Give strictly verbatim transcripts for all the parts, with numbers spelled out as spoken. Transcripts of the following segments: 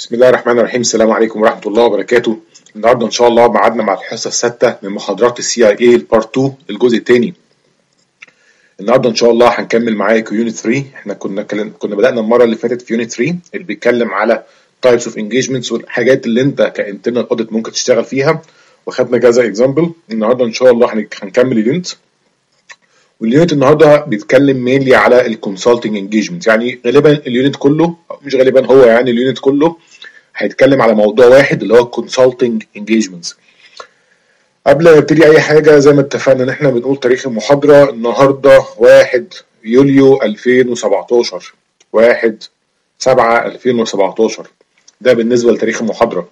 بسم الله الرحمن الرحيم. السلام عليكم ورحمة الله وبركاته. النهارده إن شاء الله ميعادنا مع الحصة السادسة من محاضرات السي اي اي البارت اتنين الجزء الثاني. النهارده إن شاء الله هنكمل معاكم يونت ثلاثة. احنا كنا كنا بدأنا المرة اللي فاتت في يونت ثلاثة اللي بيتكلم على تايبس اوف انجيجمنتس والحاجات اللي انت كانترنال اوديت ممكن تشتغل فيها، وخدنا كذا اكزامبل. النهارده إن شاء الله هنكمل اليونت، واليونت النهارده بيتكلم مينلي على الكونسلتنج انجيجمنت. يعني غالبا اليونت كله، مش غالبا هو يعني اليونت كله هيتكلم على موضوع واحد اللي هو الكونسلتنج انجيجمنتس. قبل ما نبتدي اي حاجه زي ما اتفقنا ان احنا بنقول تاريخ المحاضره النهارده واحد يوليو ألفين وسبعتاشر، واحد سبعة ألفين وسبعتاشر. ده بالنسبه لتاريخ المحاضره.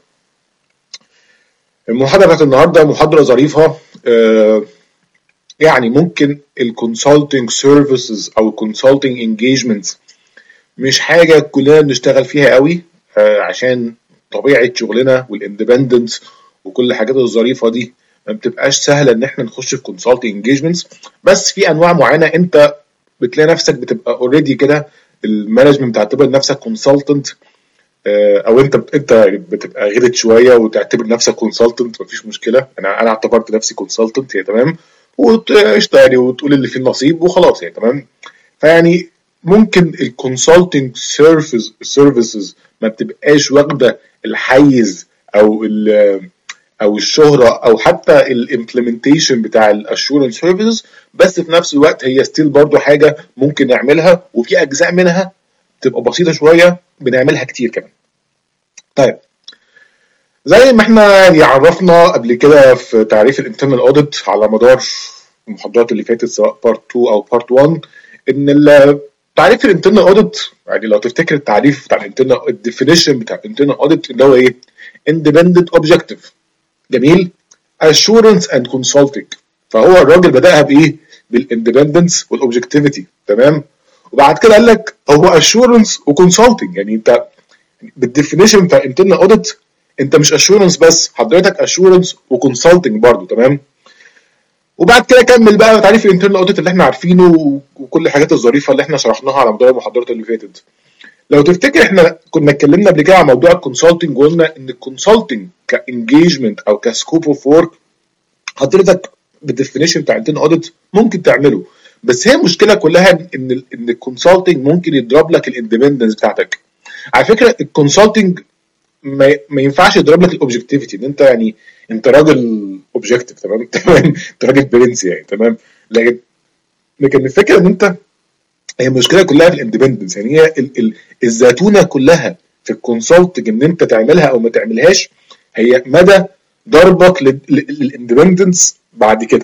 المحاضره بتاعت النهارده محاضره ظريفه. آه يعني ممكن الكونسلتنج سيرفيسز او الكونسلتنج انجيجمنتس مش حاجه كلنا بنشتغل فيها قوي، آه عشان طبيعه شغلنا والاندبندنس وكل الحاجات الظريفه دي ما بتبقاش سهله ان احنا نخش في كونسلتنج انجيجمنتس. بس في انواع معينه انت بتلاقي نفسك بتبقى اوريدي كده المانجمنت بتعتبر نفسك كونسلتنت، او انت انت بتبقى غلط شويه وتعتبر نفسك كونسلتنت. مفيش مشكله، انا انا اعتبرت نفسي كونسلتنت هي تمام، وتشتغل وتقول اللي فيه النصيب وخلاص يعني تمام. فيعني ممكن الكونسلتنج سيرفيس سيرفيسز ما بتبقاش واخده الحيز او او الشهره او حتى الامبلمنتيشن بتاع الاشورنس سيرفيسز، بس في نفس الوقت هي ستيل برضو حاجه ممكن نعملها، وفي اجزاء منها تبقى بسيطه شويه بنعملها كتير كمان. طيب، زي ما احنا يعني عرفنا قبل كده في تعريف الانترنال اوديت على مدار المحاضرات اللي فاتت سواء بارت اتنين او بارت واحد، ان تعريف الانترنال اوديت، يعني لو تفتكر التعريف بتاع الانترنال الديفينيشن بتاع الانترنال اوديت اللي هو ايه؟ independent objective. جميل. assurance and consulting. فهو الراجل بدأها بايه؟ بالاندبندنس والاوبجكتيفيتي، تمام. وبعد كده قال لك هو assurance وكونسلتنج. يعني انت بالديفينيشن بتاع الانترنال اوديت انت مش assurance بس، حضرتك assurance وكونسلتنج برضو، تمام. وبعد كده كمل بقى تعريف الانترنال اوديت اللي احنا عارفينه وكل الحاجات الظريفه اللي احنا شرحناها على مدار المحاضرات اللي فاتت. لو تفتكر احنا كنا اتكلمنا قبل كده عن موضوع الكونسلتنج، وقلنا ان الكونسلتنج كانجيجمنت او كسكوب اوف ورك حضرتك بالديفينيشن بتاع الانترنال اوديت ممكن تعمله، بس هي المشكله كلها ان ان الكونسلتنج ممكن يضرب لك الاندبندنس بتاعتك. على فكره الكونسلتنج ما, ما ينفعش يضرب لك الاوبجكتيفيتي، ان انت يعني انت راجل اوبجكتيف، تمام تمام انت راجل برنس يعني، تمام. لكن لكن الفكره ان انت هي المشكله كلها في الاندبندنس. يعني هي ال ال الزيتونه كلها في الكونسلتنج ان انت تعملها او ما تعملهاش هي مدى ضربك للاندبندنس بعد كده.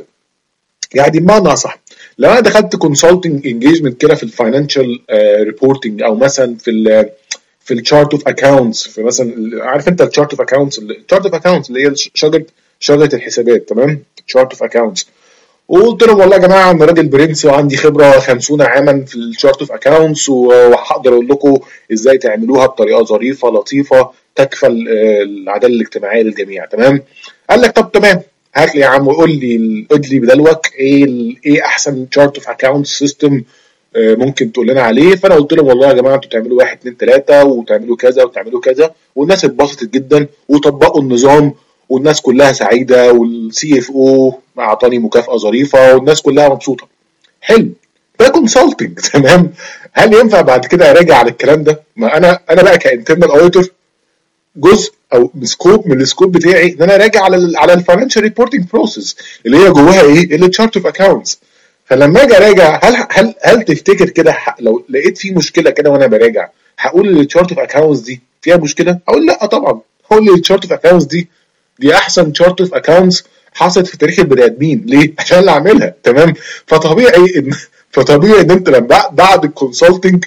يعني بمعنى اصح، لو انا دخلت كونسلتنج انجيجمنت كده في الفاينانشال ريبورتنج، او مثلا في ال في الشارت اوف اكاونتس، في مثلا عارف انت الشارت اوف اكاونتس الشارت اوف اكاونتس اللي هي شجره شجره الحسابات، تمام. شارت اوف اكاونتس. وقلت لهم والله يا جماعه انا راجل برنس وعندي خبره خمسين عاما في الشارت اوف اكاونتس، وهقدر اقول لكم ازاي تعملوها بطريقه ظريفه لطيفه تكفل العداله الاجتماعيه للجميع، تمام. قال لك طب تمام، هات لي يا عم وقول لي قول لي بدلوك ايه ايه احسن شارت اوف اكاونتس سيستم ممكن تقول لنا عليه. فانا قلت لهم والله يا جماعه انتوا تعملوا واحد اتنين تلاته وتعملوا كذا وتعملوا كذا، والناس اتبسطت جدا وطبقوا النظام، والناس كلها سعيده، والسي اف او اعطاني مكافاه ظريفه، والناس كلها مبسوطه. حلو، ده كونسلتنج، تمام. هل ينفع بعد كده اراجع على الكلام ده؟ ما انا انا بقى كانترنال اوديتور جزء او سكوب من السكوب بتاعي ان انا اراجع على ال على الفاينانشال ريبورتنج بروسيس اللي هي جواها ايه؟ التشارت اوف اكاونتس. فلما اجي اراجع، هل هل هل تفتكر كده لو لقيت في مشكله كده وانا براجع هقول التشارت اوف اكاونتس دي فيها مشكله؟ اقول لا طبعا، هقول التشارت اوف اكاونتس دي دي احسن تشارت اوف اكاونتس حصلت في تاريخ البني ادمين. ليه؟ عشان اللي عاملها، تمام. فطبيعي ان فطبيعي ان انت لما بعد الكونسلتنج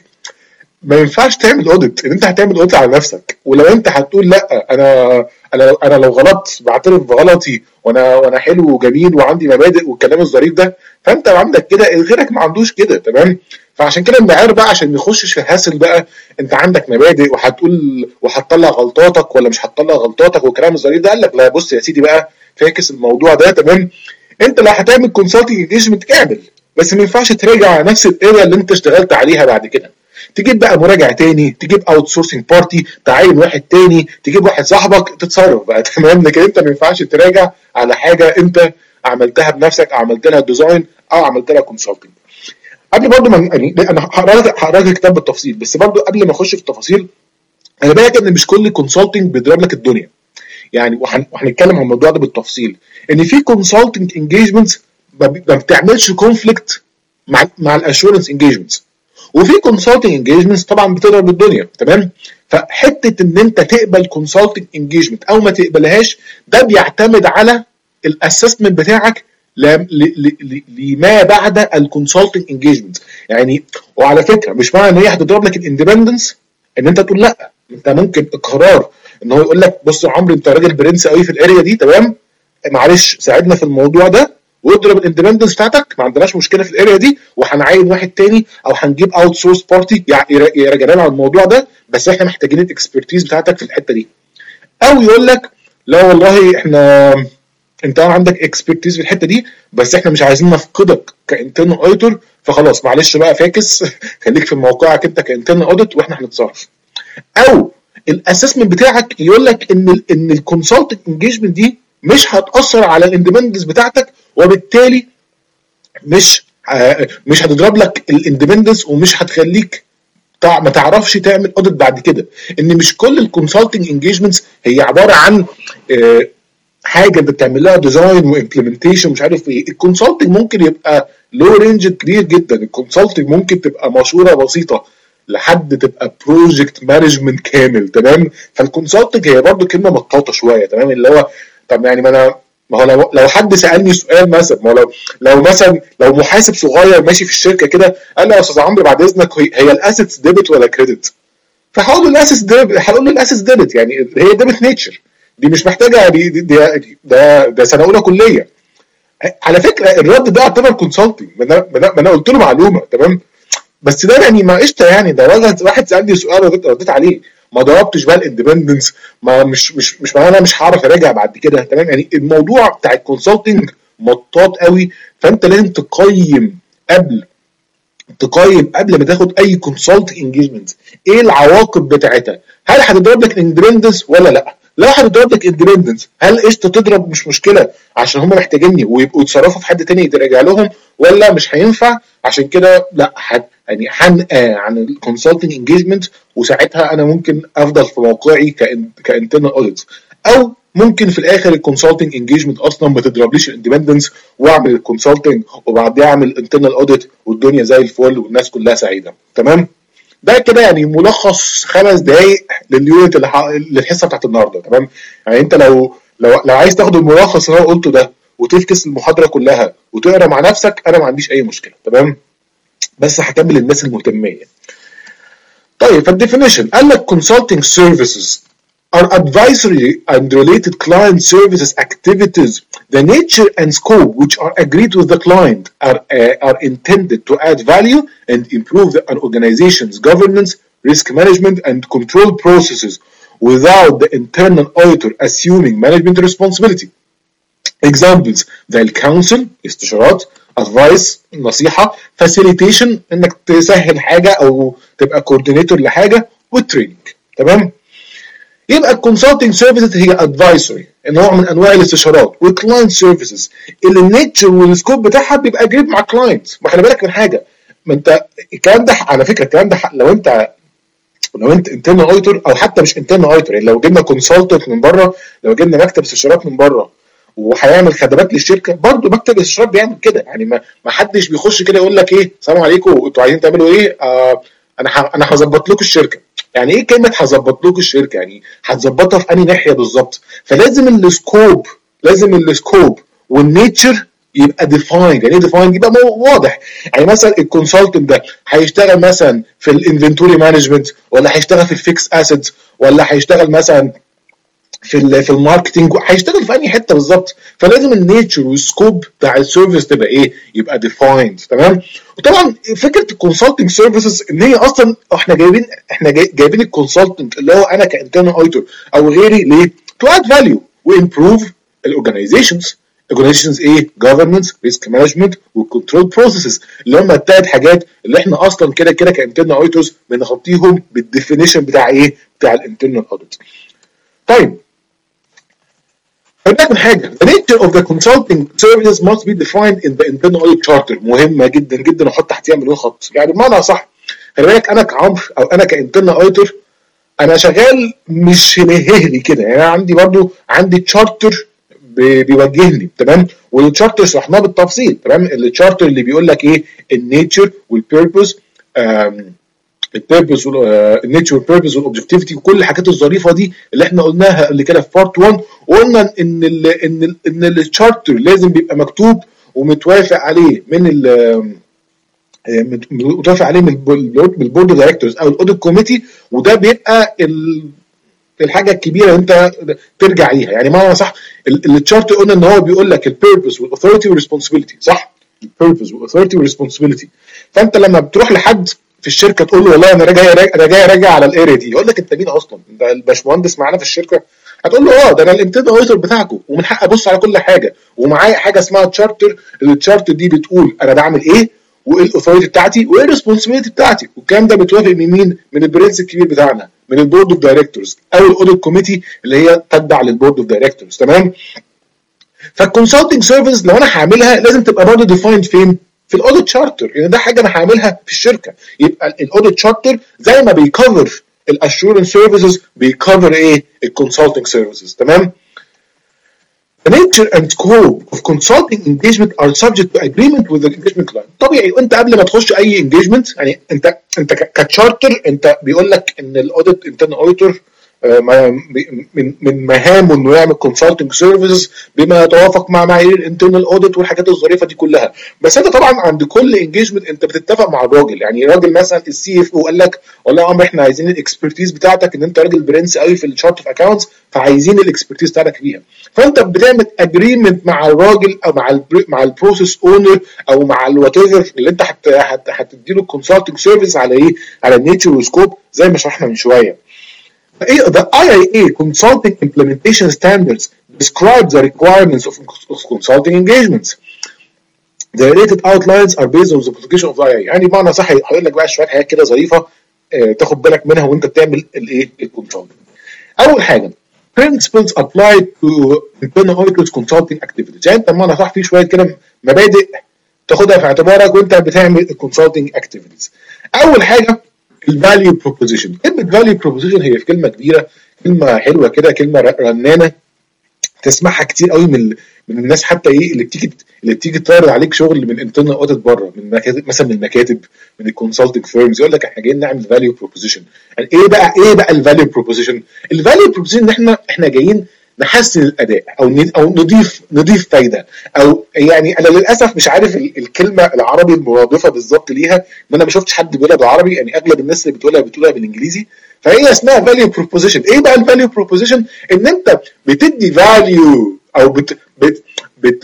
ما ينفعش تعمل اوديت، ان انت هتعمل اوديت على نفسك. ولو انت هتقول لا انا انا انا لو غلطت بعترف بغلطي، وانا وانا حلو وجميل وعندي مبادئ والكلام الظريف ده، فانت عندك كده، غيرك ما عندوش كده، تمام. فعشان كده المعيار بقى عشان ما يخشش في هاسل بقى انت عندك مبادئ وهتقول وهتطلع غلطاتك ولا مش هتطلع غلطاتك والكلام الظريف ده. قال لك لا بص يا سيدي بقى، فاكس الموضوع ده، تمام. انت لو هتعمل كونسلتنج انجيجمنت اعمل، بس ما ينفعش تراجع على نفس الاريا اللي انت اشتغلت عليها بعد كده. تجيب بقى مراجع تاني، تجيب اوت سورسنج بارتي، تعين واحد تاني، تجيب واحد صاحبك، تتصرف بقى تمام. لكن انت ما ينفعش تراجع على حاجه انت عملتها بنفسك، او عملت لها ديزاين، او عملت لها كونسلتنج. قبل برضه ما يعني انا هقرا هقرا الكتاب بالتفصيل، بس برضه قبل ما اخش في التفاصيل انا بالك ان مش كل كونسلتنج بيضرب لك الدنيا يعني، وهنتكلم عن الموضوع ده بالتفصيل، ان في كونسلتنج انجيجمنتس ما بتعملش كونفليكت مع مع الاشورنس انجيجمنتس، وفي كونسلتنج انجيجمنتس طبعا بتضرب الدنيا تمام. فحته ان انت تقبل كونسلتنج انجيجمنت او ما تقبلهاش ده بيعتمد على الاسسمنت بتاعك لما بعد الكونسلتنج انجيجمنت يعني. وعلى فكره مش معنى ان هي هتضرب لك الاندبندنس ان انت تقول لا، انت ممكن القرار ان هو يقول لك بص يا عمرو انت راجل برنس قوي في الاريا دي تمام، معلش ساعدنا في الموضوع ده واضرب الاندبندنس بتاعتك، ما عندناش مشكله في الاريا دي، وهنعين واحد تاني او هنجيب اوت سورس بارتي يراجع لنا على الموضوع ده، بس احنا محتاجين الاكسبرتيز بتاعتك في الحته دي. او يقول لك لا والله احنا انت عندك اكسبرتيز في الحته دي بس احنا مش عايزين نفقدك كانترنال اوديتور، فخلاص معلش بقى فاكس خليك في موقعك انت كانترنال اوديت واحنا هنتصرف. او الاسسمنت بتاعك يقول لك ان ال ان الكونسلتنج انجيجمنت دي مش هتاثر على الاندبندنس بتاعتك، وبالتالي مش مش هتضرب لك الاندبندنس ومش هتخليك ما تعرفش تعمل اوديت بعد كده. ان مش كل الكونسلتنج انجيجمنتس هي عباره عن حاجه انت بتعمل لها ديزاين وامبلمنتيشن مش عارف ايه. الكونسلتنج ممكن يبقى لو رينج كبير جدا، الكونسلتنج ممكن تبقى مشوره بسيطه لحد تبقى بروجكت مانجمنت كامل تمام. فالكونسلتنج هي برضو كلمه مطاطه شويه تمام، اللي هو طب يعني ما انا ما هو لو, لو حد سالني سؤال مثلا، ما هو لو لو مثلا لو محاسب صغير ماشي في الشركه كده قال لي يا استاذ عمرو بعد اذنك هي الاسيتس ديبت ولا كريدت؟ فهقول له الاسيتس ديبت، هقول له الاسيتس ديبت يعني هي ديبت نيتشر، دي مش محتاجه دي, دي, دي ده ده سنه اولى كليه. على فكره الرد ده يعتبر كونسلتنج، ما انا ما انا قلت له معلومه تمام، بس ده يعني ما قشطه يعني، ده واحد سالني سؤال رديت رديت عليه، ما ضربتش بقى الاندبندنس، ما مش مش مش معناه انا مش هعرف اراجع بعد كده تمام. يعني الموضوع بتاع الكونسلتنج مطاط قوي، فانت لازم تقيم قبل تقيم قبل ما تاخد اي كونسلت انجيجمنت ايه العواقب بتاعتها، هل هتضرب لك الاندبندنس ولا لا؟ لو هتضرب لك اندبندنس هل قشطه تضرب مش مشكله عشان هم محتاجيني ويبقوا يتصرفوا في حد تاني يراجع لهم، ولا مش هينفع عشان كده لا حد يعني هنقى عن الكونسلتنج انجيجمنت، وساعتها انا ممكن افضل في موقعي كانترنال اوديت، او ممكن في الاخر الكونسلتنج انجيجمنت اصلا ما تضربليش الاندبندنس واعمل الكونسلتنج وبعديها اعمل انترنال اوديت والدنيا زي الفل والناس كلها سعيده تمام. ده كده يعني ملخص خمس دقايق لليونت للحصه بتاعت النهارده تمام. يعني انت لو لو لو عايز تاخد الملخص اللي انا قلته ده وتفكس المحاضره كلها وتقرا مع نفسك انا ما عنديش اي مشكله تمام، بس هكمل الناس المهتميه. طيب فالديفينيشن قال لك consulting services are advisory and related client services activities. The nature and scope which are agreed with the client are uh, are intended to add value and improve the, an organization's governance, risk management, and control processes without the internal auditor assuming management responsibility. Examples: the counsel استشارات، advice نصيحة، facilitation انك تسهل حاجة او تبقى coordinator لحاجة، والتريننج تمام. يبقى الكونسلتنج سيرفيسز هي ادفايسوري نوع من انواع الاستشارات، والكلاينت سيرفيسز اللي النيتشر والسكوب بتاعها بيبقى جريب مع كلاينت. ما خلي بالك من حاجه، ما انت الكلام ده على فكره الكلام ده لو انت لو انت انترنال اوديتور او حتى مش انترنال اوديتور، يعني لو جبنا كونسلتنت من بره، لو جبنا مكتب استشارات من بره وهيعمل خدمات للشركه، برضه مكتب الاستشارات بيعمل كده يعني. ما ما حدش بيخش كده يقول لك ايه السلام عليكم انتوا عايزين تعملوا ايه، آه انا انا هظبط لكم الشركه. يعني ايه كلمه هظبط لكم الشركه؟ يعني هتظبطها في انهي ناحيه بالظبط؟ فلازم السكوب لازم السكوب والنيتشر يبقى ديفايند. يعني ايه ديفايند؟ يبقى واضح. يعني مثلا الكونسلتنت ده هيشتغل مثلا في الانفنتوري مانجمنت، ولا هيشتغل في الفيكس اسيتس، ولا هيشتغل مثلا في في الماركتنج، هيشتغل في انهي حته بالظبط؟ فلازم النيتشر والسكوب بتاع السيرفيس تبقى ايه؟ يبقى ديفايند تمام. وطبعا فكره الكونسلتنج سيرفيسز ان هي اصلا احنا جايبين احنا جايبين الكونسلتنت اللي هو انا كانترنال اوديتور او غيري ليه؟ تو اد فاليو وامبروف الاورجنايزيشنز organizations ايه governance risk management والcontrol processes اللي هم الثلاث حاجات اللي احنا اصلا كده كده كانترنال اوديتورز بنغطيهم بالديفينيشن بتاع ايه بتاع الانترنال اوديت. طيب خلينا من حاجه the nature of the consulting services must be defined in the internal audit charter. مهمه جدا جدا احط تحتيها مليون خط. يعني بمعنى صح خلي بالك انا كعمر او انا كانترنال اوديتور انا شغال مش مههلي كده. يعني انا عندي برضو عندي تشارتر بيوجهني تمام والتشارتر شرحناه بالتفصيل تمام. التشارتر اللي بيقول لك ايه النيتشر والبيربز البيربز النيتشر والبيربز والاوبجكتيفيتي وكل الحاجات الظريفه دي اللي احنا قلناها قبل كده في بارت واحد. وقلنا ان ال ان ال ان التشارتر لازم بيبقى مكتوب ومتوافق عليه من ال متوافق عليه من البورد دايركتورز او الاوديت كوميتي. وده بيبقى الحاجه الكبيره اللي انت ترجع ليها. يعني ما صح التشارت قلنا ان هو بيقول لك البيربز والاثوريتي والريسبونسبيلتي صح البيربز والاثوريتي والريسبونسبيلتي. فانت لما بتروح لحد في الشركه تقول له والله انا جاي انا جاي راجع على الاريا دي يقول لك انت مين اصلا؟ انت الباشمهندس معانا في الشركه؟ هتقول له اه ده انا الانترنال اوديتور بتاعكم ومن حقي ابص على كل حاجه ومعايا حاجه اسمها تشارتر. التشارتر دي بتقول انا بعمل ايه وايه الاثوريتي بتاعتي وايه الريسبونسبيلتي بتاعتي والكلام ده متوافق من مين؟ من البرنس الكبير بتاعنا من البورد اوف دايركتورز او الاوديت كوميتي اللي هي تتبع للبورد اوف دايركتورز تمام. فالكونسلتنج سيرفيس لو انا هعملها لازم تبقى برضه ديفايند فين؟ في الاوديت شارتر. يعني ده حاجه انا هعملها في الشركه. يبقى الاوديت شارتر زي ما بيكفر الاشورنس سيرفيسز بيكفر ايه؟ الكونسلتنج سيرفيسز تمام. The nature and scope of consulting engagement are subject to agreement with the engagement client. طبيعي وانت قبل ما تخش اي engagement يعني انت انت كتشارتر انت بيقول لك ان الاوديت انترنال اوديتور من من مهامه انه يعمل كونسلتنج سيرفيسز بما يتوافق مع معايير الانترنال اوديت والحاجات الظريفه دي كلها. بس انت طبعا عند كل انجيجمنت انت بتتفق مع الراجل. يعني راجل مثلا السي اف او قال لك والله يا عم احنا عايزين الاكسبرتيز بتاعتك ان انت راجل برنس قوي في الشارت اوف اكونتس فعايزين الاكسبرتيز بتاعتك فيها. فانت بتعمل اجريمنت مع الراجل او مع ال مع البروسيس اونر او مع الوات ايفر اللي انت هتدي له الكونسلتنج سيرفيس على ايه؟ على النيتشر والسكوب زي ما شرحنا من شويه. The I I A Consulting Implementation Standards describe the requirements of, of consulting engagements. The related outlines are based on the publication of the I I A. يعني بمعنى صح هقول لك بقى شويه حاجات كده ظريفه اه تاخد بالك منها وانت بتعمل الايه الكونسلتنج. اول حاجه principles applied to internal auditors consulting activities. يعني انت بمعنى صح في شويه كده مبادئ تاخدها في اعتبارك وانت بتعمل الكونسلتنج اكتيفيتيز. اول حاجه الفاليو بروبوزيشن. كلمه فاليو بروبوزيشن هي كلمه كبيره كلمه حلوه كده كلمه رنانه تسمعها كتير قوي من من الناس حتى ايه اللي بتيجي اللي بتيجي تعرض عليك شغل من انترنال اوديت بره من مكاتب مثلا من المكاتب من الكونسلتنج فيرمز يقول لك احنا جايين نعمل فاليو بروبوزيشن. يعني ايه بقى ايه بقى الفاليو بروبوزيشن؟ الفاليو بروبوزيشن ان احنا احنا جايين نحسن الاداء او او نضيف نضيف فايده او يعني انا للاسف مش عارف الكلمه العربي المرادفه بالظبط ليها ان انا ما شفتش حد بيقولها بالعربي. يعني اغلب الناس اللي بتقولها بتقولها بالانجليزي. فهي اسمها فاليو بروبوزيشن. ايه بقى الفاليو بروبوزيشن؟ ان انت بتدي فاليو او بت بت بت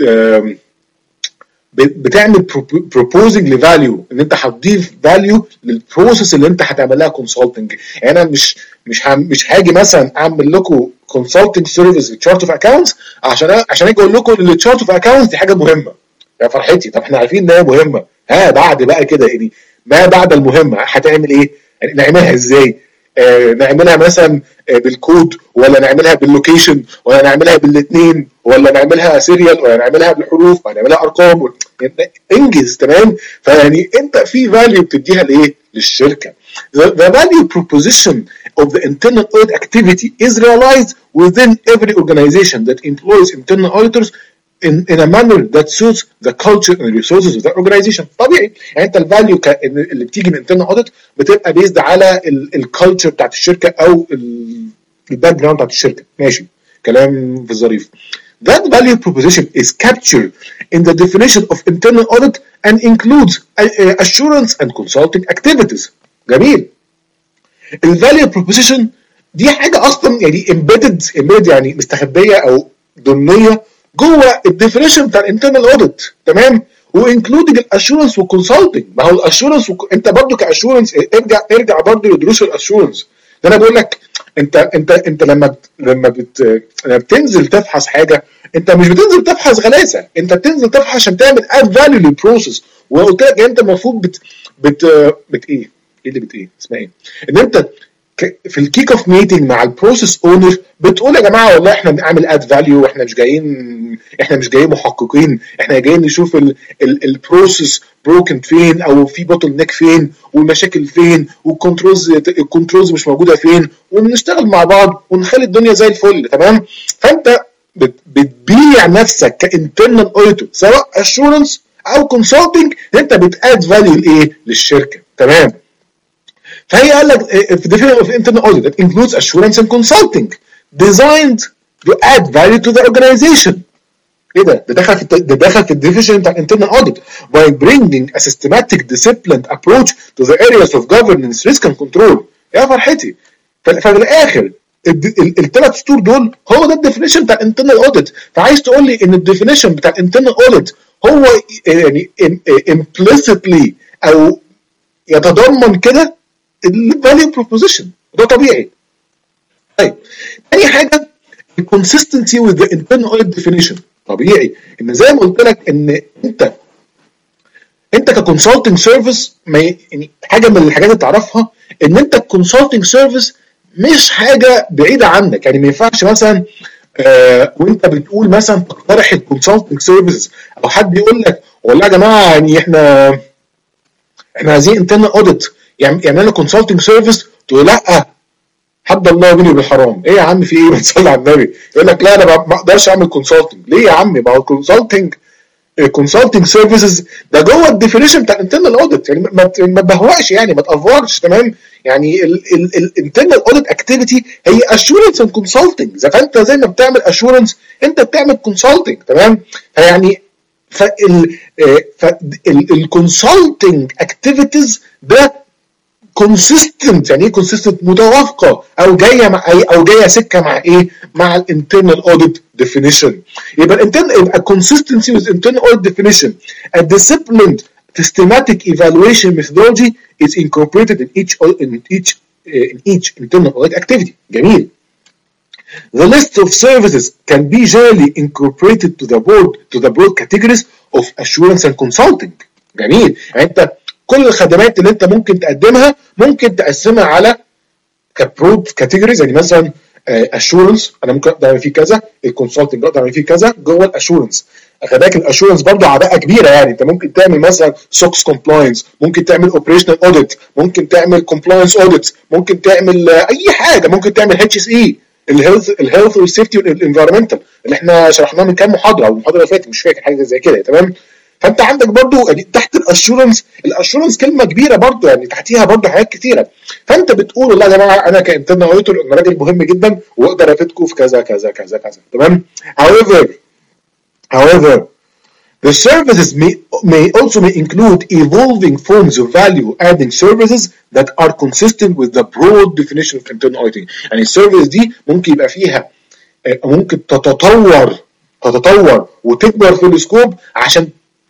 بتعمل بروبوزنج لفاليو ان انت هتضيف فاليو للبروسيس اللي انت هتعمل لها كونسلتنج. يعني انا مش مش مش هاجي مثلا اعمل لكم كونسلتنج سيرفيس في تشارت اوف اكونتس عشان عشان اجي اقول لكم ان التشارت اوف اكونتس دي حاجه مهمه. يا فرحتي طب احنا عارفين ان هي مهمه. ها بعد بقى كده يعني ما بعد المهمه هتعمل ايه؟ يعني نعملها ازاي؟ آه نعملها مثلا آه بالكود ولا نعملها باللوكيشن ولا نعملها بالاثنين ولا نعملها سيريال ولا نعملها بالحروف ولا نعملها ارقام و... يعني انجز تمام. فيعني انت في فاليو بتديها لايه؟ للشركه. The, the value proposition of the internal audit activity is realized within every organization that employs internal auditors in, in a manner that suits the culture and resources of the organization. طبيعي يعني انت الفاليو اللي بتيجي من internal audit بتبقى بيزد على الكالتشر بتاعت الشركه او الباك جراوند بتاعت الشركه. ماشي كلام في الظريف. That value proposition is captured in the definition of internal audit and includes assurance and consulting activities. جميل. الفاليو بروبوزيشن دي حاجه اصلا يعني embedded embedded يعني مستخبيه او ضمنيه جوه الديفينيشن بتاع الانترنال اوديت تمام. وانكلودنج الاشورنس والكونسلتنج. ما هو الاشورنس وك... انت برضو كاشورنس ارجع ارجع برضو لدروس الاشورنس. ده انا بقول لك انت انت انت لما بت... لما بت... لما بتنزل تفحص حاجه انت مش بتنزل تبحث غلاسه، انت بتنزل تبحث عشان تعمل اد فاليو للبروسيس. وقلت لك انت المفروض بت بت بت ايه ايه اللي بت ايه اسمها ايه ان انت في الكيك اوف ميتنج مع البروسيس اونر بتقول يا جماعه والله احنا بنعمل اد فاليو، واحنا مش جايين احنا مش جايين محققين، احنا جايين نشوف البروسيس بروكن فين، او في بوتل نيك فين، والمشاكل فين، والكنترولز الكنترولز مش موجوده فين، ونشتغل مع بعض ونخلي الدنيا زي الفل. تمام؟ فانت بتبيع نفسك كانترنال اوديتور سواء اشورنس او كونسلتنج، انت بتاد فاليو لايه؟ للشركه. تمام؟ فهي قال لك the definition of internal audit that includes assurance and consulting designed to add value to the organization. ايه ده؟ ده دخل في ده دخل في الديفينيشن بتاع internal audit by bringing a systematic disciplined approach to the areas of governance, risk and control. يا فرحتي. ففي الاخر الثلاث سطور دول هو ده الديفينيشن بتاع internal audit. فعايز تقول لي ان الديفينيشن بتاع internal audit هو يعني implicitly او يتضمن كده الفاليو بروبوزيشن، ده طبيعي. طيب تاني حاجه الكونسستنسي with the internal audit definition. طبيعي ان زي ما قلت لك ان انت انت ككونسلتنج سيرفيس يعني حاجه من الحاجات اللي تعرفها ان انت الكونسلتنج سيرفيس مش حاجه بعيده عنك. يعني ما ينفعش مثلا آه وانت بتقول مثلا تقترح الكونسلتنج سيرفيس او حد يقول لك والله يا جماعه يعني احنا احنا عايزين انترنال اوديت يعمل لنا كونسلتنج سيرفيس، تقول لا حد الله يبني بالحرام. ايه يا عم في ايه؟ بتصلي على النبي. يقول لك لا انا ما اقدرش اعمل كونسلتنج. ليه يا عم؟ ما هو الكونسلتنج الكونسلتنج سيرفيسز ده جوه الديفينيشن بتاع الانترنال اوديت. يعني ما ما تبهوقش، يعني ما تافورش. تمام؟ يعني الانترنال اوديت اكتيفيتي هي اشورنس اند كونسلتنج. اذا فانت زي ما بتعمل اشورنس انت بتعمل كونسلتنج. تمام؟ فيعني فال الكونسلتنج اكتيفيتيز ده كونسيستنت. يعني ايه كونسيستنت؟ متوافقه او جايه مع ايه او جايه سكه مع ايه؟ مع الانترنال اوديت ديفينيشن. يبقى الانترنال consistency with internal audit definition, a disciplined systematic evaluation methodology is incorporated in each in each in each internal audit activity. جميل. The list of services can be generally incorporated to the board to the broad categories of assurance and consulting. جميل. يعني انت كل الخدمات اللي انت ممكن تقدمها ممكن تقسمها على كبرود كاتيجوريز. يعني مثلا اشورنس انا ممكن اقدر اعمل فيه كذا، الكونسلتنج اقدر اعمل فيه كذا جوه الاشورنس. خلي بالك الاشورنس برضه عباءه كبيره. يعني انت ممكن تعمل مثلا سوكس كومبلاينس، ممكن تعمل اوبريشنال اوديت، ممكن تعمل كومبلاينس اوديت، ممكن تعمل اي حاجه، ممكن تعمل اتش اس اي الهيلث الهيلث والسيفتي والانفيرمنتال اللي احنا شرحناه من كام محاضره او المحاضره اللي فاتت مش فاكر حاجه زي كده. تمام؟ فانت عندك برضو يعني تحت الاشورنس، الاشورنس كلمه كبيره برضو، يعني تحتيها برضو حاجات كتيره. فانت بتقول والله يا جماعه انا كانترنال اوديتور انا راجل مهم جدا واقدر افيدكم في كذا كذا كذا كذا. تمام؟ however however the services may may also may include evolving forms of value adding services that are consistent with the broad definition of internal auditing. يعني السيرفيس دي ممكن يبقى فيها ممكن تتطور تتطور وتكبر في السكوب عشان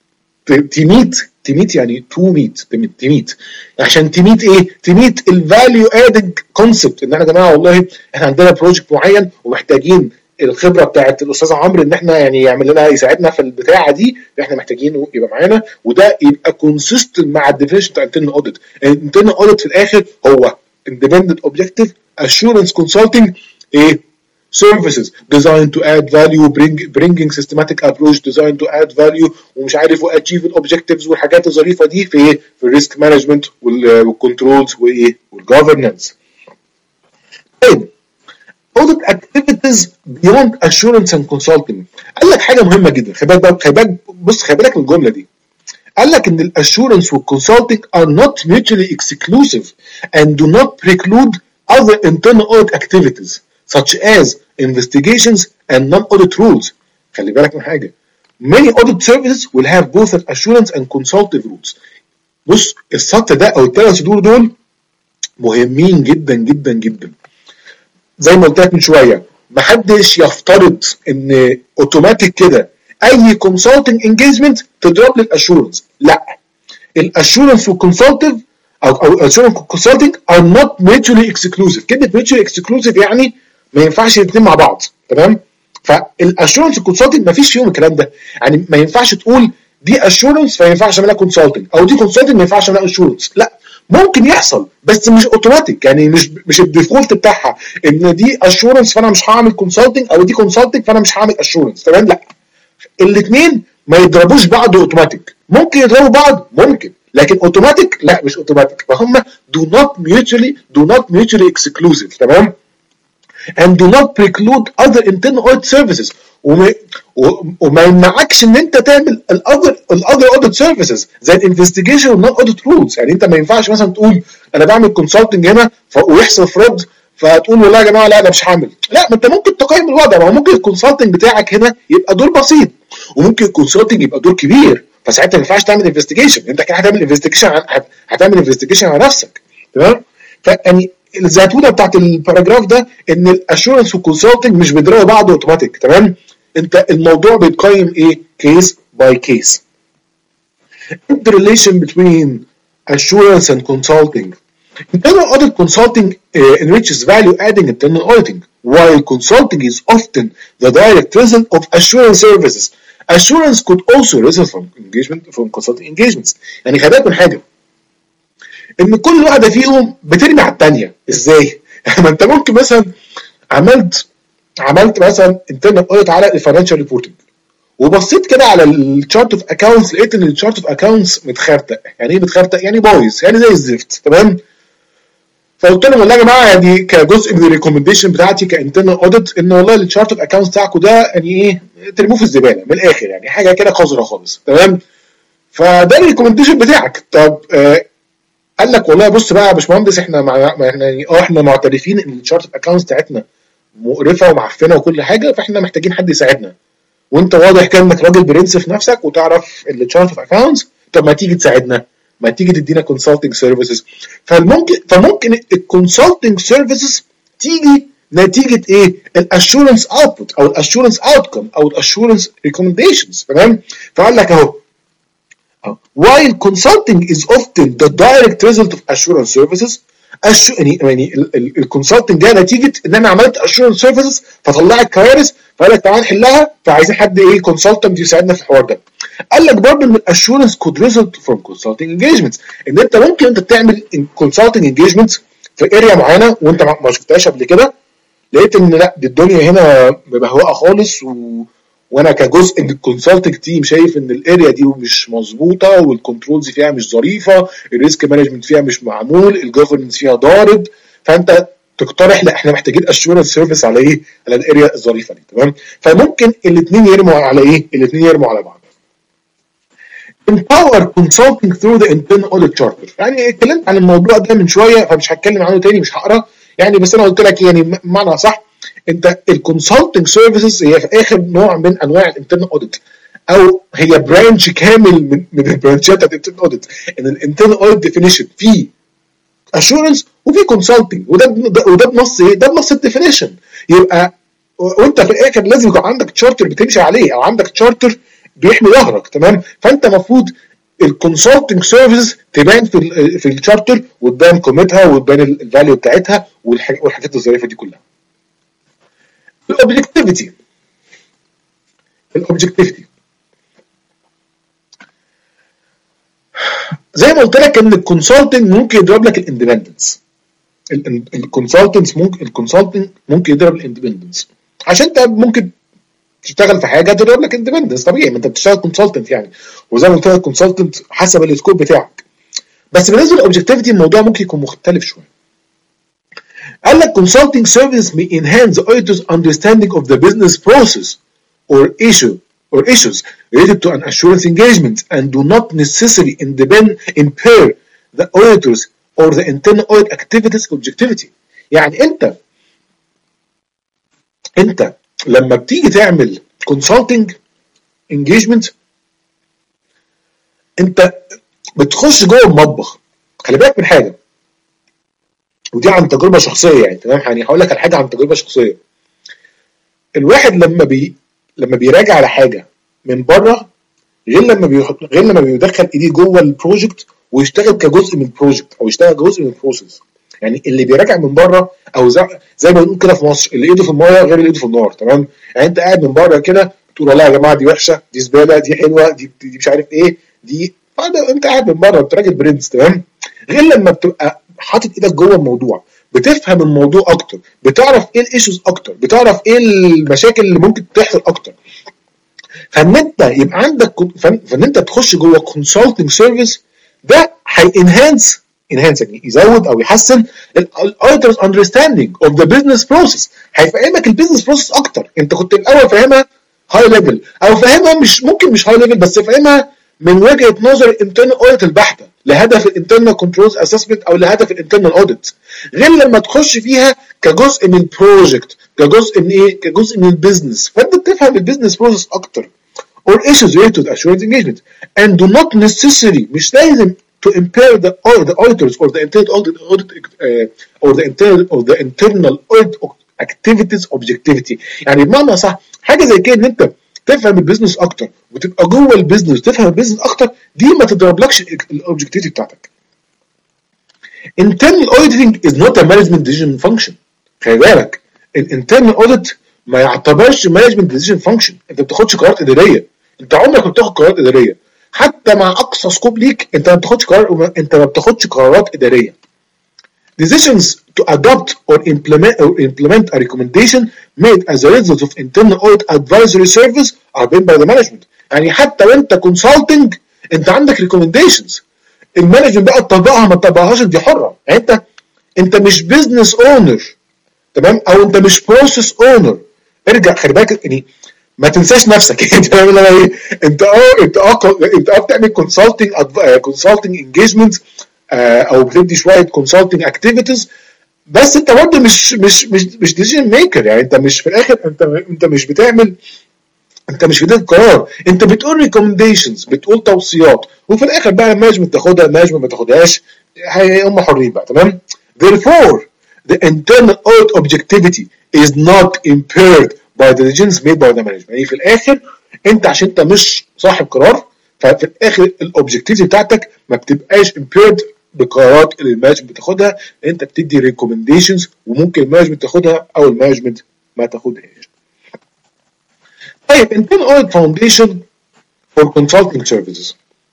تميت تميت يعني تو ميت تميت عشان تميت ايه؟ تميت الفاليو ادنج كونسبت. ان احنا يا جماعه والله احنا عندنا بروجكت معين ومحتاجين الخبره بتاعت الاستاذ عمرو ان احنا يعني يعمل لنا يساعدنا في البتاعه دي اللي احنا محتاجينه يبقى معانا، وده يبقى كونسيستنت مع الديفينيشن بتاع الانترنال اوديت. الانترنال اوديت في الاخر هو independent objective assurance consulting ايه؟ services designed to add value bring bringing systematic approach designed to add value ومش عارف و achieve objectives والحاجات الظريفه دي في ايه؟ في الريسك مانجمنت والكنترولز وايه؟ والجوفرنس. طيب audit activities beyond assurance and consulting. قال لك حاجه مهمه جدا، خلي بالك خلي بالك بص خلي بالك من الجمله دي. قال لك ان الاشورنس والكونسلتنج are not mutually exclusive and do not preclude other internal audit activities such as investigations and non-audit rules. خلي بالك من حاجه. Many audit services will have both an assurance and consultative rules. بص السطر ده او الثلاث سطور دول مهمين جدا جدا جدا. زي ما قلت لك من شويه محدش يفترض ان اوتوماتيك كده اي كونسلتنج انجيجمنت تضرب لي الاشورنس. لا، الاشورنس والكونسلتيف او او الاشورنس والكونسلتنج ار نوت ميوتشولي اكسكلوسيف. كلمه ميوتشولي اكسكلوسيف يعني ما ينفعش الاثنين مع بعض. تمام؟ فالاشورنس والكونسلتنج ما فيش فيهم الكلام ده، يعني ما ينفعش تقول دي اشورنس فما ينفعش اعملها كونسلتنج، او دي كونسلتنج ما ينفعش اعملها اشورنس، لا ممكن يحصل بس مش اوتوماتيك، يعني مش مش الديفولت بتاعها ان دي اشورنس فانا مش هعمل كونسلتنج، او دي كونسلتنج فانا مش هعمل اشورنس، تمام؟ لا، الاثنين ما يضربوش بعض اوتوماتيك، ممكن يضربوا بعض ممكن، لكن اوتوماتيك لا مش اوتوماتيك، فهم do not mutually do not mutually exclusive، تمام؟ and do not preclude other internal audit services، وما, وما يمنعكش ان انت تعمل الاذر الاذر اوديت سيرفيسز زي الانفستيجيشن والنون اوديت رولز. يعني انت ما ينفعش مثلا تقول انا بعمل كونسلتنج هنا ويحصل فرود فتقول والله يا جماعه لا انا مش هعمل، لا، ما انت ممكن تقيم الوضع، ما هو ممكن الكونسلتنج بتاعك هنا يبقى دور بسيط، وممكن الكونسلتنج يبقى دور كبير، فساعتها ما ينفعش تعمل انفستيجيشن، انت كده هتعمل انفستيجيشن هتعمل انفستيجيشن على نفسك، تمام؟ فيعني الزيتونه بتاعت الباراجراف ده ان الاشورنس والكونسلتنج مش بيضربوا بعض اوتوماتيك، تمام؟ انت الموضوع بيتقيم ايه؟ كيس باي كيس. The relation between assurance and consulting. Internal audit consulting uh, enriches value-adding internal auditing, while consulting is often the direct result of assurance services. Assurance could also result from engagement from consulting engagements. يعني خلي بالك من حاجه، ان كل واحده فيهم بترمي على الثانيه. ازاي؟ ما انت ممكن مثلا عملت عملت مثلا internal audit على الفاينانشال ريبورتنج، وبصيت كده على الشارت اوف اكاونتس لقيت ان الشارت اوف اكاونتس متخرتق. يعني ايه متخرتق؟ يعني بايظ، يعني زي الزفت، تمام؟ فقلت لهم والله يا جماعه يعني كجزء من الريكومنديشن بتاعتي كانترنال اوديت ان والله الشارت اوف اكاونتس بتاعكم ده يعني ايه ترموه في الزباله من الاخر، يعني حاجه كده قذره خالص، تمام؟ فده الريكومنديشن بتاعك. طب آه قال لك والله بص بقى يا باشمهندس احنا مع احنا يعني اه احنا معترفين ان الشارت اوف اكاونتس بتاعتنا مقرفه ومعفنه وكل حاجه، فاحنا محتاجين حد يساعدنا، وانت واضح كان انك راجل برنس في نفسك وتعرف الشارت اوف اكاونتس، طب ما تيجي تساعدنا، ما تيجي تدينا كونسلتنج سيرفيسز. فممكن فممكن الكونسلتنج سيرفيسز تيجي نتيجه ايه؟ الاشورنس اوتبوت او الاشورنس اوتكم او الاشورنس ريكومنديشنز، تمام؟ فقال لك اهو while consulting is often the direct result of assurance services. أشو... يعني يعني الكونسلتنج ده نتيجه ان انا عملت اشورنس سيرفيسز فطلعت كوارث، فقال لك تعالى نحلها، فعايزين حد ايه كونسلتنت يساعدنا في الحوار ده. قال لك برضه ان الاشورنس كود ريزلت فروم كونسلتنج انجيجمنتس، ان انت ممكن انت تعمل كونسلتنج انجيجمنتس في اريا معينه وانت ما شفتهاش قبل كده، لقيت ان لا دي الدنيا هنا مبهوقه خالص، و... وانا كجزء من الكونسلتنج تيم شايف ان الاريا دي مش مظبوطه، والكنترولز فيها مش ظريفه، الريسك مانجمنت فيها مش معمول، الجوفرنس فيها ضارب، فانت تقترح لا احنا محتاجين اشورنس سيرفيس على ايه؟ على الاريا الظريفه دي، تمام؟ فممكن الاثنين يرموا على ايه؟ الاثنين يرموا على بعض. empower consulting through the internal audit charter. يعني اتكلمت عن الموضوع ده من شويه فمش هتكلم عنه تاني، مش هقرا يعني، بس انا قلت لك يعني بمعنى صح انت الكونسلتنج سيرفيسز هي في اخر نوع من انواع الانترنال اوديت، او هي برانش كامل من من البرانشات بتاعت الانترنال اوديت. ان الانترنال اوديت ديفينيشن في اشورنس وفي كونسلتنج، وده وده بنص ايه؟ ده بنص الديفينيشن. يبقى وانت في الاخر لازم يكون عندك تشارتر بتمشي عليه، او عندك تشارتر بيحمي ظهرك، تمام؟ فانت المفروض الكونسلتنج سيرفيس تبان في في التشارتر، وتبان قيمتها وتبان الفاليو بتاعتها والحاجات الظريفه دي كلها. الاوبجكتيفيتي الاوبجكتيفيتي زي ما قلت لك ان الكونسلتنج ممكن يضرب لك الاندبندنس، الكونسلتنس ممكن الكونسلتنج ممكن يضرب الاندبندنس، عشان انت ممكن تشتغل في حاجه تضرب لك اندبندنس طبيعي، ما انت بتشتغل كونسلتنت يعني، وزي ما قلت لك كونسلتنت حسب السكوب بتاعك. بس بالنسبه للاوبجكتيفيتي الموضوع ممكن يكون مختلف شويه. قال لك consulting service may enhance the auditor's understanding of the business process or issue or issues related to an assurance engagement and do not necessarily independ, impair the auditors or the internal audit activities objectivity. يعني انت انت لما بتيجي تعمل consulting engagement انت بتخش جوه المطبخ. خلي بالك من حاجه، ودي عن تجربه شخصيه يعني، تمام؟ يعني هقول لك على حاجه عن تجربه شخصيه. الواحد لما بي لما بيراجع على حاجه من بره غير لما بيحط غير لما بيدخل ايديه جوه البروجكت ويشتغل كجزء من البروجكت او يشتغل جزء من البروسيس. يعني اللي بيراجع من بره او زي, زي ما بنقول كده في مصر، اللي ايده في الميه غير اللي ايده في النار، تمام؟ يعني انت قاعد من بره كده تقول والله يا جماعه دي وحشه، دي زباله، دي حلوه، دي, دي مش عارف ايه، دي انت قاعد من بره انت راجل برنس، تمام؟ غير لما بتبقى حاطط ايدك جوه الموضوع، بتفهم الموضوع اكتر، بتعرف ايه الايشوز اكتر، بتعرف ايه المشاكل اللي ممكن تحصل اكتر. فان انت يبقى عندك فان انت تخش جوه كونسلتنج سيرفيس، ده هينهانس انهانس يعني يزود او يحسن الاوترز اندرستاندينج اوف ذا بزنس بروسيس، هيفهمك البيزنس بروسيس اكتر. انت كنت الاول فاهمها هاي ليفل، او فاهمها مش ممكن مش هاي ليفل بس فاهمها من وجهه نظر الانترنال اوديت البحته لهدف الانترنال كنترولز اسسمنت او لهدف الانترنال اوديت، غير لما تخش فيها كجزء من البروجكت، كجزء من ايه؟ كجزء من البيزنس، فانت بتفهم البيزنس بروسيس اكتر. or issues related to assurance engagement and do not necessarily مش لازم to impair the or the auditors or the internal audit, audit uh, or the internal or the internal audit activities objectivity. يعني بمعنى صح حاجه زي كده ان انت تفهم البيزنس اكتر وتبقى جوه البيزنس تفهم البيزنس اكتر، دي ما تضربلكش الاوبجكتيفيتي بتاعتك. internal auditing is not a management decision function. خلي بالك الانترنال اوديت ما يعتبرش مانجمنت ديسيجن فانكشن، انت ما بتاخدش قرارات اداريه، انت عمرك ما بتاخد قرارات اداريه حتى مع اقصى سكوب ليك، انت ما بتاخدش قرار، انت ما بتاخدش قرارات اداريه. Decisions to adopt or implement or implement a recommendation made as a result of internal audit advisory service are made by the management. يعني حتى وانت كونسلتنج انت عندك recommendations، المانجمنت بقى تطبقها ما تطبقهاش دي حره، يعني انت انت مش بزنس اونر، تمام؟ او انت مش بروسيس اونر. ارجع خلي بالك يعني ما تنساش نفسك انت بتعمل ايه؟ انت اه انت اه انت اه بتعمل كونسلتنج كونسلتنج انجيجمنت او بتدي شويه كونسلتنج اكتيفيتيز، بس انت برضه مش مش مش مش ديسيجن ميكر، يعني انت مش في الاخر انت انت مش بتعمل انت مش بتدي قرار، انت بتقول ريكومنديشنز، بتقول توصيات، وفي الاخر بقى المانجمنت تاخدها المانجمنت ما تاخدهاش هم حرين بقى، تمام؟ therefore the internal audit objectivity is not impaired by the decisions made by the management. يعني في الاخر انت عشان انت مش صاحب قرار، ففي الاخر الاوبجكتيفيتي بتاعتك ما بتبقاش impaired بالقرارات اللي المانجمنت بتاخدها، انت بتدي ريكومنديشنز وممكن المانجمنت تاخدها او المانجمنت ما تاخدهاش. طيب internal audit foundation for consulting services.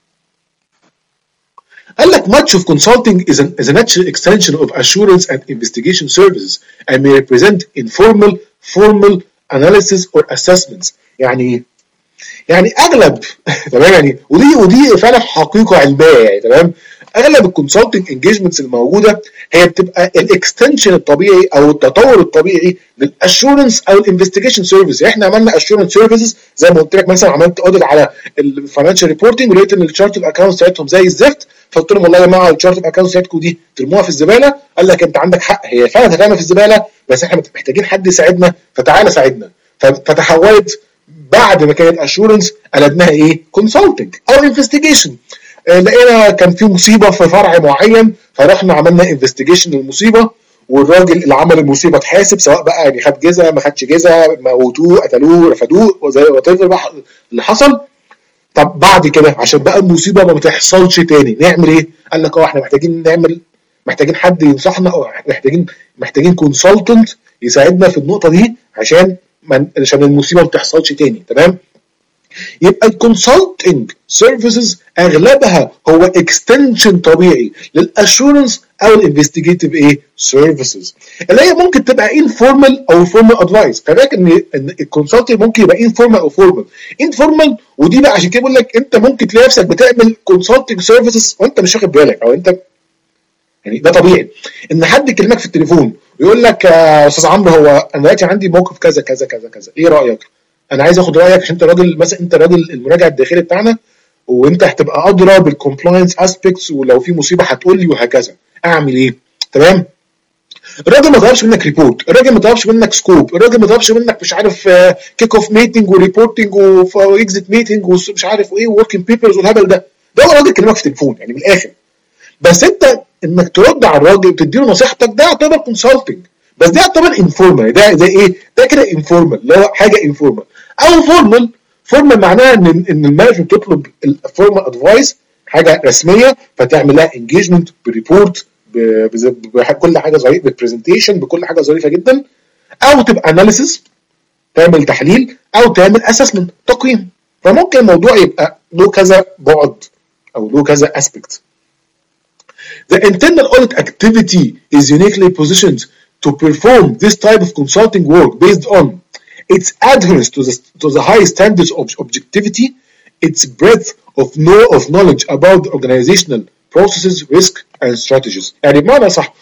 قال لك much of consulting is, an, is a natural extension of assurance and investigation services and may represent informal, formal analysis or assessments. يعني يعني اغلب تمام يعني ودي ودي فعلا حقيقه علميه يعني، تمام؟ اغلب الكونسلتنج انجيجمنتس الموجوده هي بتبقى الاكستنشن الطبيعي او التطور الطبيعي للاشورنس او الانفستيجيشن سيرفيس. يعني احنا عملنا اشورنس سيرفيسز زي ما قلت لك، مثلا عملت اوديت على الفاينانشال ريبورتنج ولقيت ان الشارت اوف اكونتس بتاعتهم زي الزفت، فقلت لهم والله يا جماعه الشارت اوف اكونتس بتاعتكم دي ترموها في الزباله. قال لك انت عندك حق، هي فعلا هترمى في الزباله بس احنا محتاجين حد يساعدنا، فتعالى ساعدنا. فتحولت بعد ما كانت اشورنس قلبناها ايه؟ كونسلتنج او انفستيجيشن. لقينا كان في مصيبه في فرع معين فرحنا عملنا انفستيجيشن للمصيبه، والراجل اللي عمل المصيبه اتحاسب، سواء بقى يعني خد جزءه ما خدش جزءه، موتوه قتلوه رفدوه وزي وات اللي حصل. طب بعد كده عشان بقى المصيبه ما بتحصلش تاني نعمل ايه؟ قال لك اه احنا محتاجين نعمل محتاجين حد ينصحنا، او محتاجين محتاجين كونسلتنت يساعدنا في النقطه دي عشان عشان المصيبه ما تحصلش تاني، تمام؟ يبقى الكونسلتنج سيرفيسز اغلبها هو اكستنشن طبيعي للاشورنس او الانفستيجيتيف ايه سيرفيسز، اللي هي ممكن تبقى انفورمال او فورمال ادفايس. فبالك ان ان الكونسلتنج ممكن يبقى انفورمال او فورمال. انفورمال ودي بقى عشان كده بقول لك انت ممكن تلاقي نفسك بتعمل كونسلتنج سيرفيسز وانت مش واخد بالك، او انت يعني ده طبيعي ان حد يكلمك في التليفون ويقول لك يا استاذ عمرو هو انا دلوقتي عندي موقف كذا كذا كذا كذا، ايه رايك؟ انا عايز اخد رايك عشان انت راجل، مثلا انت راجل المراجع الداخلي بتاعنا وانت هتبقى ادرى بالكومبلاينس اسبيكتس، ولو في مصيبه هتقول لي وهكذا، اعمل ايه؟ تمام؟ الراجل ما طلبش منك ريبورت، الراجل ما طلبش منك سكوب، الراجل ما طلبش منك مش عارف كيك اوف ميتنج وريبورتنج واكزيت ميتنج ومش عارف ايه ووركينج بيبرز والهبل ده، ده هو راجل كلمك في التليفون يعني من الاخر. بس انت انك ترد على الراجل وتدي له نصيحتك ده يعتبر كونسلتنج، بس ده يعتبر انفورمال. ده ده ايه؟ ده كده انفورمال، اللي هو حاجه انفورمال. او فورمال، فورمال معناها ان ان المانجمنت تطلب الفورمال ادفايس، حاجه رسميه فتعمل لها انجيجمنت بريبورت بكل حاجه ظريفه، بالبرزنتيشن، بكل حاجه ظريفه جدا، او تبقى اناليسيس تعمل تحليل، او تعمل اسسمنت تقييم. فممكن الموضوع يبقى له كذا بعد او له كذا اسبكت. The internal audit activity is uniquely positioned to perform this type of consulting work based on its adherence to the, to the high standards of objectivity, its breadth of, know, of knowledge about the organizational processes, risk, and strategies. يعني بمعنى صح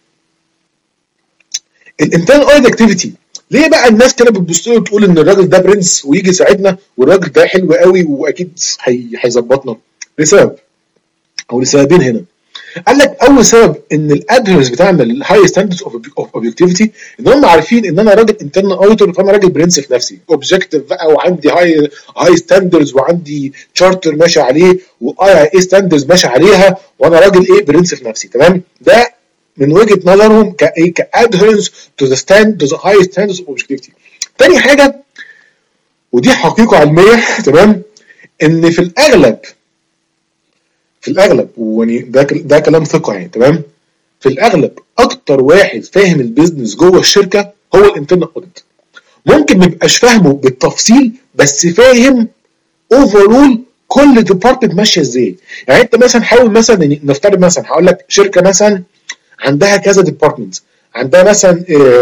الانترنال اوديت اكتيفيتي، ليه بقى الناس كده بتبص له وتقول ان الراجل ده برنس ويجي يساعدنا والراجل ده حلو قوي واكيد هيظبطنا؟ لسبب او لسببين هنا. قال لك اول سبب ان الادرس بتاعنا للهاي ستاندردز اوف اوبجكتيفيتي، ان هم عارفين ان انا راجل انترنال اوديتور، فانا راجل برنس في نفسي، اوبجكتيف بقى، وعندي هاي هاي ستاندردز، وعندي تشارتر ماشي عليه، واي اي ستاندردز ماشي عليها، وانا راجل ايه برنس في نفسي. تمام؟ ده من وجهه نظرهم كايه كادهرنس تو ذا ستاند تو ذا هاي ستاندردز اوف اوبجكتيفيتي. تاني حاجه، ودي حقيقه علميه، تمام، ان في الاغلب في الاغلب ويعني ده ده كلام ثقه يعني، تمام، في الاغلب اكتر واحد فاهم البيزنس جوه الشركه هو الانترنال اوديت. ممكن ما يبقاش فاهمه بالتفصيل، بس فاهم اوفرول كل ديبارتمنت ماشيه ازاي. يعني انت مثلا حاول مثلا نفترض مثلا هقول لك شركه مثلا عندها كذا ديبارتمنت، عندها مثلا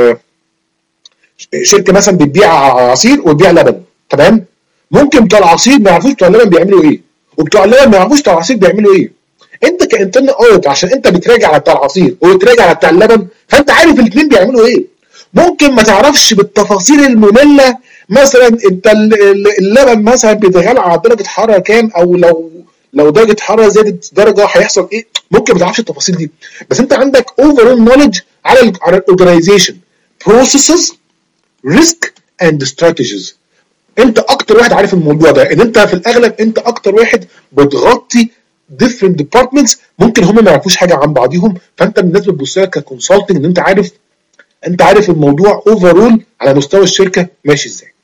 شركه مثلا بتبيع عصير وبتبيع لبن، تمام؟ ممكن بتوع العصير ما يعرفوش بتوع اللبن بيعملوا ايه، وبتوع اللبن ما يعرفوش بتوع العصير بيعملوا ايه. انت كانترنال اوديت عشان انت بتراجع على بتاع العصير وبتراجع على بتاع اللبن، فانت عارف الاثنين بيعملوا ايه. ممكن ما تعرفش بالتفاصيل الممله، مثلا انت اللبن مثلا بيتغلى على درجه حراره كام، او لو لو درجه حراره زادت درجه هيحصل ايه، ممكن ما تعرفش التفاصيل دي، بس انت عندك اوفرول نوليدج على على الاورجنايزيشن بروسيسز ريسك اند استراتيجيز. انت اكتر واحد عارف الموضوع ده، ان انت في الاغلب انت اكتر واحد بتغطي different departments ممكن هم ما يعرفوش حاجه عن بعضهم، فانت الناس بتبص لك ككونسلتنج ان انت عارف انت عارف الموضوع اوفرول على مستوى الشركه ماشي ازاي.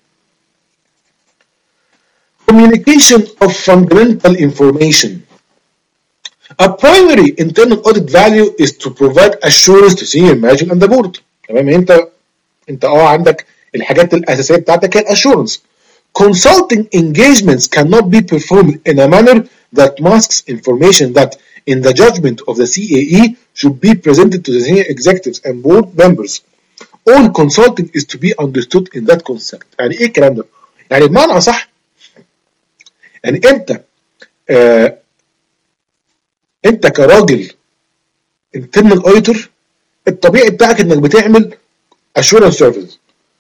Communication of fundamental information. A primary internal audit value is to provide assurance to senior management and the board. تمام؟ انت انت اه عندك الحاجات الاساسيه بتاعتك هي الاشورنس. Consulting engagements cannot be performed in a manner that masks information that, in the judgment of the C A E, should be presented to the senior executives and board members. All consulting is to be understood in that concept. يعني ايه الكلام ده؟ يعني بمعنى اصح، يعني انت آه انت كراجل internal auditor الطبيعي بتاعك انك بتعمل assurance service،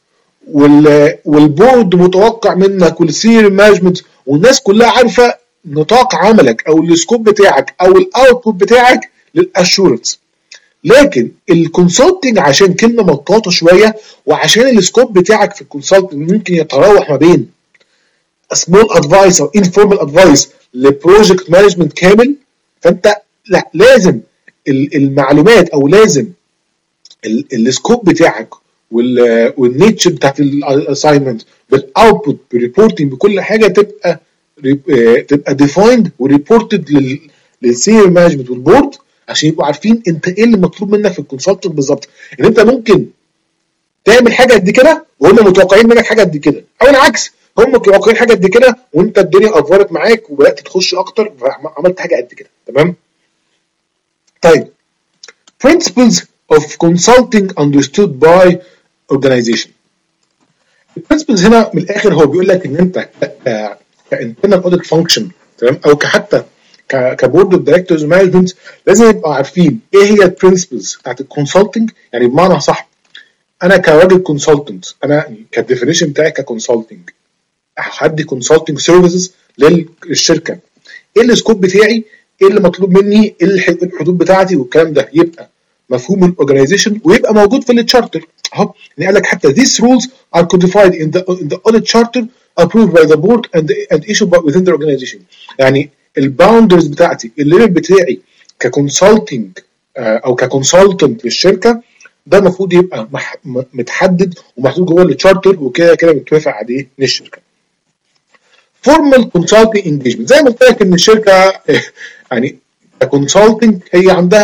والبورد متوقع منك والسينيور مانجمنت والناس كلها عارفه نطاق عملك او السكوب بتاعك او الاوتبوت بتاعك للاشورنس. لكن الكونسلتنج عشان كلمه مطاطه شويه، وعشان السكوب بتاعك في الكونسلتنج ممكن يتراوح ما بين سمول ادفايس او انفورمال ادفايس لبروجكت مانجمنت كامل، فانت لا لازم المعلومات او لازم السكوب بتاعك والنيتشر بتاعت الاساينمنت بالاوتبوت بالريبورتنج بكل حاجه تبقى تبقى ديفايند وريبورتد للسينيور مانجمنت والبورد، عشان يبقوا عارفين انت ايه اللي مطلوب منك في الكونسلتنج بالظبط. ان انت ممكن تعمل حاجه قد كده وهم متوقعين منك حاجه قد كده، او العكس هم متوقعين حاجه قد كده وانت الدنيا افورت معاك وبدات تخش اكتر فعملت حاجه قد كده. تمام؟ طيب principles of consulting understood by organization. البرنسبلز هنا من الاخر هو بيقول لك ان انت كانترنال اوديت فانكشن، تمام، او كحتى كبورد اوف دايركتورز مانجمنت لازم يبقوا عارفين ايه هي البرنسبلز بتاعت الكونسلتنج. يعني بمعنى صح، انا كراجل كونسلتنت، انا كالديفينيشن بتاعي ككونسلتنج هدي كونسلتنج سيرفيسز للشركه، ايه السكوب بتاعي، ايه اللي مطلوب مني، ايه الحدود بتاعتي، والكلام ده يبقى مفهوم الاورجنايزيشن ويبقى موجود في التشارتر اهو. يعني قال لك حتى these rules are codified in the in the audit charter approved by the board and and issued by within the organization. يعني الباوندرز بتاعتي، الليميت بتاعي ككونسلتنج او ككونسلتنت للشركه، ده المفروض يبقى متحدد ومحطوط جوه التشارتر وكده كده متوافق عليه من الشركه. formal consulting engagement، زي ما قلت لك ان الشركه يعني ككونسلتنج هي عندها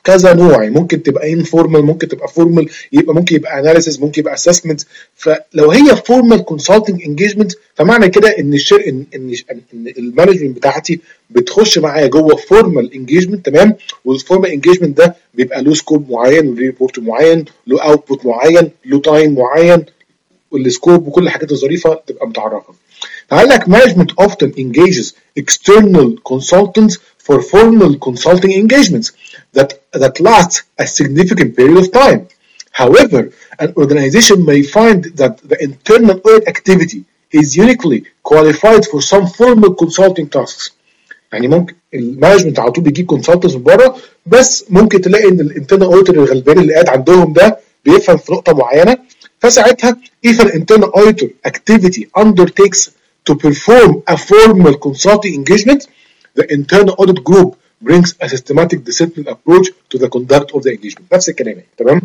كذا نوع، ممكن تبقى انفورمال، ممكن تبقى فورمال، يبقى ممكن يبقى اناليسيس، ممكن يبقى اسسمنت. فلو هي فورمال كونسلتنج انجيجمنت فمعنى كده ان الشر ان ان, إن المانجمنت بتاعتي بتخش معايا جوه فورمال انجيجمنت، تمام. والفورمال انجيجمنت ده بيبقى له سكوب معين، له ريبورت معين، له اوتبوت معين، له تايم معين، والسكوب وكل الحاجات الظريفه تبقى متعرفه. فقال لك management often engages external consultants for formal consulting engagements that that last a significant period of time. However, an organization may find that the internal audit activity is uniquely qualified for some formal consulting tasks. يعني ممكن المانجمنت على طول بيجيب كونسلتنتس من بره، بس ممكن تلاقي ان الانترنال اوديتور الغلبان اللي قاعد عندهم ده بيفهم في نقطه معينه، فساعتها if an internal auditor activity undertakes to perform a formal consulting engagement, the internal audit group brings a systematic disciplined approach to the conduct of the engagement. نفس الكلام يعني، تمام.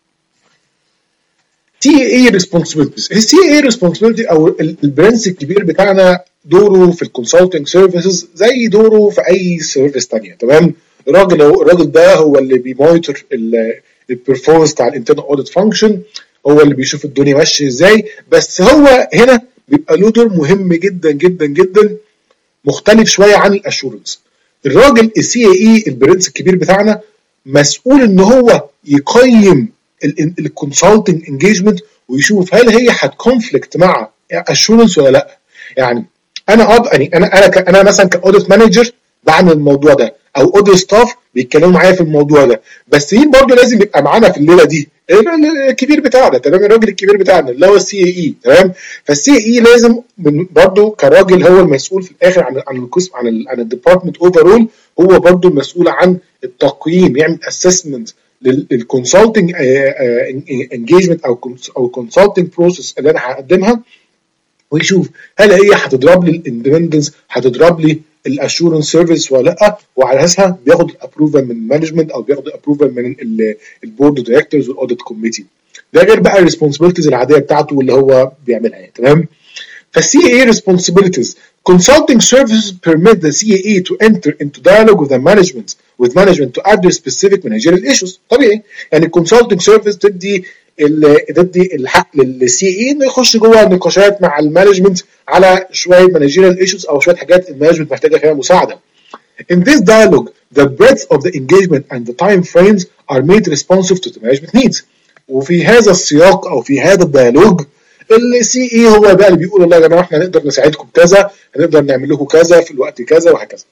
سي اي responsibilities. السي اي responsibility او البرنس الكبير بتاعنا دوره في الكونسلتنج سيرفيسز زي دوره في اي سيرفيس ثانيه، تمام. الراجل هو الراجل ده هو اللي بيمونيتور البرفورمانس بتاع الانترنال اوديت فانكشن، هو اللي بيشوف الدنيا ماشيه ازاي. بس هو هنا بيبقى له دور مهم جدا جدا جدا، مختلف شويه عن الاشورنس. الراجل السي اي البرنس الكبير بتاعنا مسؤول ان هو يقيم الكونسلتنج انجيجمنت ويشوف هل هي هتكونفليكت مع اشورنس ولا لا. يعني انا أب... يعني انا انا ك... انا مثلا كاوديت مانجر بعمل الموضوع ده، او اوديت ستاف بيتكلموا معايا في الموضوع ده، بس مين برضه لازم يبقى معانا في الليله دي؟ الكبير بتاعنا، تمام. الراجل الكبير بتاعنا اللي هو السي اي، تمام. فالسي اي لازم برضه كراجل هو المسؤول في الاخر عن عن القسم، عن ال عن الديبارتمنت اوفرول، هو برضه المسؤول عن التقييم، يعمل اسسمنت للكونسلتنج انجيجمنت او او كونسلتنج بروسيس اللي انا هقدمها، ويشوف هل هي هتضرب لي الاندبندنس، هتضرب لي الاشورنس سيرفيس ولا لا، وعلى اساسها بياخد الابروفال من المانجمنت او بياخد الابروفال من البورد دايركتورز والاوديت كوميتي. ده غير بقى الريسبونسبيلتيز العاديه بتاعته واللي هو بيعملها يعني، تمام. فالسي اي responsibilities. Consulting services permit the سي اي to enter into dialogue with the management with management to address specific managerial issues. طبيعي يعني الكونسلتنج سيرفيس تدي تدي الحق للسي اي انه يخش جوه نقاشات مع المانجمنت على شويه مانجيريال ايشوز او شويه حاجات المانجمنت محتاجه فيها مساعده. In this dialogue, the breadth of the engagement and the time frames are made responsive to the management needs. وفي هذا السياق او في هذا الديالوج السي اي هو بقى اللي بيقول والله يا جماعه احنا هنقدر نساعدكم بكذا، هنقدر نعمل لكم كذا في الوقت كذا وهكذا.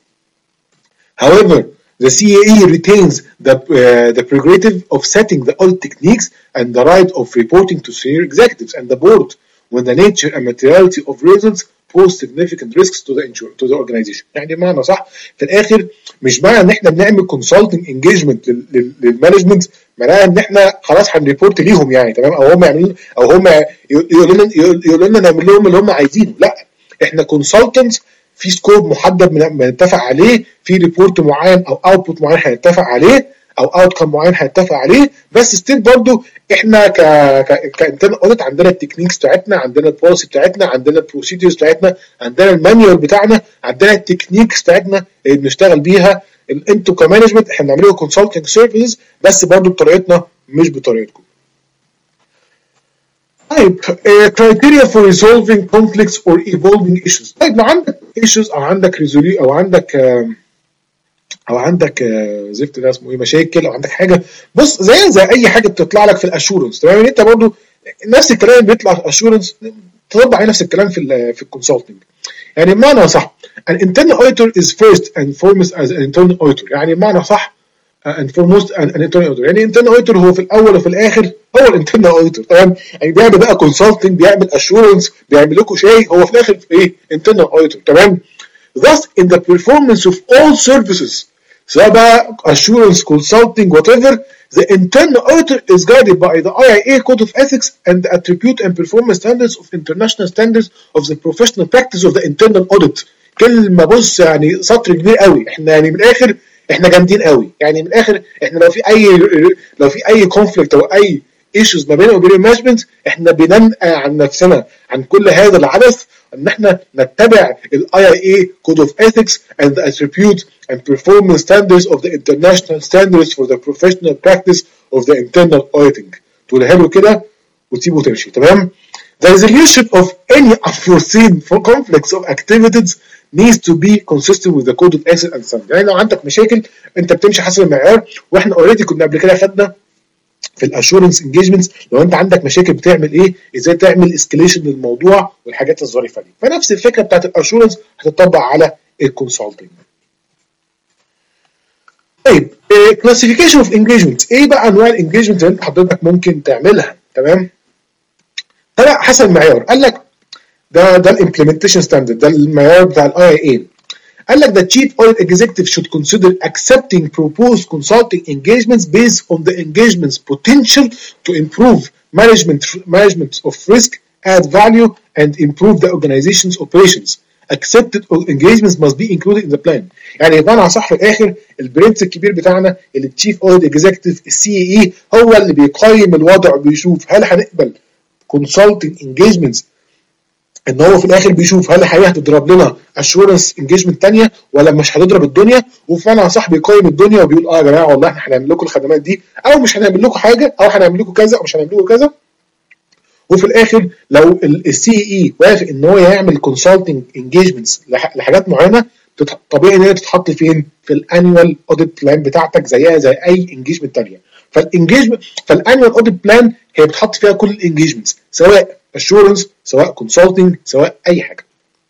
However, the سي اي retains the uh, the prerogative of setting the audit techniques and the right of reporting to senior executives and the board when the nature and materiality of results pose significant risks to the to the organization. يعني بمعنى صح في الاخر مش معنى ان احنا بنعمل consulting engagement للمانجمنت معناها ان احنا خلاص هنريبورت ليهم يعني، تمام، او هم يعملوا او هم يقولوا لنا يقولوا لنا نعمل لهم اللي هم عايزينه. لا، احنا consultants في سكوب محدد بنتفق عليه، في ريبورت معين او اوتبوت معين هنتفق عليه، او اوتكم معين هنتفق عليه، بس ستيل برضو احنا ك كانترنال اوديت عندنا التكنيكس بتاعتنا، عندنا البوليسي بتاعتنا، عندنا البروسيدرز بتاعتنا، عندنا المانيوال بتاعنا، عندنا التكنيكس بتاعتنا اللي بنشتغل بيها. انتوا كمانجمنت احنا بنعمل لكم كونسلتنج سيرفيسز بس برضو بطريقتنا مش بطريقتكم. طيب criteria for resolving conflicts or evolving issues. طيب لو عندك issues او عندك ريزوليو او عندك او عندك زفت ده اسمه ايه مشاكل او عندك حاجه، بص زي زي اي حاجه بتطلع لك في الاشورنس، تمام. انت برضو نفس الكلام اللي بيطلع في الاشورنس تطبق عليه نفس الكلام في ال في الكونسلتنج. يعني بمعنى صح an internal auditor is first and foremost as an internal auditor. يعني بمعنى صح and foremost an internal auditor. يعني internal auditor هو في الاول وفي الاخر هو الانترنال auditor، تمام. يعني بيعمل بقى كونسلتنج، بيعمل اشورنس، بيعمل لكم شيء، هو في الاخر ايه internal auditor، تمام. Thus in the performance of all services سواء بقى assurance, consulting, whatever, the internal auditor is guided by the آي آي إيه Code of Ethics and the attribute and performance standards of international standards of the professional practice of the internal audit. كلمة بص يعني سطر كبير قوي، احنا يعني من الاخر احنا جامدين قوي، يعني من الاخر احنا لو في اي لو في اي conflict او اي ايشوز ما بيننا وبين المانجمنت، احنا بننقى عن نفسنا عن كل هذا العبث ان احنا نتبع الاي اي اي Code of Ethics and the attribute and performance standards of the international standards for the professional practice of the internal auditing. تقولها له كده وتسيبه وتمشي. تمام. The resolution of any unforeseen conflicts of activities needs to be consistent with the Code of Ethics and standards. يعني لو عندك مشاكل انت بتمشي حسب المعيار، واحنا اوريدي كنا قبل كده خدنا في الاشورنس انجيجمنتس لو انت عندك مشاكل بتعمل ايه، ازاي تعمل اسكليشن للموضوع والحاجات الظريفه دي. فنفس الفكره بتاعت الاشورنس هتطبق على الكونسلتنج. طيب كلاسيفيكيشن اوف انجيجمنت، ايه بقى انواع الانجيجمنت اللي انت حضرتك ممكن تعملها؟ تمام. طلع حسب معيار، قال لك ده ده الامبلمنتيشن ستاندرد، ده المعيار بتاع الاي اي اي. قال لك the chief audit executive should consider accepting proposed consulting engagements based on the engagement's potential to improve management management of risk, add value, and improve the organization's operations. Accepted engagements must be included in the plan. يعني بمعنى صح في الاخر البرنس الكبير بتاعنا اللي التشيف اوديت اكزيكتيف السي اي اي هو اللي بيقيم الوضع وبيشوف هل هنقبل consulting engagements، ان هو في الاخر بيشوف هل الحقيقه هتضرب لنا اشورنس انجيجمنت ثانيه ولا مش هتضرب الدنيا، وفعلا صح بيقيم الدنيا وبيقول اه يا جماعه والله احنا هنعمل لكم الخدمات دي او مش هنعمل لكم حاجه او هنعمل لكم كذا او مش هنعمل لكم كذا. وفي الاخر لو السي اي وافق ان هو يعمل كونسلتنج انجيجمنتس لحاجات معينه طبيعي ان هي تتحط فين؟ في الانيوال اوديت بلان بتاعتك زيها زي اي انجيجمنت ثانيه. فالانجيجمنت فالانيوال اوديت بلان هي بتحط فيها كل الانجيجمنتس سواء assurance سواء consulting سواء اي حاجه.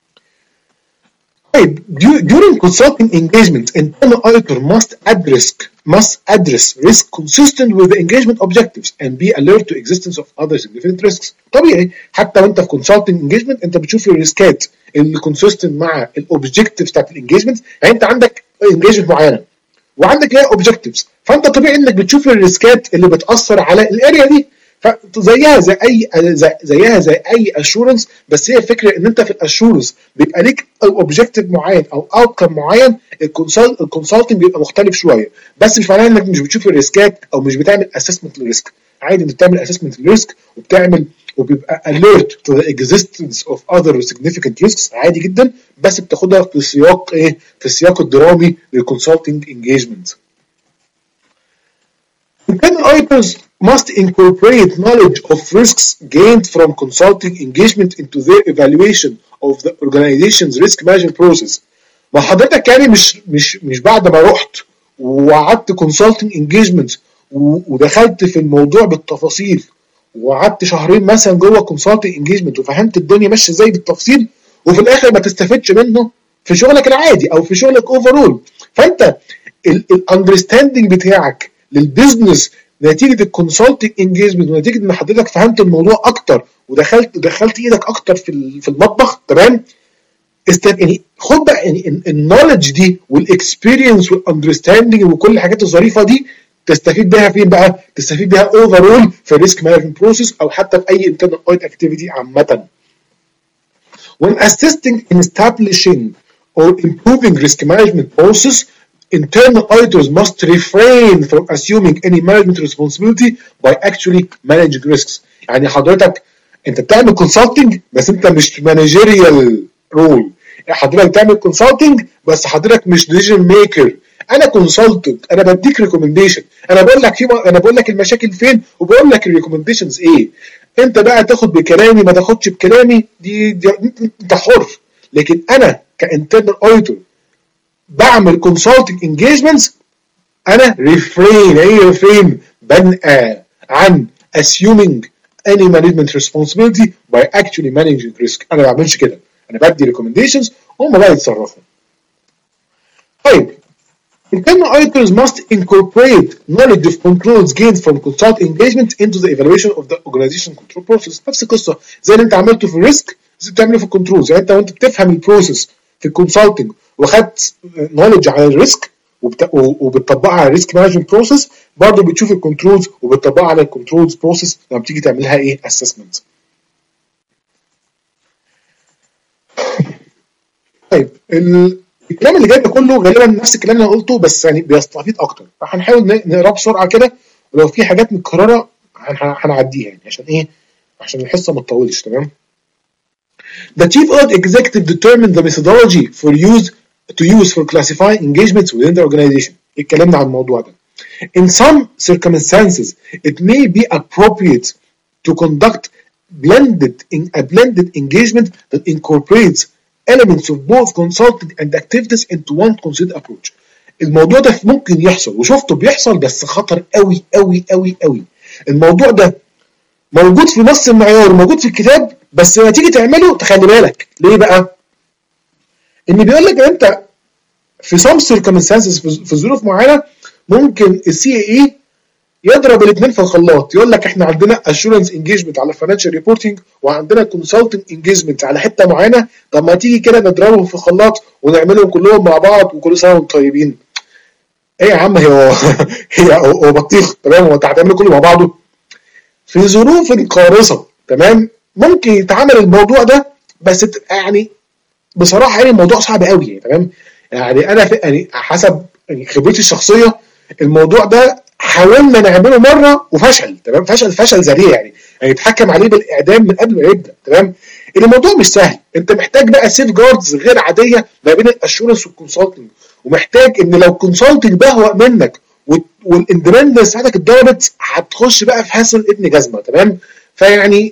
طيب during consulting engagement internal auditor must address must address risk consistent with the engagement objectives and be alert to existence of other significant risks. طبيعي حتى وانت في consulting engagement انت بتشوف الريسكات اللي consistent مع الاوبجكتيفز بتاعت الانجيجمنت. يعني انت عندك انجيجمنت معينه وعندك ليها اوبجكتيفز، فانت طبيعي انك بتشوف الريسكات اللي بتاثر على الاريا دي. فزيها زي اي زي زيها زي اي اشورنس، بس هي الفكره ان انت في الاشورنس بيبقى ليك اوبجكتيف معين او اوتكم معين. الكونسلت الكونسلتنج بيبقى مختلف شويه، بس مش معناه انك مش بتشوف الريسكات او مش بتعمل اسسمنت للريسك. عادي انت بتعمل اسسمنت للريسك وبتعمل وبيبقى alert to the existence of other significant risks عادي جدا، بس بتاخدها في سياق ايه؟ في السياق الدرامي للكونسلتنج انجيجمنت. Internal auditors must incorporate knowledge of risks gained from consulting engagement into their evaluation of the organization's risk management process. ما حضرتك يعني مش مش مش بعد ما رحت وقعدت consulting engagement ودخلت في الموضوع بالتفاصيل وقعدت شهرين مثلا جوه consulting engagement وفهمت الدنيا ماشيه ازاي بالتفصيل وفي الاخر ما تستفدش منه في شغلك العادي او في شغلك اوفرول. فانت الاندرستاندنج بتاعك للبيزنس نتيجه الكونسلتنج انجيجمنت ونتيجه ان حضرتك فهمت الموضوع اكتر ودخلت ودخلت ايدك اكتر في في المطبخ. تمام. يعني خد بقى يعني النولج دي والاكسبيرينس والاندرستاندنج وكل الحاجات الظريفه دي تستفيد بيها فين بقى؟ تستفيد بيها اوفرول في الريسك مانجمنت بروسيس او حتى في اي انترنال اوديت اكتيفيتي عامه. When assisting in establishing or improving risk management process, internal auditors must refrain from assuming any management responsibility by actually managing risks. يعني حضرتك انت بتعمل consulting بس انت مش managerial role. حضرتك بتعمل consulting بس حضرتك مش decision maker. انا consultant، انا بديك recommendation، انا بقول لك في انا بقول لك المشاكل فين وبقول لك الريكومنديشنز ايه. انت بقى تاخد بكلامي ما تاخدش بكلامي دي, دي انت حر. لكن انا كانترنال اوديتور بعمل consulting engagements انا refrain ايه refrain بنقى عن assuming any management responsibility by actually managing risk. انا ما بعملش كده، انا بدي recommendations هم بقى يتصرفوا. طيب internal auditors must incorporate knowledge of controls gained from consulting engagement into the evaluation of the organization control process. نفس القصه زي اللي انت عملته في الريسك زي بتعمله في الكنترولز. يعني انت وانت بتفهم البروسيس في الكونسلتنج وخدت نولج على الريسك وبتطبقها على الريسك مانجمنت بروسيس، برضه بتشوف الكنترولز وبتطبقها على الكنترولز بروسيس لما بتيجي تعملها ايه اسسمنت. طيب الكلام اللي جاي ده كله غالبا نفس الكلام اللي انا قلته بس يعني بيستفيد اكتر، فهنحاول نقراه بسرعه كده ولو في حاجات متكرره هنعديها يعني عشان ايه؟ عشان الحصه ما تطولش. تمام. The chief audit executive determines the methodology for use to use for classifying engagements within the organization. اتكلمنا عن الموضوع ده. In some circumstances, it may be appropriate to conduct blended in a blended engagement that incorporates elements of both consulting and activities into one considered approach. الموضوع ده ممكن يحصل وشفته بيحصل بس خطر قوي قوي قوي قوي. الموضوع ده موجود في نص المعيار وموجود في الكتاب، بس لما تيجي تعمله تخلي بالك ليه بقى؟ ان بيقول لك انت في some circumstances في ظروف معينه ممكن السي اي يضرب الاثنين في الخلاط، يقول لك احنا عندنا assurance engagement على financial reporting وعندنا consulting engagement على حته معينه، طب ما تيجي كده نضربهم في الخلاط ونعملهم كلهم مع بعض وكل سنه وانتم طيبين. ايه يا عم هي هي هو بطيخ؟ تمام، هو انت هتعمله كله مع بعضه؟ في ظروف قارصه تمام ممكن يتعمل الموضوع ده، بس يعني بصراحه يعني الموضوع صعب قوي يعني. تمام، يعني انا في يعني حسب يعني خبرتي الشخصيه الموضوع ده حاولنا نعمله مره وفشل. تمام، فشل فشل ذريع يعني يعني يتحكم عليه بالاعدام من قبل ما يبدا. تمام، الموضوع مش سهل، انت محتاج بقى سيف جاردز غير عاديه ما بين الاشورنس والكونسلتنج، ومحتاج ان لو الكونسلتنج بهوأ منك والاندبندنس بتاعتك اتضربت هتخش بقى في حاصل ابن جزمه. تمام، فيعني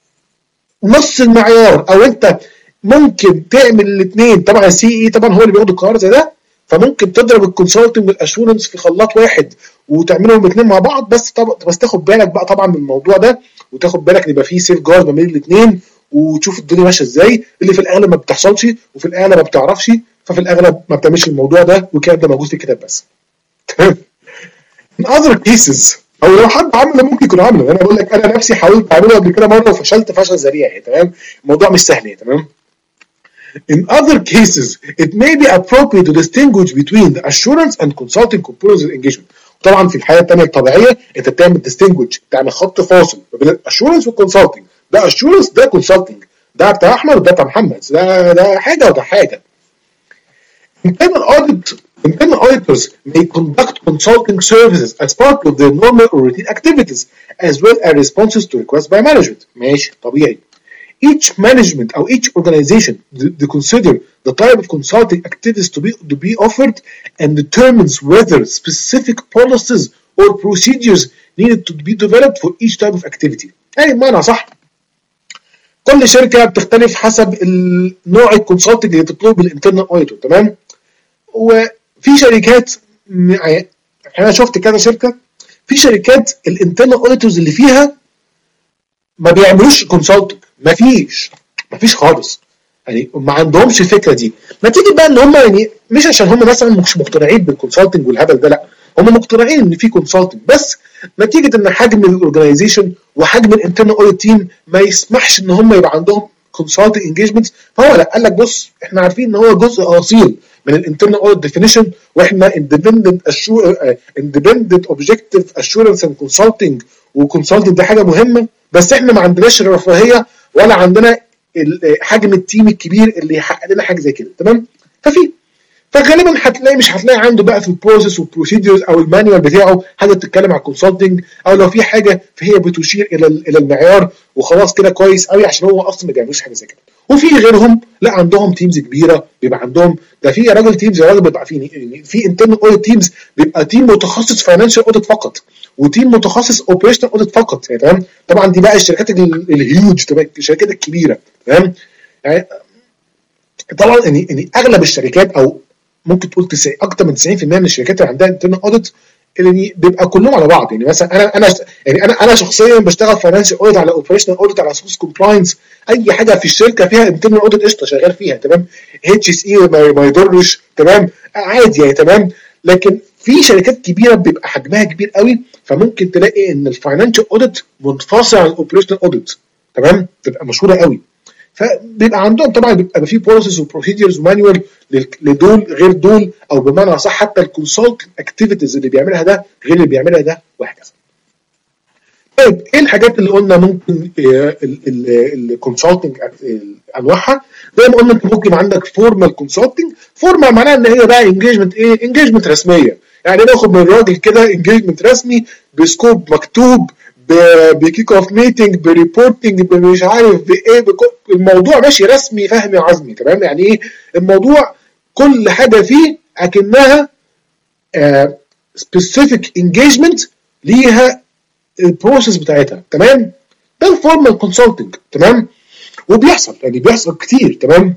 نص المعيار او انت ممكن تعمل الاثنين. طبعا السي اي طبعا هو اللي بياخد القرار زي ده، فممكن تضرب الكونسلتنج والاشورنس في خلاط واحد وتعملهم الاثنين مع بعض، بس طبعا بس تاخد بالك بقى طبعا من الموضوع ده، وتاخد بالك ان يبقى فيه سيف جارد ما بين الاثنين، وتشوف الدنيا ماشيه ازاي، اللي في الاغلب ما بتحصلش وفي الاغلب ما بتعرفش، ففي الاغلب ما بتعملش الموضوع ده، والكلام ده موجود في الكتاب بس. تمام. in other cases او لو حد عمله ممكن يكون عامله، انا بقول لك انا نفسي حاولت اعمله قبل كده مره وفشلت فشل ذريع يعني. تمام، الموضوع مش سهل يعني. تمام. In other cases, it may be appropriate to distinguish between the assurance and consulting components of engagement. طبعا في الحياه الثانيه الطبيعيه انت بتعمل distinguish، تعمل خط فاصل ما بين الاشورنس والكونسلتنج، ده اشورنس ده كونسلتنج، ده بتاع احمد وده بتاع محمد، ده ده حاجه وده حاجه. Internal audit internal auditors may conduct consulting services as part of their normal or routine activities as well as responses to requests by management. ماشي طبيعي. Each management or each organization they consider the type of consulting activities to be to be offered and determines whether specific policies or procedures needed to be developed for each type of activity. يعني بمعنى صح كل شركه بتختلف حسب النوع الكونسلتنج اللي تطلبه بالانترنال اوديتور. تمام، وفي شركات انا شفت كذا شركه، في شركات الانترنال اوديتورز اللي فيها ما بيعملوش كونسلتنج، مفيش مفيش خالص يعني، ما عندهمش الفكره دي. نتيجه بقى ان هم يعني مش عشان هم مثلا مش مقتنعين بالكونسلتنج والهبل ده، لا هم مقتنعين ان في كونسلتنج، بس نتيجه ان حجم الاورجنايزيشن وحجم الانترنال اوديت تيم ما يسمحش ان هم يبقى عندهم كونسلتنج انجيجمنت، فهو لا قال لك بص احنا عارفين ان هو جزء اصيل من الانترنال اوديت ديفينيشن، واحنا اندبندنت اندبندنت اوبجكتيف اشورنس اند كونسلتنج، وكونسلتنج ده حاجه مهمه، بس احنا ما عندناش الرفاهيه ولا عندنا حجم التيم الكبير اللي يحقق لنا حاجه زي كده. تمام، ففي فغالبا هتلاقي مش هتلاقي عنده بقى في البروسيس والبروسيدورز او المانيوال بتاعه حاجه بتتكلم عن الكونسلتنج، او لو في حاجه فهي بتشير الى الى المعيار وخلاص كده كويس قوي، عشان هو اصلا ما بيعملوش حاجه زي كده. وفي غيرهم لا عندهم تيمز كبيره، بيبقى عندهم ده في راجل تيمز يا راجل بيبقى في في انترنال اوديت تيمز بيبقى تيم متخصص فاينانشال اوديت فقط، وتيم متخصص اوبريشنال اوديت فقط يعني. تمام، طبعا دي بقى الشركات الهيوج، تمام، الشركات الكبيره. تمام، يعني طبعا يعني يعني اغلب الشركات او ممكن تقول تسعين اكتر من تسعين في المية من الشركات اللي عندها انترنال اوديت اللي بيبقى كلهم على بعض يعني. مثلا انا انا يعني انا انا شخصيا بشتغل فاينانشال اوديت على اوبريشنال اوديت على سوس كومبلاينس، اي حاجه في الشركه فيها انترنال اوديت قشطه شغال فيها. تمام، اتش اس اي ما يضرش، تمام، عادي يعني. تمام، لكن في شركات كبيره بيبقى حجمها كبير قوي، فممكن تلاقي ان الفاينانشال اوديت منفصل عن الاوبريشنال اوديت. تمام، تبقى مشهوره قوي، فبيبقى عندهم طبعا بيبقى في بوليسيز وبروسيدرز ومانيوال لدول غير دول، او بمعنى اصح حتى الكونسلت اكتيفيتيز اللي بيعملها ده غير اللي بيعملها ده، وهكذا. طيب ايه الحاجات اللي قلنا ممكن الكونسلتنج انواعها؟ زي ما قلنا انت ممكن عندك فورمال كونسلتنج، فورمال معناها ان هي بقى انجيجمنت ايه؟ انجيجمنت رسميه، يعني ناخد من الراجل كده انجيجمنت رسمي بسكوب مكتوب بكيك اوف ميتنج، بريبورتنج، مش عارف بايه، الموضوع ماشي رسمي فهمي عظمي. تمام؟ يعني ايه الموضوع؟ كل حاجه فيه اكنها سبيسيفيك انجيجمنت ليها البروسيس بتاعتها. تمام؟ ده الفورمال كونسلتنج. تمام؟ وبيحصل يعني بيحصل كتير. تمام؟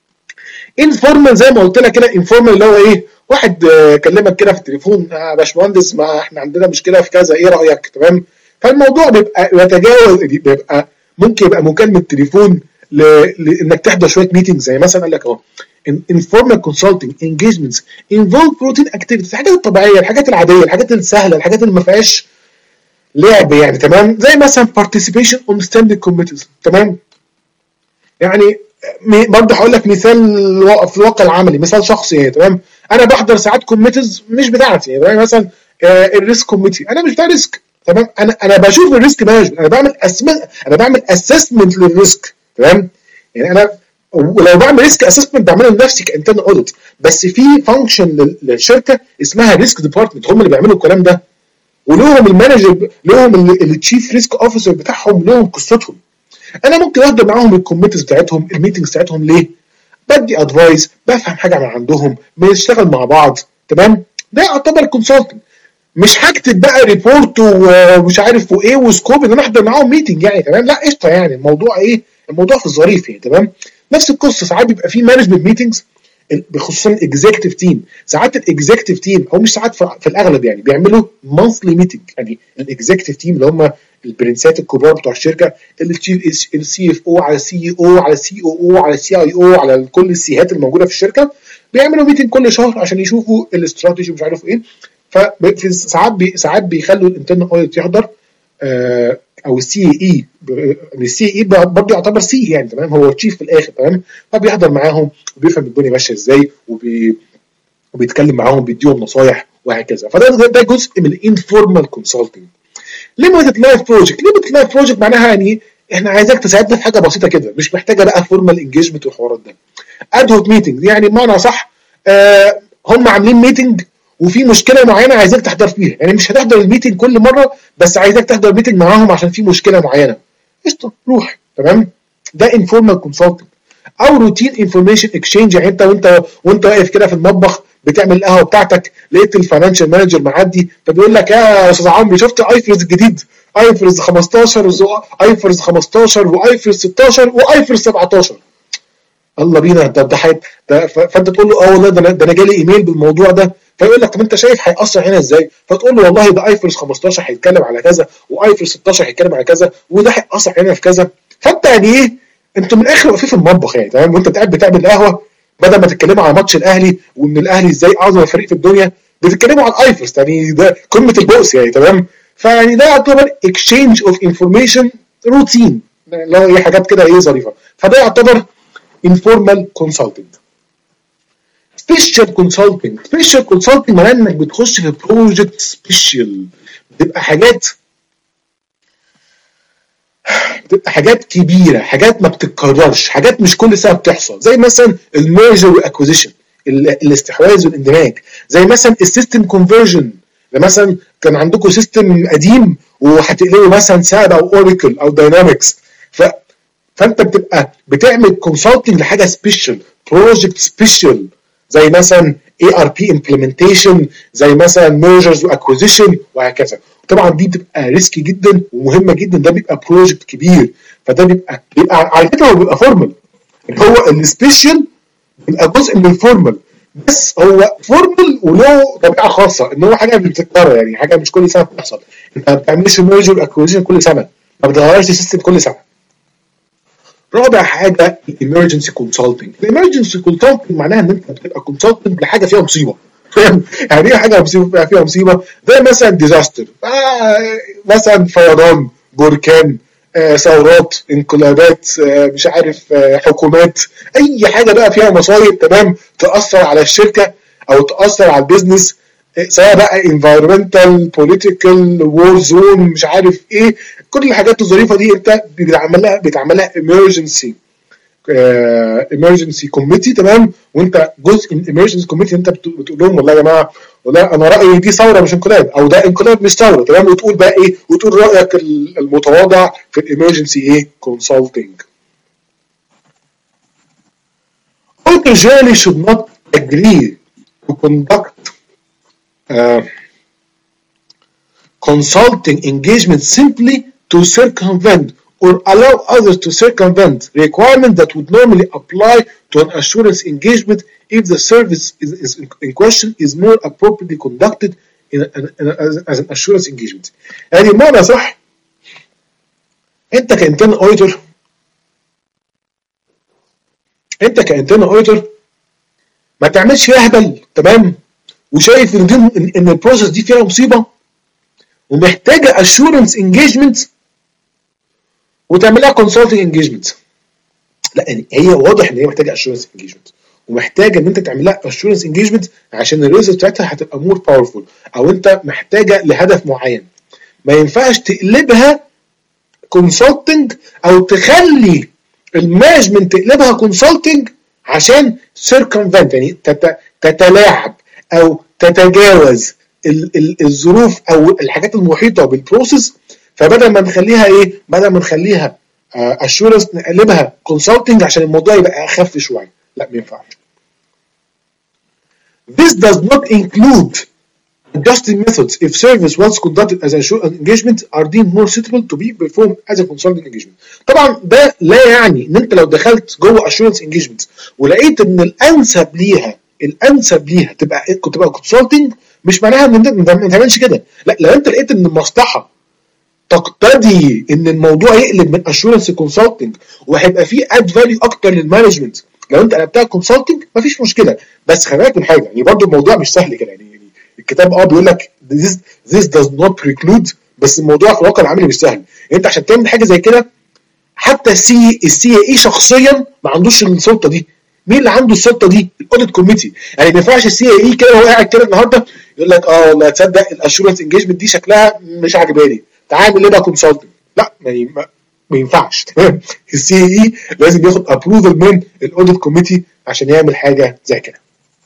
انفورمال زي ما قلت لك كده، انفورمال اللي هو ايه؟ واحد كلمك كده في التليفون، يا باشمهندس ما احنا عندنا مشكله في كذا، ايه رايك؟ تمام؟ فالموضوع بيبقى يتجاوز، بيبقى ممكن يبقى مكالمه تليفون لانك تحضر شويه ميتنج، زي مثلا قال لك اهو informal consulting engagements involve routine activities، الحاجات الطبيعيه، الحاجات العاديه، الحاجات السهله، الحاجات اللي ما فيهاش لعب يعني. تمام؟ زي مثلا participation on standing committees. تمام؟ يعني برضه هقول لك مثال في الواقع العملي، مثال شخصي يعني. تمام؟ انا بحضر ساعات كوميتيز مش بتاعتي يعني، مثلا الريسك كوميتي، انا مش بتاع ريسك. تمام؟ انا انا بشوف الريسك مانجمنت، انا بعمل اسمنت، انا بعمل اسسمنت للريسك. تمام؟ يعني انا ولو بعمل ريسك اسسمنت بعمله لنفسي كانترنال اوديت، بس في فانكشن للشركه اسمها ريسك ديبارتمنت، هم اللي بيعملوا الكلام ده، ولهم المانجر، لهم التشيف ريسك اوفيسر بتاعهم، لهم قصتهم. انا ممكن احضر معاهم الكوميتيز بتاعتهم، الميتنجز بتاعتهم. ليه؟ بدي ادفايس، بفهم حاجه من عندهم، بنشتغل مع بعض. تمام؟ ده يعتبر كونسلتنج. مش هكتب بقى ريبورت ومش عارف وايه وسكوب ان انا احضر معاهم ميتنج يعني. تمام؟ لا قشطه يعني، الموضوع ايه؟ الموضوع في الظريف يعني. تمام؟ نفس القصه، ساعات بيبقى في مانجمنت ميتنجز بخصوصا الاكزيكتيف تيم. ساعات الاكزيكتيف تيم او مش ساعات، في الاغلب يعني بيعملوا مانثلي ميتنج. يعني الاكزيكتيف تيم اللي هم البرنسات الكبار بتوع الشركه، السي اف او على السي او على السي او او على السي اي او على كل السيهات الموجوده في الشركه، بيعملوا ميتنج كل شهر عشان يشوفوا الاستراتيجي مش عارف ايه. ففي ساعات بي ساعات بيخلوا الانترنال اوديت يحضر، آه او السي اي، السي اي برضه يعتبر سي يعني. تمام؟ هو التشيف في الاخر. تمام؟ فبيحضر معاهم وبيفهم الدنيا ماشيه ازاي، وبي وبيتكلم معاهم، بيديهم نصايح وهكذا. فده ده جزء من الانفورمال كونسلتنج. ليميتد لايف بروجكت، ليميتد لايف بروجكت معناها يعني احنا عايزك تساعدنا في حاجه بسيطه كده، مش محتاجه بقى فورمال انجيجمنت والحوارات ده. ادهوك ميتنج يعني بمعنى صح، آه هم عاملين ميتنج وفي مشكله معينه عايزك تحضر فيها، يعني مش هتحضر الميتنج كل مره، بس عايزك تحضر ميتنج معاهم عشان في مشكله معينه. قشطه، روح. تمام؟ ده انفورمال كونسلتنج. او روتين انفورميشن اكسشينج، يعني انت وانت وانت واقف كده في المطبخ بتعمل القهوه بتاعتك، لقيت الفاينانشال مانجر معدي فبيقول لك يا استاذ عمرو شفت ايفرز الجديد؟ ايفرز خمستاشر، ايفرز خمستاشر وايفرز ستاشر وايفرز سبعتاشر. يلا بينا، ده ده, ده فانت تقول له اه والله ده ده انا جالي ايميل بالموضوع ده. فيقول لك طب انت شايف هيأثر هنا ازاي؟ فتقول له والله ده ايفرز خمستاشر هيتكلم على كذا، وايفرز ستاشر هيتكلم على كذا، وده هيأثر هنا في كذا. فانت يعني ايه؟ انتوا من الاخر واقفين في المطبخ يعني. تمام؟ وانت قاعد بتعمل قهوه، بدل ما تتكلموا على ماتش الاهلي وان الاهلي ازاي اعظم فريق في الدنيا، بتتكلموا على الايفرز يعني، ده قمه البؤس يعني. تمام؟ فيعني ده يعتبر اكسشينج اوف انفورميشن روتين، اللي هو ايه حاجات كده ايه ظريفه. فده يعتبر informal consulting. special consulting، special consulting معناه انك بتخش في project special، بتبقى حاجات بتبقى حاجات كبيره، حاجات ما بتتكررش، حاجات مش كل سنه بتحصل، زي مثلا الميرجر والاكوزيشن، الاستحواذ والاندماج، زي مثلا السيستم كونفرجن. مثلا كان عندكم سيستم قديم وهتقلبوا مثلا ساب او اوراكل او داينامكس، ف فانت بتبقى بتعمل كونسلتنج لحاجه سبيشال، بروجكت سبيشال، زي مثلا اي ار بي امبلمنتيشن، زي مثلا ميرجرز واكوزيشن وهكذا. طبعا دي بتبقى ريسكي جدا ومهمه جدا، ده بيبقى بروجكت كبير، فده بيبقى بيبقى على فكره هو بيبقى فورمال، هو السبيشال بيبقى جزء من الفورمال، بس هو فورمال وله طبيعه خاصه، ان هو حاجه بتتكرر يعني، حاجه مش كل سنه بتحصل. انت ما بتعملش ميرجر واكوزيشن كل سنه، ما بتغيرش السيستم كل سنه. رابع حاجه الامرجنسي كونسلتنج. الامرجنسي كونسلتنج معناها ان انت بتبقى كونسلتنج لحاجه فيها مصيبه. فاهم يعني ايه حاجه مصيبه فيها مصيبه؟ زي مثلا ديزاستر، آه مثلا فيضان، بركان، آه ثورات، انقلابات، آه مش عارف، آه حكومات، اي حاجه بقى فيها مصايب. تمام؟ تاثر على الشركه او تاثر على البيزنس، سواء بقى environmental political war zone مش عارف ايه، كل الحاجات الظريفه دي انت بتعملها بتعملها emergency emergency committee تمام، وانت جزء من emergency committee، انت بتقول لهم والله يا جماعه والله انا رايي دي ثوره مش انقلاب، او ده انقلاب مش ثوره تمام، وتقول بقى ايه، وتقول رايك المتواضع في الامرجنسي ايه consulting. Auditor generally should not agree to conduct uh, consulting engagement simply to circumvent or allow others to circumvent requirements that would normally apply to an assurance engagement if the service is, is in question is more appropriately conducted in a, in a, as, as an assurance engagement. يعني بمعنى صح، انت كانترنال اوديتور انت كانترنال اوديتور ما تعملش فيها هبل تمام، وشايف ان دي ان البروسيس دي فيها مصيبه ومحتاجه اشورنس انجيجمنت وتعملها كونسلتنج انجيجمنت. لا يعني هي واضح ان هي محتاجه اشورنس انجيجمنت، ومحتاجه ان انت تعملها اشورنس انجيجمنت عشان الريزلت بتاعتها هتبقى مور باورفول، او انت محتاجه لهدف معين. ما ينفعش تقلبها كونسلتنج او تخلي المانجمنت تقلبها كونسلتنج عشان سيركمفنت، يعني تتلاعب او تتجاوز ال ال الظروف او الحاجات المحيطه بالبروسيس. فبدل ما نخليها ايه، بدل ما نخليها اشورنس نقلبها كونسلتنج عشان الموضوع يبقى اخف شويه. لا ما ينفعش. This does not include adjusting methods if service once conducted as an engagement are deemed more suitable to be performed as a consulting engagement. طبعا ده لا يعني ان انت لو دخلت جوه assurance engagement ولقيت ان الانسب ليها الانسب ليها تبقى تبقى consulting، مش معناها ان انت ما تعملش كده. لا، لو انت لقيت ان المصلحه تقتضي ان الموضوع يقلب من assurance consulting وهيبقى فيه add value اكتر للمانجمنت، لو انت قلبتها consulting مفيش مشكله. بس خلي بالك من حاجه، يعني برضه الموضوع مش سهل كده، يعني الكتاب اه بيقول لك this, this does not preclude، بس الموضوع في الواقع العملي مش سهل. انت عشان تعمل حاجه زي كده حتى السي السي اي شخصيا ما عندوش السلطه دي. مين اللي عنده السلطه دي؟ الاوديت كوميتي. يعني ما ينفعش السي اي كده وهو قاعد كده النهارده يقول لك اه والله تصدق الاشورنس انجيجمنت دي شكلها مش عاجباني، تعال ليه بقى كونسلتنج. لا يعني ما, ما ينفعش تمام. السي اي لازم ياخد ابروفل من الاوديت كوميتي عشان يعمل حاجه زي كده.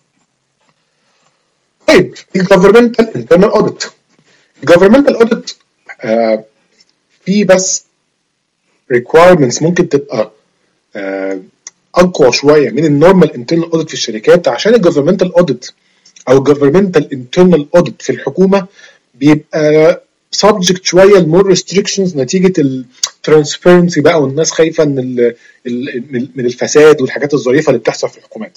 طيب الجفرمنتال انترنال اوديت. الجفرمنتال اوديت آه في بس requirements ممكن تبقى آه اقوى شويه من النورمال انترنال اوديت في الشركات، عشان الجفرمنتال اوديت او الجفرمنتال انترنال اوديت في الحكومه بيبقى subject شويه لمور ريستريكشنز نتيجه الترانسبيرنسي بقى، والناس خايفه ان من الفساد والحاجات الظريفه اللي بتحصل في الحكومات.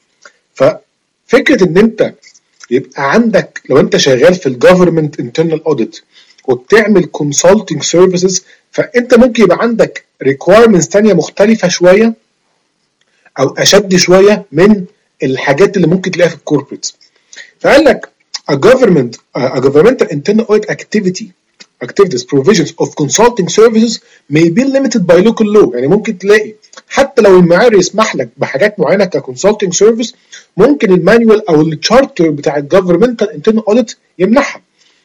ففكره ان انت يبقى عندك لو انت شغال في الجفرمنت انترنال اوديت وبتعمل كونسلتنج سيرفيسز، فانت ممكن يبقى عندك ريكوايرمنتس ثانيه مختلفه شويه او اشد شويه من الحاجات اللي ممكن تلاقيها في الكوربريت. فقال لك a government uh, a governmental internal audit activity activities provisions of consulting services may be limited by local law. يعني ممكن تلاقي حتى لو المعيار يسمح لك بحاجات معينه كconsulting service، ممكن المانيوال او التشارتر بتاع الجفرمنتال internal audit يمنعها،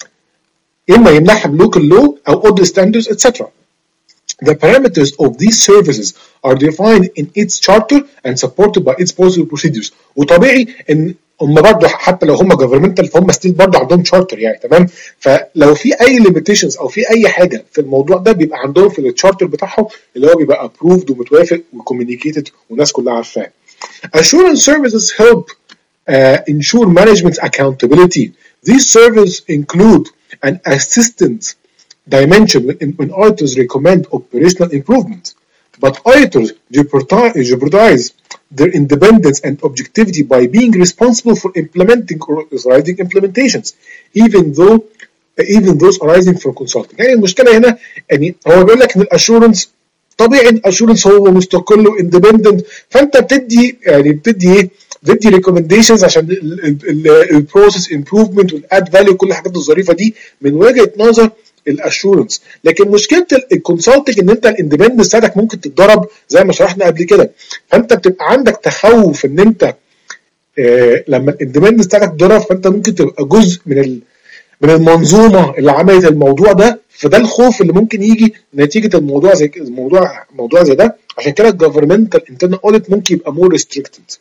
اما يمنعها بلوكال لو او audit standards et cetera. The parameters of these services are defined in its charter and supported by its policy procedures. وطبيعي ان هم برضه حتى لو هم جفرمنتال فهم ستيل برضه عندهم تشارتر يعني تمام. فلو في اي ليميتيشنز او في اي حاجه في الموضوع ده بيبقى عندهم في التشارتر بتاعهم اللي هو بيبقى ابروفد ومتوافق وكوميونيكيتد والناس كلها عارفاه. Assurance services help uh, ensure management's accountability. These services include an assistant dimension when auditors recommend operational improvement, but auditors jeopardize their independence and objectivity by being responsible for implementing or authorizing implementations, even though even those arising from consulting. يعني المشكله هنا يعني هو بيقول لك ان الاشورنس طبيعي، الاشورنس هو مستقل واندبندنت، فانت بتدي يعني بتدي ايه؟ بتدي ريكومنديشنز عشان البروسيس امبروفمنت والاد فاليو كل الحاجات الظريفه دي من وجهه نظر الاشورنس. لكن مشكله الكونسلتنج ان انت الاندبندنس بتاعتك ممكن تتضرب زي ما شرحنا قبل كده، فانت بتبقى عندك تخوف ان انت آه لما الاندبندنس بتاعتك تتضرب فانت ممكن تبقى جزء من ال من المنظومه اللي عملت الموضوع ده، فده الخوف اللي ممكن يجي نتيجه الموضوع زي الموضوع موضوع زي ده. عشان كده الجفرمنتال انترنال اوديت ممكن يبقى more restricted.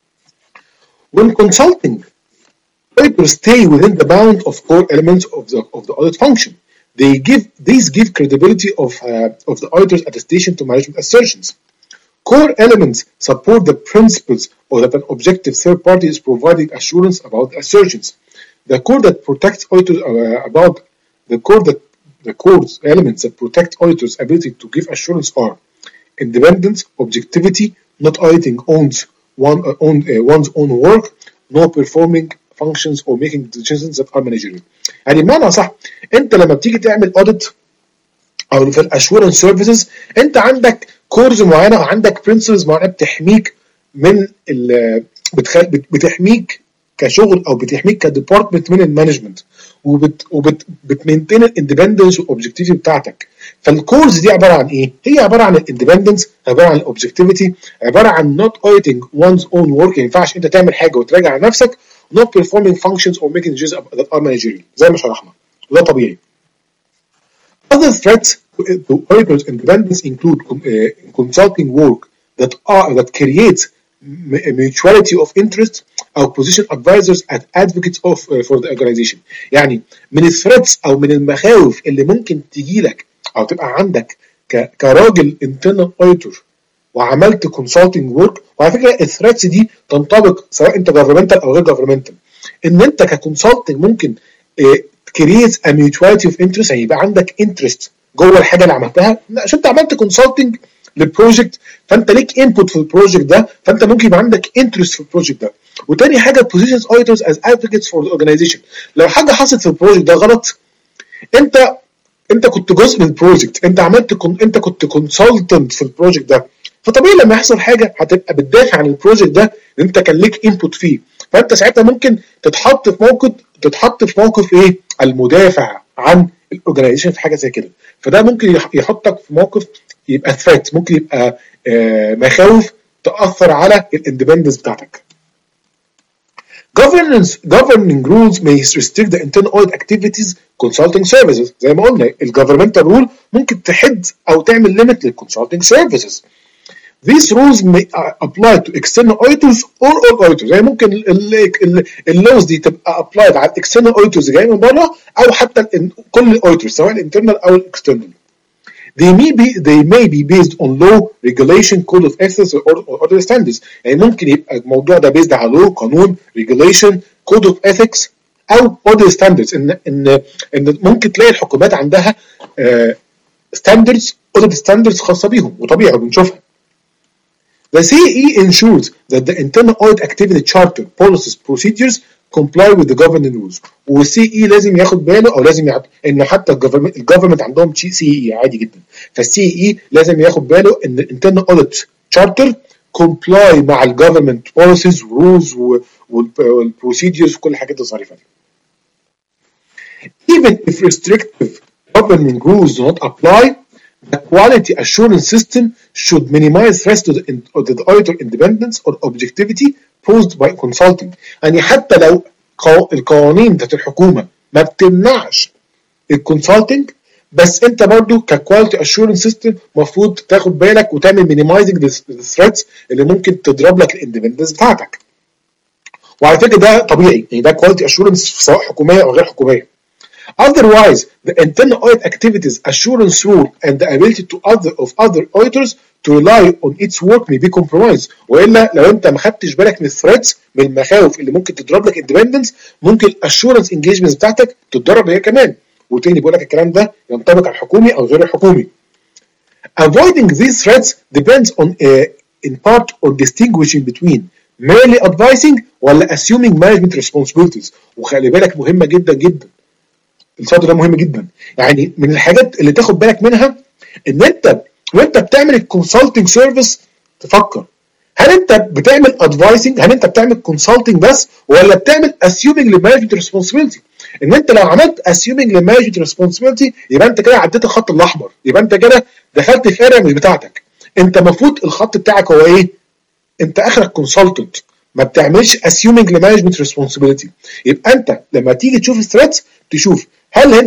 When consulting, auditors stay within the bound of core elements of the of the audit function. They give these give credibility of uh, of the auditor's attestation to management assertions. Core elements support the principles or that an objective third party is providing assurance about the assertions. The core that protects auditors uh, about the core that the core elements that protect auditors' ability to give assurance are independence, objectivity, not auditing owns one uh, own, uh, one's own work, no performing functions or making decisions that are managerial. يعني بمعنى صح، انت لما بتيجي تعمل audit او في الاشورنس سيرفيسز انت عندك كورز معينه او عندك برنسبلز معينه بتحميك من ال بتخل... بتحميك كشغل او بتحميك كديبارتمنت من المانجمنت، وبت وبت بتمنتين الاندبندنس والاوبجكتيفيتي بتاعتك. فالكورز دي عباره عن ايه؟ هي عباره عن الاندبندنس، عباره عن الاوبجكتيفيتي، عباره عن not auditing one's own work. ما ينفعش انت تعمل حاجه وتراجع على نفسك. not performing functions or making decisions that are managerial زي ما شرحنا، وده طبيعي. Other threats to auditors' independence include uh, consulting work that are that creates mutuality of interest or position advisors as advocates of uh, for the organization. يعني من الثreats او من المخاوف اللي ممكن تجي لك او تبقى عندك ك, كراجل internal auditor وعملت consulting work. وعلى فكره الثreats دي تنطبق سواء انت governmental او غير governmental، ان انت كconsulting ممكن uh, creates a mutuality of interest، يعني يبقى عندك interest جوه الحاجه اللي عملتها عشان انت عملت كونسلتنج للبروجكت، فانت ليك انبوت في البروجكت ده، فانت ممكن يبقى عندك انترست في البروجكت ده. وتاني حاجه positions auditors as advocates for the organization. لو حاجه حصلت في البروجكت ده غلط، انت انت كنت جزء من البروجكت، انت عملت كن... انت كنت كونسلتنت في البروجكت ده، فطبيعي لما يحصل حاجه هتبقى بتدافع عن البروجكت ده ان انت كان ليك انبوت فيه، فانت ساعتها ممكن تتحط في موقف تتحط في موقف ايه؟ المدافع عن الاورجنايزيشن في حاجه زي كده. فده ممكن يحطك في موقف يبقى ثريت، ممكن يبقى آه مخاوف تاثر على الاندبندنس بتاعتك. Governance governing rules may restrict the internal audit activities consulting services. زي ما قلنا الجفرمنتال رول ممكن تحد او تعمل ليميت للconsulting services. These rules may apply to external auditors or all auditors. يعني ممكن اللوز دي تبقى applied على external auditors جاي من بره او حتى كل الاوديتورز سواء الانترنال او الاكسترنال. They may be they may be based on law, regulation, code of ethics or other standards. يعني ممكن يبقى الموضوع ده based على law، قانون، regulation، code of ethics او other standards. ان ان ان ممكن تلاقي الحكومات عندها standards other standards خاصه بيهم، وطبيعي بنشوفها. The C E E ensures that the internal audit activity charter, policies, procedures comply with the governing rules. والسي اي لازم ياخد باله او لازم يعد ان حتى الجفرمنت الجفرمنت عندهم سي اي عادي جدا، فالسي اي لازم ياخد باله ان الانترنال اوديت تشارتر كومبلاي مع الجفرمنت بوليسيز ورولز والبروسيدجرز وكل الحاجات الظريفه دي. Even if restrictive governing rules do not apply, the quality assurance system should minimize threats to the, to the auditor independence or objectivity posed by consulting. يعني حتى لو القوانين بتاعت الحكومة ما بتمنعش الكونسلتنج، بس انت برضو ككواليتي اشورنس سيستم المفروض تاخد بالك وتعمل مينيمايزنج الثريتس اللي ممكن تضرب لك الاندبندنس بتاعتك. وعلى فكره ده طبيعي، يعني ده كواليتي اشورنس سواء حكوميه او غير حكوميه. Otherwise, the internal audit activities assurance rule and the ability to other of other auditors to rely on its work may be compromised. والا لو انت ما خدتش بالك من الثريتس من المخاوف اللي ممكن تضرب لك اندبندنس، ممكن الاشورنس انجيجمنت بتاعتك تتضرب هي كمان. وتاني بقول لك الكلام ده ينطبق على الحكومي او غير الحكومي. Avoiding these threats depends on uh, in part on distinguishing between merely advising ولا assuming management responsibilities. وخلي بالك مهمه جدا جدا. السطر ده مهم جدا، يعني من الحاجات اللي تاخد بالك منها ان انت وانت بتعمل الكونسلتنج سيرفيس تفكر هل انت بتعمل ادفايسنج، هل انت بتعمل كونسلتنج بس ولا بتعمل اسيومينج للمانجمنت ريسبونسبيلتي. ان انت لو عملت اسيومينج للمانجمنت ريسبونسبيلتي يبقى انت كده عديت الخط الاحمر، يبقى انت كده دخلت في اريا مش بتاعتك. انت المفروض الخط بتاعك هو ايه؟ انت اخرك كونسلتنت، ما بتعملش اسيومينج لمانجمنت ريسبونسبيلتي. يبقى انت لما تيجي تشوف الثريتس تشوف هل انت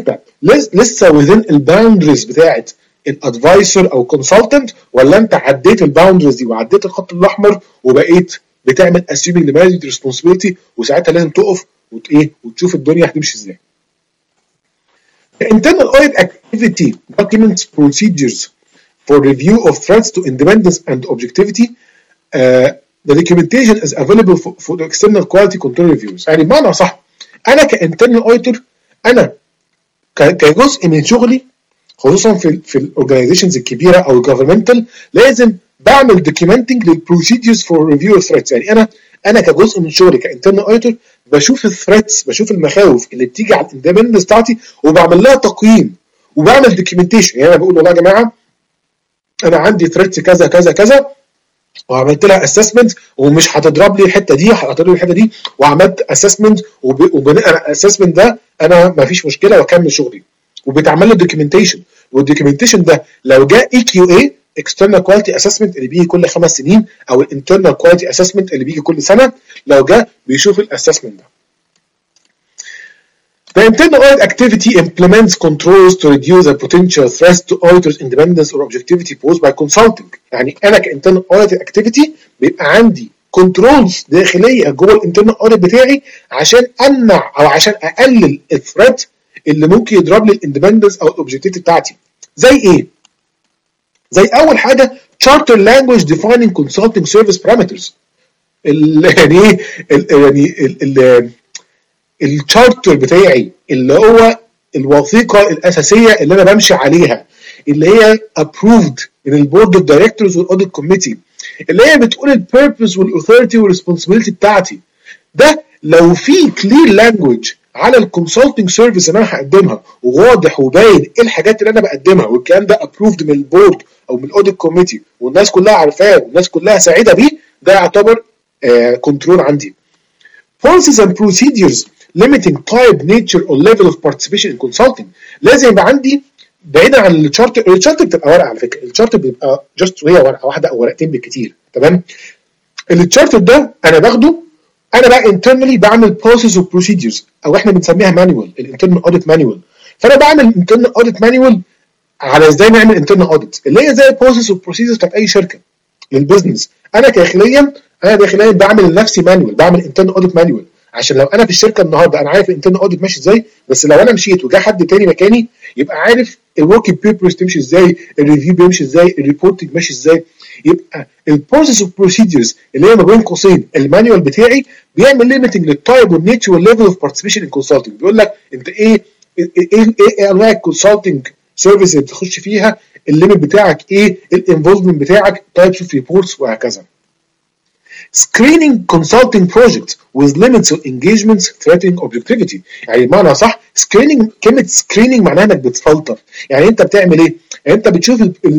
لسه within الباوندريز بتاعت الادفايسر او كونسلتنت، ولا انت عديت الباوندريز دي وعديت الخط الاحمر وبقيت بتعمل assuming limited responsibility، وساعتها لازم تقف وت ايه وتشوف الدنيا هتمشي ازاي. The internal audit activity documents procedures for review of threats to independence and objectivity. Uh, the documentation is available for, for the external quality control reviews. يعني بمعنى صح، انا كانترنال auditor انا كجزء من شغلي خصوصا في في الاورجنايزيشنز الكبيره او الجفرمنتال لازم بعمل دوكيومنتنج للبروسيدجرز فور ريفيو ثريتس. يعني انا انا كجزء من شغلي كانترنال اوديتور بشوف الثريتس، بشوف المخاوف اللي بتيجي على الاندبندنس بتاعتي وبعمل لها تقييم وبعمل دوكيومنتيشن. يعني انا بقول والله يا جماعه انا عندي ثريتس كذا كذا كذا وعملت لها اسسمنت ومش هتضرب لي الحته دي، هتضرب لي الحته دي، وعملت اسسمنت وبناء على الاسسمنت ده انا ما فيش مشكله واكمل شغلي. وبيتعمل له دوكيومنتيشن، والدوكيومنتيشن ده لو جاء اي كيو اي external quality assessment اللي بيجي كل خمس سنين او الانترنال quality assessment اللي بيجي كل سنه، لو جاء بيشوف الاسسمنت ده. The internal audit activity implements controls to reduce the potential threats to auditors' independence or objectivity posed by consulting. يعني انا كانترنال audit activity بيبقى عندي كنترولز داخليه جوه الانترنال audit بتاعي عشان امنع او عشان اقلل الثريت اللي ممكن يضرب لي الاندبندنس او الاوبجكتيفيتي بتاعتي. زي ايه؟ زي اول حاجه charter language defining consulting service parameters. يعني ايه يعني الشارتر بتاعي اللي هو الوثيقه الاساسيه اللي انا بمشي عليها، اللي هي approved من البورد اوف دايركتورز والاوديت كوميتي، اللي هي بتقول البيربز والاثوريتي والريسبونسبيلتي بتاعتي. ده لو في كلير لانجوج على الكونسلتنج سيرفيس اللي انا هقدمها وواضح وباين ايه الحاجات اللي انا بقدمها والكلام ده ابروفد من البورد او من الاوديت كوميتي والناس كلها عارفاه والناس كلها سعيده بيه، ده يعتبر كنترول آه عندي. Policies and procedures limiting type, nature or level of participation in consulting. لازم يبقى عندي بعيدا عن الشارتر. الشارتر بتبقى ورقه على فكره، الشارتر بيبقى جاست وهي ورقه واحده او ورقتين بالكتير، تمام؟ الشارتر ده انا باخده انا بقى internally بعمل process of procedures او احنا بنسميها manual، الانترنال audit manual. فانا بعمل internal audit manual على ازاي نعمل internal audit اللي هي زي process of procedures بتاعت اي شركه للبزنس. انا داخليا انا داخليا بعمل لنفسي manual، بعمل internal audit manual عشان لو انا في الشركه النهارده انا عارف الانترنال audit ماشي ازاي، بس لو انا مشيت وجا حد تاني مكاني يبقى عارف الوركينج بيبرز تمشي ازاي، الريفيو بيمشي ازاي، الريبورتنج ماشي ازاي. يبقى البروسيس اوف بروسيدجرز اللي هي ما بين قوسين المانيوال بتاعي بيعمل ليميتنج للتايب والنيتشر والليفل اوف بارتيسيبيشن ان كونسلتنج. بيقول لك انت ايه ايه ايه, إيه انواع الكونسلتنج سيرفيس اللي بتخش فيها، الليميت بتاعك ايه، الانفولفمنت بتاعك، تايبس اوف ريبورتس وهكذا. Screening consulting projects with limits of engagements threatening objectivity. يعني بمعنى صح screening، كلمة screening معناها انك بتفلتر. يعني انت بتعمل ايه؟ يعني انت بتشوف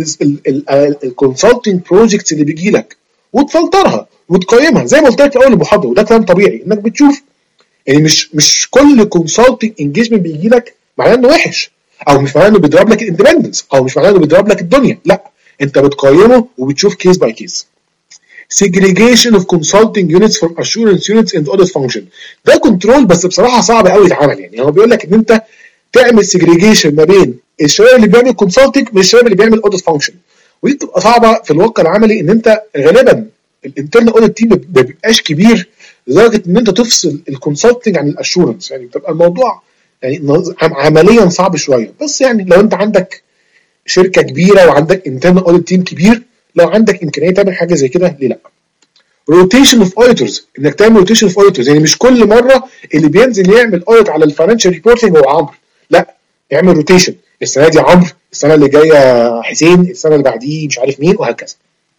الكونسلتنج بروجكتس اللي بيجي لك وتفلترها وتقيمها زي ما قلت لك في اول المحاضرة، وده كلام طبيعي انك بتشوف. يعني مش مش كل كونسلتنج انجيجمنت بيجي لك معناه انه وحش، او مش معناه انه بيضرب لك الاندبندنس، او مش معناه انه بيضرب لك الدنيا، لا انت بتقيمه وبتشوف كيس باي كيس. segregation of consulting units from assurance units and audit function. ده كنترول بس بصراحه صعب قوي يتعمل. يعني هو بيقول لك ان انت تعمل segregation ما بين الشباب اللي بيعمل كونسلتنج من الشباب اللي بيعمل audit function، ودي بتبقى صعبه في الواقع العملي ان انت غالبا الانترنال اوديت تيم ما بيبقاش كبير لدرجه ان انت تفصل الكونسلتنج عن الاشورنس. يعني بتبقى الموضوع يعني عمليا صعب شويه، بس يعني لو انت عندك شركه كبيره وعندك انترنال اوديت تيم كبير، لو عندك امكانيه تعمل حاجه زي كده ليه لا. روتيشن اوف اوديتورز، انك تعمل روتيشن اوف اوديتورز، يعني مش كل مره اللي بينزل يعمل اوديت على الفاينانشال ريبورتنج هو عمرو، لا اعمل روتيشن، السنه دي عمرو، السنه اللي جايه حسين، السنه اللي بعديه مش عارف مين وهكذا.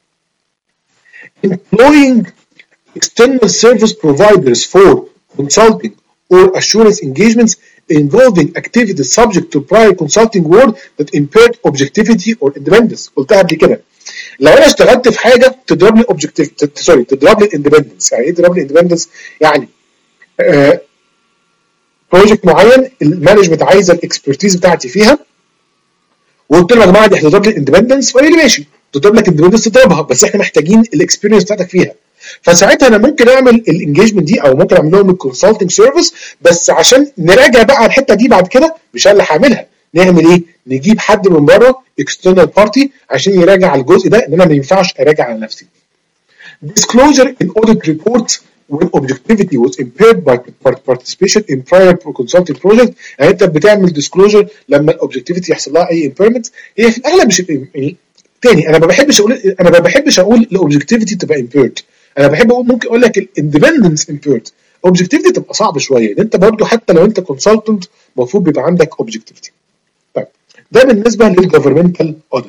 employing external service providers for consulting or assurance engagements involving activities subject to prior consulting work that impaired objectivity or independence. قلتها قبل كده، لو انا اشتغلت في حاجه تضرب لي اوبجكتيف سوري تضرب لي الاندبندنس. يعني ايه تضرب لي الاندبندنس؟ يعني آه بروجكت معين المانجمنت عايزه الاكسبرتيز بتاعتي فيها، وقلت لهم يا جماعه دي هتضرب لي الاندبندنس، فقال لي ماشي تضرب لك الاندبندنس تضربها، بس احنا محتاجين الاكسبيرينس بتاعتك فيها. فساعتها انا ممكن اعمل الانجيجمنت دي او ممكن اعمل لهم الكونسلتنج سيرفيس، بس عشان نراجع بقى على الحته دي بعد كده مش انا اللي هعملها، نعمل ايه؟ نجيب حد من بره external party عشان يراجع الجزء ده، ان انا ما ينفعش اراجع على نفسي. Disclosure in audit reports when objectivity was impaired by participation in prior consulting project. يعني انت بتعمل disclosure لما الاوبجكتيفيتي يحصل لها اي impairment. هي في الاغلب مش يعني تاني انا ما بحبش اقول انا ما بحبش اقول الاوبجكتيفيتي تبقى impaired. انا بحب اقول ممكن اقول لك الاندبندنس impaired. اوبجكتيفيتي تبقى صعب شويه، ان انت برضو حتى لو انت كونسلتنت المفروض بيبقى عندك اوبجكتيفيتي. طيب ده بالنسبه للجفرمنتال اوديت.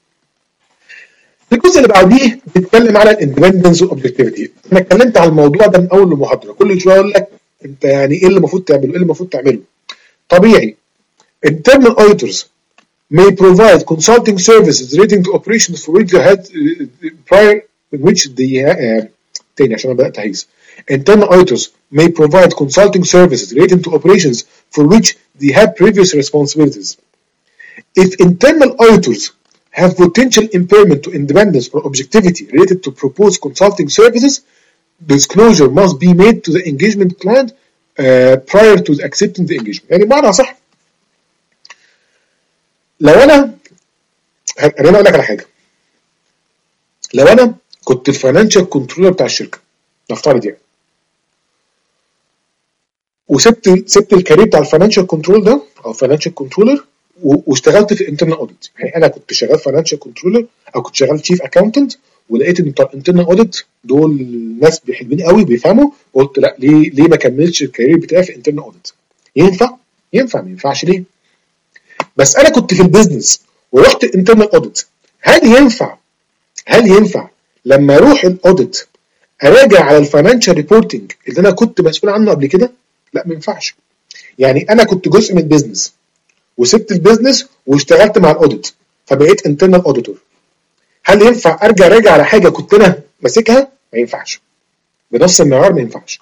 الجزء اللي بعديه بيتكلم على الاندبندنس والاوبجكتيفيتي. انا اتكلمت على الموضوع ده من اول المحاضره، كل شويه اقول لك انت يعني ايه اللي المفروض تعمله، ايه اللي المفروض تعمله. طبيعي internal auditors may provide consulting services relating to operations for which they had uh, prior in which they uh, تاني عشان انا بدات اهيس. Internal auditors may provide consulting services relating to operations for which they had previous responsibilities. If internal auditors have potential impairment to independence or objectivity related to proposed consulting services, disclosure must be made to the engagement client uh, prior to accepting the engagement. يعني بمعنى صح، لو انا انا اقول لك على حاجه، لو انا كنت الفاينانشال كنترولر بتاع الشركه نفترض يعني، وسبت سبت الكارير بتاع الفاينانشال كنترول ده او فاينانشال كنترولر واشتغلت في الانترنال اوديت. يعني انا كنت شغال فاينانشال كنترولر او كنت شغال تشيف اكاونتنت، ولقيت ان بتوع الانترنال اوديت دول ناس حلوين قوي بيفهموا، وقلت لا ليه ليه ما كملش الكارير بتاعي في الانترنال اوديت؟ ينفع؟ ينفع ما ينفعش ليه؟ بس انا كنت في البيزنس ورحت الانترنال اوديت، هل ينفع هل ينفع لما اروح الاوديت اراجع على الفاينانشال ريبورتنج اللي انا كنت مسؤول عنه قبل كده؟ لا ما ينفعش. يعني انا كنت جزء من البيزنس وسبت البيزنس واشتغلت مع الاوديت فبقيت انترنال اوديتور، هل ينفع ارجع راجع على حاجه كنت انا ماسكها؟ ما ينفعش. بنص المعيار ما ينفعش،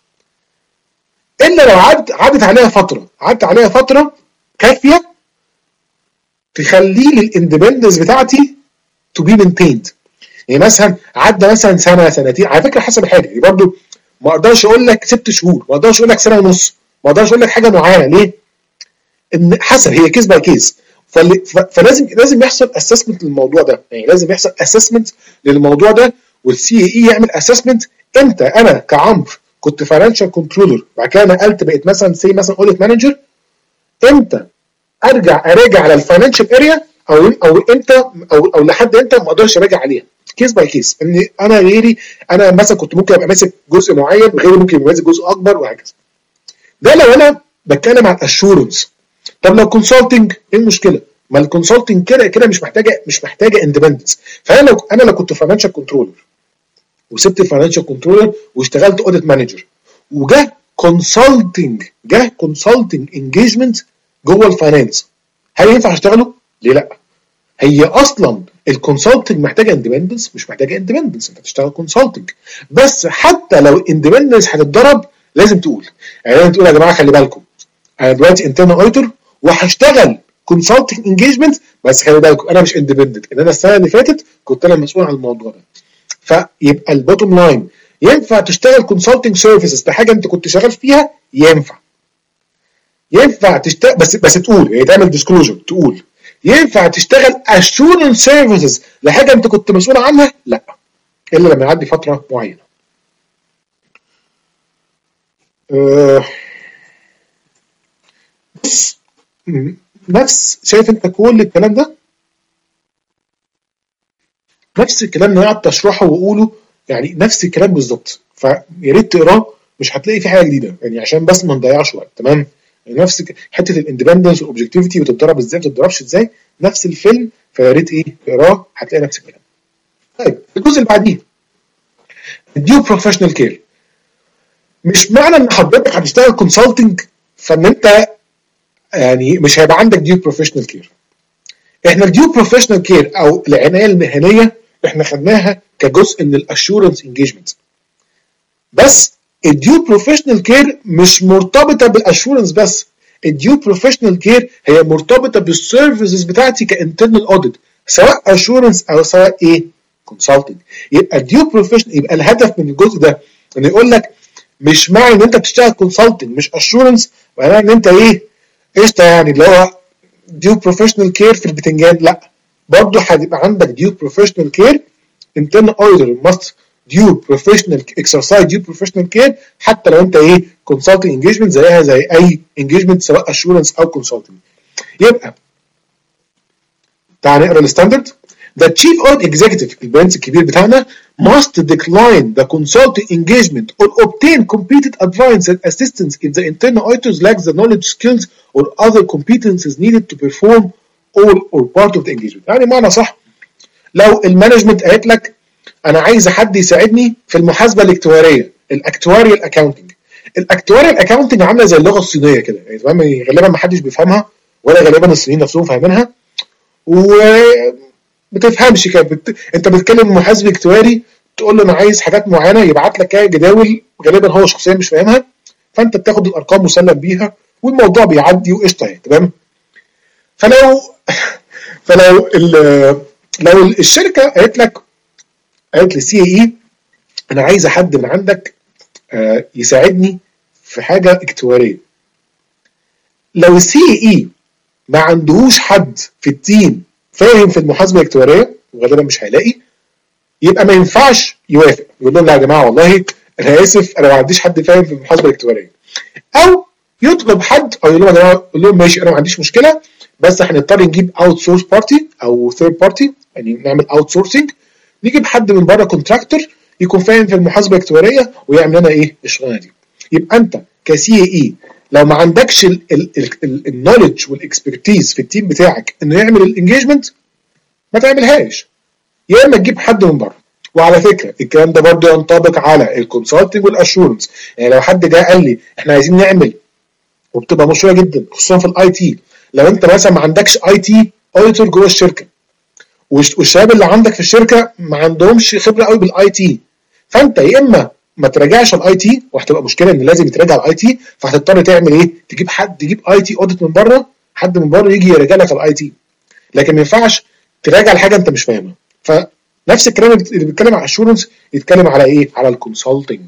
الا لو عدت عدت عليها فتره عدت عليها فتره كافيه تخلي لي الاندبندنس بتاعتي تو بي مينتيند. يعني مثلا عدى مثلا سنه سنتين، على فكره حسب الحاجه يعني برضو ما اقدرش اقول لك ست شهور، ما اقدرش اقول لك سنه ونص، ما اقدرش اقول لك حاجه معينه. ليه؟ ان حسب، هي كيس باي كيس، فلازم لازم يحصل اسسمنت للموضوع ده. يعني لازم يحصل اسسمنت للموضوع ده، والسي اي يعمل اسسمنت. امتى انا كعمرو كنت فاينانشال كنترولر بعد كده نقلت بقيت مثلا سي مثلا اوديت مانجر، امتى ارجع اراجع على الفاينانشال اريا او او امتى او او لحد امتى ما اقدرش اراجع عليها. كيس باي كيس، ان انا غيري انا مثلا كنت ممكن ابقى ماسك جزء معين، غيري ممكن يبقى ماسك جزء اكبر وهكذا. ده لو انا بتكلم عن الاشورنس. طب لو كونسلتنج ايه المشكله؟ ما الكونسلتنج كده كده مش محتاجه مش محتاجه اندبندنس. فانا لو انا لو كنت فاينانشال كنترولر وسبت الفاينانشال كنترولر واشتغلت اوديت مانجر وجه كونسلتنج جه كونسلتنج انجيجمنت جوه الفاينانس، هل ينفع اشتغله؟ ليه لا؟ هي اصلا الكونسلتنج محتاجه اندبندنس؟ مش محتاجه اندبندنس، انت تشتغل كونسلتنج. بس حتى لو اندبندنس هتتضرب لازم تقول، يعني لازم تقول يا جماعه خلي بالكم انا دلوقتي انترنال اوديتور وهشتغل كونسلتنج انجيجمنت، بس خلي بالكم انا مش اندبندنت، ان انا السنه اللي فاتت كنت انا مسؤول عن الموضوع ده. فيبقى البوتوم لاين، ينفع تشتغل كونسلتنج سيرفيسز لحاجه انت كنت شغال فيها؟ ينفع. ينفع تشتغل بس بس تقول، يعني تعمل ديسكلوجر تقول ينفع تشتغل اشورنس سيرفيسز لحاجه انت كنت مسؤول عنها؟ لا، الا لما يعدي فتره معينه. أه بص، نفس شايف انت كل الكلام ده نفس الكلام اللي انا قعدت اشرحه واقوله، يعني نفس الكلام بالظبط، فيا ريت تقراه، مش هتلاقي فيه حاجه جديده يعني عشان بس ما نضيعش وقت. تمام؟ يعني نفس حته الاندبندنس والاوبجكتيفيتي وتتضرب ازاي ما تتضربش ازاي، نفس الفيلم، فيا ريت ايه تقراه هتلاقي نفس الكلام. طيب الجزء اللي بعديه الديو بروفيشنال كير. مش معنى ان حضرتك هتشتغل كونسلتنج فان انت يعني مش هيبقى عندك ديو بروفيشنال كير. احنا الديو بروفيشنال كير او العنايه المهنيه احنا خدناها كجزء من الاشورنس انجيجمنت، بس الديو بروفيشنال كير مش مرتبطه بالاشورنس بس. الديو بروفيشنال كير هي مرتبطه بالسيرفيسز بتاعتي كانترنال اوديت، سواء اشورنس او سواء ايه كونسلتنج. يبقى الديو بروفيشنال، يبقى الهدف من الجزء ده ان يقول لك مش معنى ان انت بتشتغل كونسلتنج مش اشورنس معناه ان انت ايه قشطه، يعني اللي هو due professional care في البتنجان؟ لا، برضه هتبقى عندك due professional care. internal auditor must due professional exercise due professional care حتى لو انت ايه consulting engagement زيها زي اي engagement سواء assurance او consulting. يبقى تعال نقرا الستاندرد. The chief audit executive البرنس الكبير بتاعنا must decline the consulting engagement or obtain completed advice and assistance if the internal auditors lack the knowledge, skills or other competencies needed to perform all or part of the engagement. يعني معنى صح، لو المانجمنت قالت لك انا عايز حد يساعدني في المحاسبه الاكتواريه، الاكتواريال اكاونتنج. الاكتواريال اكاونتنج عامله زي اللغه الصينيه كده، يعني تمام، غالبا ما حدش بيفهمها ولا غالبا الصينيين نفسهم فاهمينها و بتفهمش كده. بت... انت بتتكلم محاسب اكتواري تقول له انا عايز حاجات معينه، يبعت لك جداول غالبا هو شخصيا مش فاهمها، فانت بتاخد الارقام مسلم بيها والموضوع بيعدي وقشطه يعني تمام. فلو فلو ال... لو الشركه قالت لك قالت للسي اي انا عايزه حد من عندك آه يساعدني في حاجه اكتواريه، لو السي اي ما عندهوش حد في التيم فاهم في المحاسبه الاكتواريه وغالبا مش هيلاقي، يبقى ما ينفعش يوافق، يقول لهم لا يا جماعه والله انا اسف انا ما عنديش حد فاهم في المحاسبه الاكتواريه، او يطلب حد او يقول لهم يا جماعه، يقول لهم ماشي انا ما عنديش مشكله بس هنضطر نجيب اوت سورس بارتي او ثيرد بارتي، يعني نعمل اوت سورسنج، نجيب حد من بره كونتراكتور يكون فاهم في المحاسبه الاكتواريه ويعمل لنا ايه الشغلانه دي. يبقى انت كسي اي لو ما عندكش النولج والاكسبرتيز في التيم بتاعك انه يعمل الانجيجمنت ما تعملهاش، يا اما تجيب حد من بره. وعلى فكره الكلام ده برضه ينطبق على الكونسلتنج والاشورنس، يعني لو حد جه قال لي احنا عايزين نعمل، وبتبقى مشهوره جدا خصوصا في الاي تي، لو انت مثلا ما عندكش اي تي اوديتور جوه الشركه والشباب اللي عندك في الشركه ما عندهمش خبره قوي بالاي تي، فانت يا اما ما تراجعش الاي تي وهتبقى مشكله ان لازم يتراجع الاي تي، فهتضطر تعمل ايه؟ تجيب حد، تجيب اي تي اوديت من بره، حد من بره يجي يراجع لك الاي تي، لكن ما ينفعش تراجع الحاجه انت مش فاهمها. فنفس الكلام اللي بيتكلم على الاشورنس يتكلم على ايه؟ على الكونسلتنج.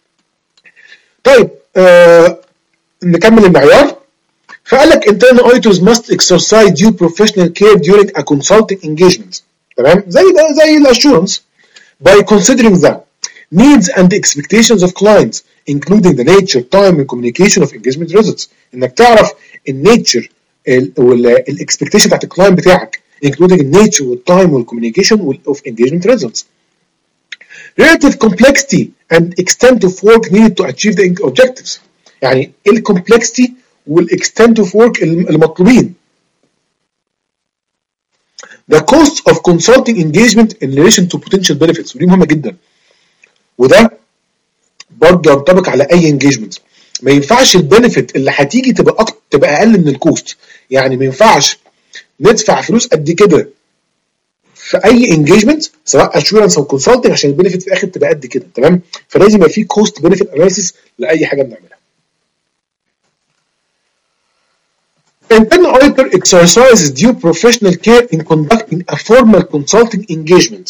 طيب آه نكمل المعيار. فقال لك internal auditors must exercise due professional care during a consulting engagement. تمام؟ زي ده زي الاشورنس by considering the needs and expectations of clients including the nature, time and communication of engagement results. انك تعرف النيتشر والاكسبكتيشن بتاعت الكلاينت بتاعك including the nature والtime والcommunication of engagement results. Relative complexity and extent of work needed to achieve the objectives. يعني ايه الكومبلكسيتي والاكستنت اوف ورك المطلوبين. The cost of consulting engagement in relation to potential benefits، ودي مهمه جدا، وده برضه ينطبق على اي انجيجمنت. ما ينفعش البنفيت اللي هتيجي تبقى أكتر تبقى اقل من الكوست، يعني ما ينفعش ندفع فلوس قد كده في اي انجيجمنت سواء اشورنس او كونسلتنج عشان البنفيت في الاخر تبقى قد كده تمام. فلازم يبقى في كوست بنفيت اناليسيس لاي حاجه بنعملها. Internal auditor exercises due professional care in conducting a formal consulting engagement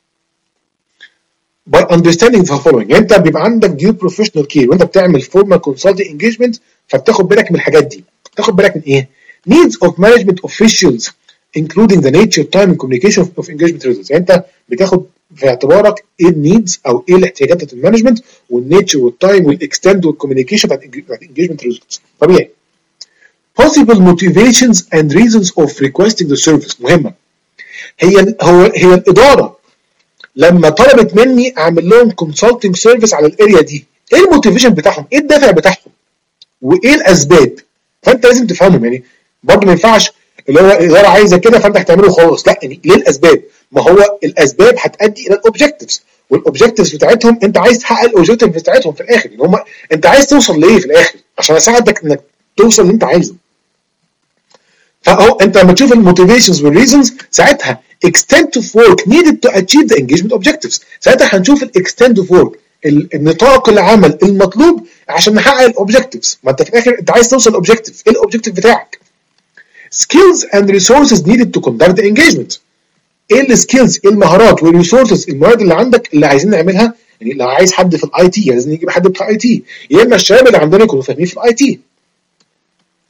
by understanding the following. يعني انت بيبقى عندك due professional care وانت بتعمل formal consulting engagement، فبتاخد بالك من الحاجات دي. تاخد بالك من ايه؟ needs of management officials including the nature, time and communication of engagement results. يعني انت بتاخد في اعتبارك ايه النيدز او ايه الاحتياجات بتاعت المانجمنت والنيتشر والتايم والاكستند والكوميونيكيشن بتاعت engagement results. طبيعي. possible motivations and reasons of requesting the service مهمة. هي هو هي الإدارة لما طلبت مني أعمل لهم consulting service على الاريا دي، إيه الموتيفيشن بتاعهم؟ إيه الدافع بتاعهم؟ وإيه الأسباب؟ فأنت لازم تفهمهم. يعني برضه ما ينفعش اللي هو الإدارة عايزة كده فأنت هتعمله خلاص، لا، يعني ليه الأسباب؟ ما هو الأسباب هتؤدي إلى الأوبجكتيفز، والأوبجكتيفز بتاعتهم أنت عايز تحقق الأوبجكتيف بتاعتهم في الآخر، يعني هم أنت عايز توصل لإيه في الآخر عشان أساعدك إنك توصل اللي أنت عايزه. فهو انت لما تشوف الموتيفيشنز والريزونز ساعتها extent of work needed to achieve the engagement objectives، ساعتها هنشوف الاكستنت اوف ورك، النطاق العمل المطلوب عشان نحقق الاوبجكتيفز. ما انت في الاخر انت عايز توصل الاوبجكتيف، ايه الاوبجكتيف بتاعك؟ skills and resources needed to conduct the engagement، ايه السكيلز، ايه المهارات والريسورسز، الموارد اللي عندك اللي عايزين نعملها. يعني لو عايز حد في الاي تي لازم نجيب حد بتاع اي تي، يا اما الشباب اللي عندنا يكونوا فاهمين في الاي تي.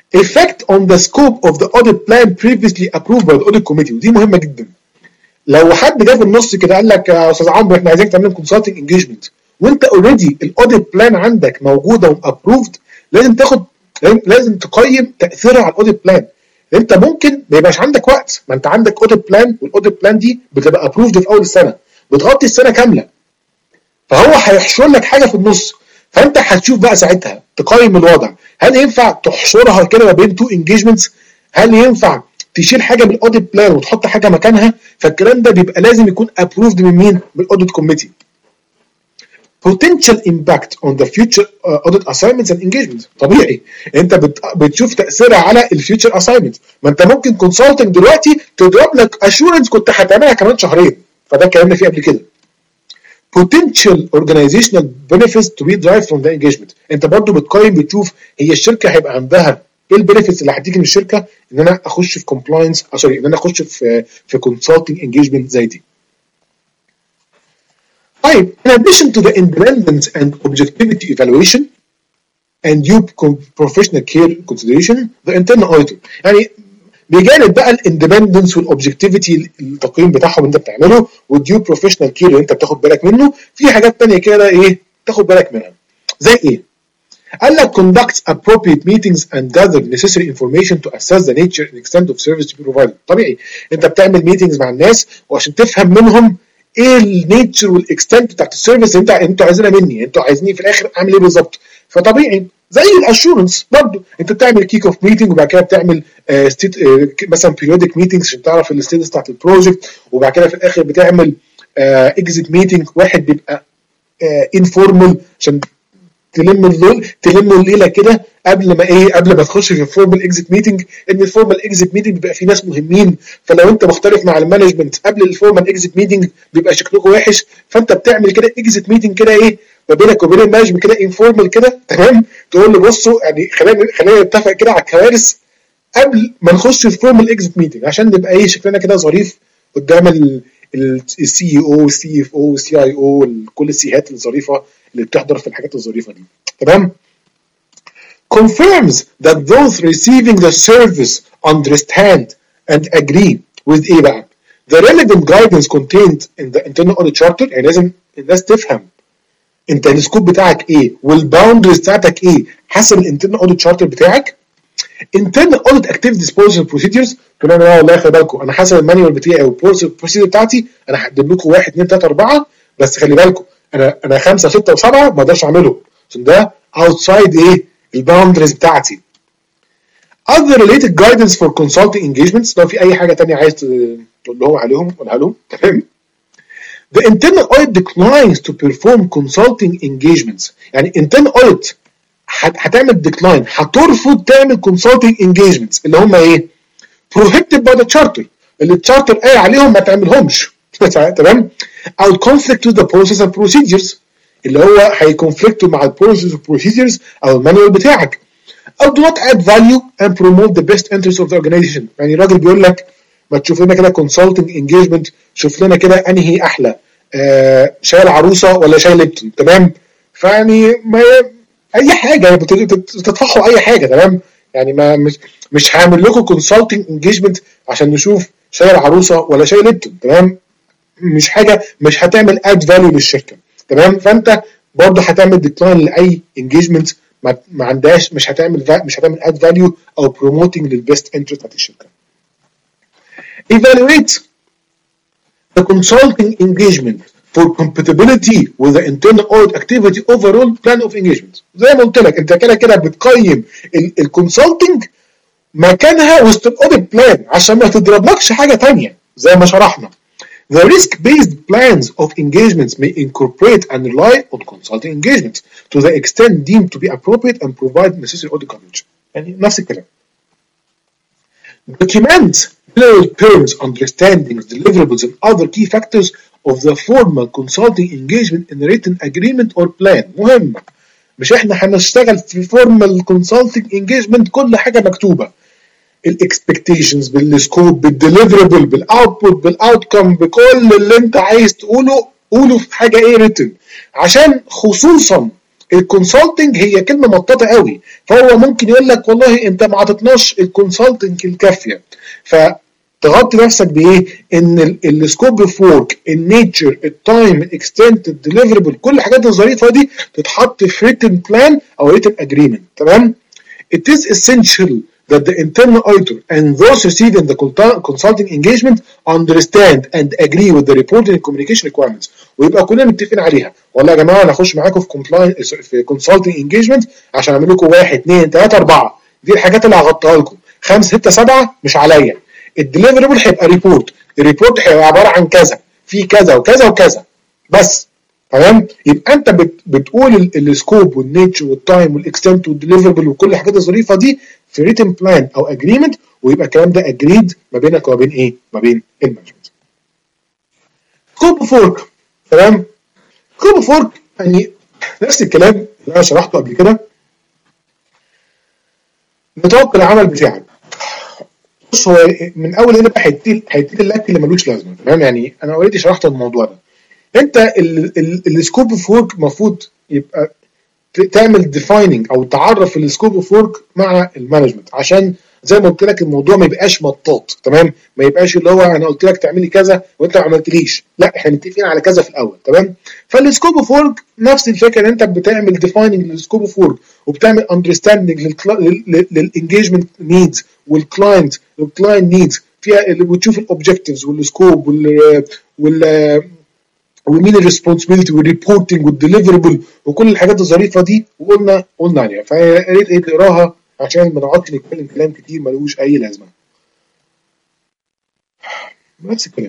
effect on the scope of the audit plan previously approved by the audit committee. ودي مهمه جدا. لو حد جه في النص كده قال لك يا استاذ عمرو احنا عايزين تعمل كونسلتنج انجيجمنت وانت اوريدي الاوديت بلان عندك موجوده وابروفد، لازم تاخد لازم تقيم تاثيرها على الاوديت بلان. انت ممكن ما يبقاش عندك وقت، ما انت عندك اوديت بلان والاوديت بلان دي بتبقى ابروفد في اول السنه بتغطي السنه كامله، فهو هيحشر لك حاجه في النص، فانت هتشوف بقى ساعتها تقيم الوضع، هل ينفع تحشرها كده ما بين تو انجيجمنتس، هل ينفع تشيل حاجه من الاوديت بلان وتحط حاجه مكانها، فالكلام ده بيبقى لازم يكون ابروفد من مين؟ من الاوديت كوميتي. potential impact on the future uh, audit assignments and engagements. طبيعي انت بت... بتشوف تاثيرها على الفيوتشر اساينمنت، ما انت ممكن كونسلتنج دلوقتي تضرب لك اشورنس كنت هتعملها كمان شهرين، فده اتكلمنا فيه قبل كده. potential organizational benefits to be derived from the engagement. انت برضو بتقيم بتشوف هي الشركه هيبقى عندها ايه البنفيتس اللي هتيجي من الشركه ان انا اخش في كومبلاينس سوري ان انا اخش في في كونسلتنج انجيجمنت زي دي. طيب in addition to the independence and objectivity evaluation and due professional care consideration the internal auditor. يعني بجانب بقى الاندبندنس والاوبجكتيفيتي التقييم بتاعهم انت بتعمله والديو بروفيشنال كير اللي انت بتاخد بالك منه، في حاجات ثانيه كده ايه تاخد بالك منها زي ايه؟ قال لك conduct appropriate meetings and gather necessary information to assess the nature and extent of service to be provided. طبيعي انت بتعمل ميتنجز مع الناس وعشان تفهم منهم ايه النيتشر والاكستنت بتاعت السيرفيس اللي انت انتوا عايزينها مني، انتوا عايزيني في الاخر اعمل ايه بالظبط. فطبيعي زي الاشورنس برضه انت بتعمل كيك اوف ميتنج وبعد كده بتعمل آه ستيت آه مثلا بيريودك ميتنجز عشان تعرف الستيتس بتاعت البروجكت، وبعد كده في الاخر بتعمل اكزيت آه ميتنج واحد بيبقى انفورمال آه عشان تلم الليل تلم الليله كده قبل ما ايه قبل ما تخش في الفورمال اكزيت ميتنج، ان الفورمال اكزيت ميتنج بيبقى فيه ناس مهمين، فلو انت مختلف مع المانجمنت قبل الفورمال اكزيت ميتنج بيبقى شكلكم وحش، فانت بتعمل كده اكزيت ميتنج كده ايه ما بينك وبين المانجمنت كده انفورمال كده تمام، تقول له بصوا يعني خلينا خلينا نتفق كده على الكوارث قبل ما نخش في فورمال اكزيت ميتنج عشان نبقى ايه شكلنا كده ظريف قدام السي او والسي اف او والسي اي او كل السيهات الظريفه اللي بتحضر في الحاجات الظريفه دي تمام. confirms that those receiving the service understand and agree with ايه بقى the relevant guidance contained in the internal audit charter. يعني لازم الناس تفهم انت السكوب بتاعك ايه والباوندريز بتاعتك ايه حسب الانترنال اوديت شارتر بتاعك. internal audit activity disposal procedures كمان انا والله خلي بالكم انا حسب المانيوال بتاعي او البروسيدور بتاعتي انا هقدم لكم واحد اثنين ثلاثه اربعه، بس خلي بالكم انا انا خمسه سته وسبعه ما اقدرش اعمله عشان ده outside ايه الباوندريز بتاعتي. other related guidance for consulting engagements لو في اي حاجه ثانيه عايز تقول لهم عليهم قولها لهم تمام. The internal audit declines to perform consulting engagements. يعني internal audit هتعمل decline هترفض تعمل consulting engagements اللي هم ايه؟ prohibited by the charter اللي التشارتر قايل عليهم ما تعملهمش تمام؟ او conflict with the process and procedures اللي هو هيكونفليكتوا مع البروسيس والبروسيدرز او المانيوال بتاعك. او do not add value and promote the best interest of the organization. يعني الراجل بيقول لك ما تشوف لنا كده consulting engagement شوف لنا كده انهي احلى آه شاي العروسه ولا شاي ليبتون تمام، فيعني ما اي حاجه بتطفحوا اي حاجه تمام، يعني ما مش مش هعمل لكم consulting engagement عشان نشوف شاي العروسه ولا شاي ليبتون تمام، مش حاجه مش هتعمل add value للشركه تمام، فانت برضه هتعمل ديكلاين لاي انجيجمنت ما, ما عندهاش مش هتعمل مش هتعمل اد فاليو او بروموتنج للبيست انترست بتاعت الشركه. evaluate the consulting engagement for compatibility with the internal audit activity overall plan of engagement. زي ما قلت لك انت كده كده بتقيم الكونسلتنج مكانها وسط الاوديت بلان عشان ما تضربلكش حاجه ثانيه زي ما شرحنا. The risk-based plans of engagements may incorporate and rely on consulting engagements to the extent deemed to be appropriate and provide necessary audit coverage. يعني نفس الكلام. Document general terms, understandings, deliverables, and other key factors of the formal consulting engagement in written agreement or plan. مهم. مش احنا هنشتغل في formal consulting engagement كل حاجة مكتوبة. الاكسبكتيشنز بالسكوب بالديليفربل بالاوتبوت بالاوتكم بكل اللي انت عايز تقوله قوله في حاجه ايه ريتن، عشان خصوصا الكونسلتنج هي كلمه مطاطه قوي، فهو ممكن يقول لك والله انت ما عطتناش الكونسلتنج الكافيه، فتغطي نفسك بايه؟ ان السكوب اوف ورك، النيتشر، التايم، الاكستنت، الديليفربل، كل الحاجات الظريفه دي تتحط في ريتن بلان او ريتن اجريمنت. تمام؟ It is essential that the internal auditor and those receiving the consulting engagement understand and agree with the reporting and communication requirements. ويبقى كلنا متفقين عليها. والله يا جماعه انا هخش معاكم في compliance في consulting engagement عشان اعمل لكم واحد اثنين ثلاثه اربعه، دي الحاجات اللي هغطيها لكم، خمسه سته سبعه مش عليا. الديليفربل هيبقى ريبورت، الريبورت هيبقى عباره عن كذا، في كذا وكذا وكذا بس. تمام؟ يبقى انت بت بتقول السكوب والنيتشر والتايم والاكستنت والديليفربل وكل الحاجات الظريفه دي في ريتن بلان او اجريمنت، ويبقى الكلام ده اجريد ما بينك وما بين ايه؟ ما بين المانجمنت. سكوب اوف ورك. تمام؟ سكوب اوف ورك يعني نفس الكلام اللي انا شرحته قبل كده. نطاق العمل بتاعك. بص هو من اول هنا بقى هيبتدي هيبتدي اللك اللي ملوش لازمه. تمام؟ يعني انا اوريدي شرحت الموضوع ده. انت السكوب اوف ورك المفروض يبقى تعمل ديفايننج او تعرف السكوب اوف ورك مع المانجمنت، عشان زي ما قلت لك الموضوع ما يبقاش مطاط. تمام؟ ما يبقاش اللي هو انا قلت لك تعملي كذا وانت ما عملتليش، لا احنا متفقين على كذا في الاول. تمام؟ فالسكوب اوف ورك نفس الفكره، ان انت بتعمل ديفايننج للسكوب اوف ورك وبتعمل اندرستاندنج للانجيجمنت نيدز والكلاينت والكلاينت نيدز فيها، اللي بتشوف الاوبجكتيفز والسكوب وال وال ومين الريسبونسبيلتي والريبورتنج والديليفربل وكل الحاجات الظريفه دي، وقلنا قلنا عليها. فيا ريت ايه تقراها عشان ما نقعدش نتكلم كلام كتير ملوش اي لازمه. نفس الكلام.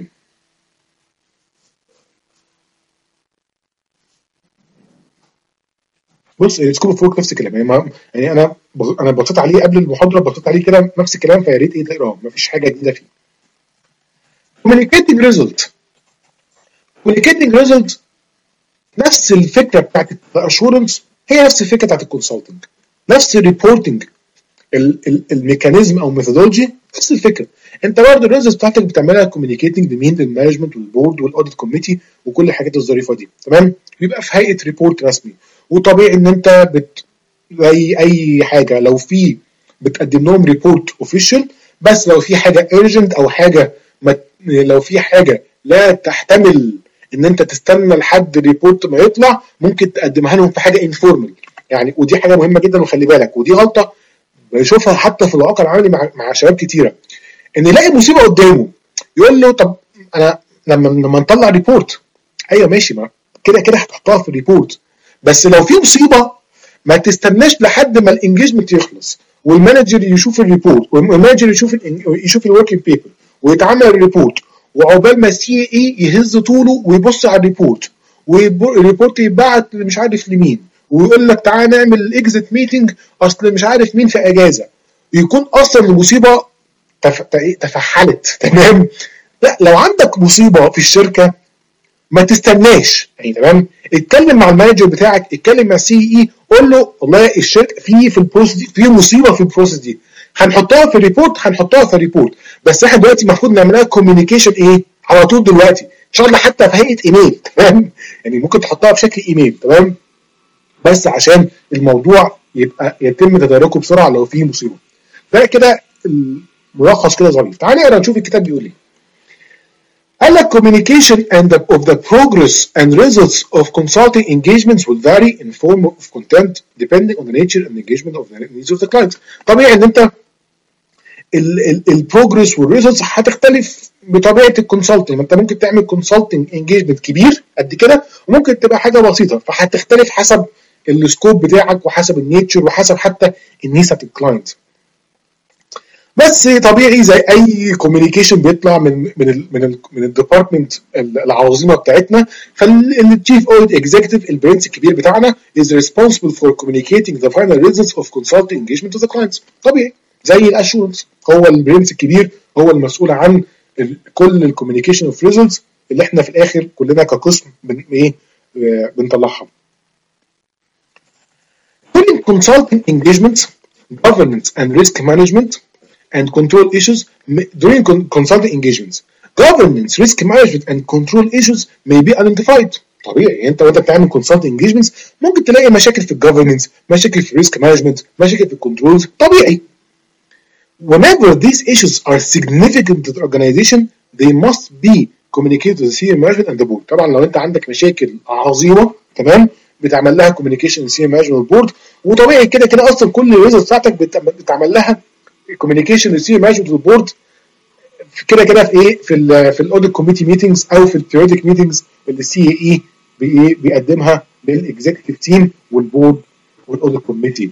بص السكوب اوف ورك نفس الكلام، يعني, يعني انا انا بصيت عليه قبل المحاضره، بصيت عليه كده نفس الكلام، فيا ريت ايه تقراه، مفيش حاجه جديده فيه. communicating result communicating result نفس الفكره بتاعت الاشورنس، هي نفس الفكره بتاعت الكونسلتنج، نفس الريبورتنج الميكانيزم او ميثودولوجي، نفس الفكره. انت برضه الريزلتس بتاعتك بتعملها كوميونيكيتنج لمين؟ للمانجمنت والبورد والاوديت كوميتي وكل الحاجات الظريفه دي. تمام؟ بيبقى في هيئه ريبورت رسمي، وطبيعي ان انت بت زي اي حاجه لو في بتقدم لهم ريبورت اوفيشال، بس لو في حاجه ايرجنت او حاجه مت... لو في حاجه لا تحتمل ان انت تستنى لحد الريبورت ما يطلع، ممكن تقدمها لهم في حاجه انفورمال يعني. ودي حاجه مهمه جدا، وخلي بالك ودي غلطه بشوفها حتى في الواقع العملي مع مع شباب كتيره، ان يلاقي مصيبه قدامه يقول له طب انا لما لما نطلع ريبورت، ايوه ماشي، ما كده كده هتحطها في الريبورت، بس لو في مصيبه ما تستناش لحد ما الانجيجمنت يخلص والمانجر يشوف الريبورت والمانجر يشوف يشوف الوركينج بيبر ويتعمل الريبورت، وعقبال ما السي اي يهز طوله ويبص على الريبورت، والريبورت يتبعت مش عارف لمين، ويقول لك تعالى نعمل الاكزيت ميتنج اصل مش عارف مين في اجازه، يكون اصلا المصيبه تف... تفحلت. تمام؟ لا، لو عندك مصيبه في الشركه ما تستناش يعني. تمام؟ اتكلم مع المانجر بتاعك، اتكلم مع السي اي، قول له والله الشركه في في البروسيس دي في مصيبه في البروسيس دي، هنحطها في الريبورت هنحطها في الريبورت، بس احنا دلوقتي المفروض نعملها كوميونيكيشن ايه على طول دلوقتي، ان شاء الله حتى في هيئه ايميل. تمام؟ يعني ممكن تحطها بشكل ايميل. تمام؟ بس عشان الموضوع يبقى يتم تداركه بسرعه لو في مصيبه. ده كده الملخص كده ظريف. تعالى نقرا نشوف الكتاب بيقول ايه. قال لك communication and the, of the progress and results of consulting engagements will vary in form of content depending on the nature and engagement of the needs of the client. طبيعي ان انت البروجرس والريزلتس هتختلف بطبيعه الكونسلتنج، انت ممكن تعمل كونسلتنج انجيجمنت كبير قد كده وممكن تبقى حاجه بسيطه، فهتختلف حسب السكوب بتاعك وحسب النيتشر وحسب حتى النيس بتاعت الكلاينت. بس طبيعي زي اي كوميونيكيشن بيطلع من من ال من ال من الديبارتمنت العظيمه بتاعتنا، فالتشيف اوديت اكزيكتيف البرنس الكبير بتاعنا is responsible for communicating the final results of consulting engagement to the clients. طبيعي زي الاشورنس، هو البرنس الكبير، هو المسؤول عن كل الكوميونيكيشن اوف ريزلتس اللي احنا في الاخر كلنا كقسم بن ايه بنطلعها. During consulting engagements, governance and risk management and control issues during consulting engagements, governance, risk management and control issues may be identified. طبيعي يعني انت وانت بتعمل كونسلت انجيجمنتس ممكن تلاقي مشاكل في الجفرنس، مشاكل في الريسك مانجمنت، مشاكل في الكنترولز، طبيعي. Whenever these issues are significant to the organization, they must be communicated to the senior management and the board. طبعا لو انت عندك مشاكل عظيمه تمام بتعمل لها communication to senior management board، وطبيعي كده كده اصلا كل الريزلت بتاعتك بتعمل لها communication to senior management board كده كده في ايه في ال في الاوديت كوميتي ميتنجز او في البيريودك ميتنجز اللي السي اي اي بيقدمها للاكزيكتيف تيم والبورد والاوديت كوميتي.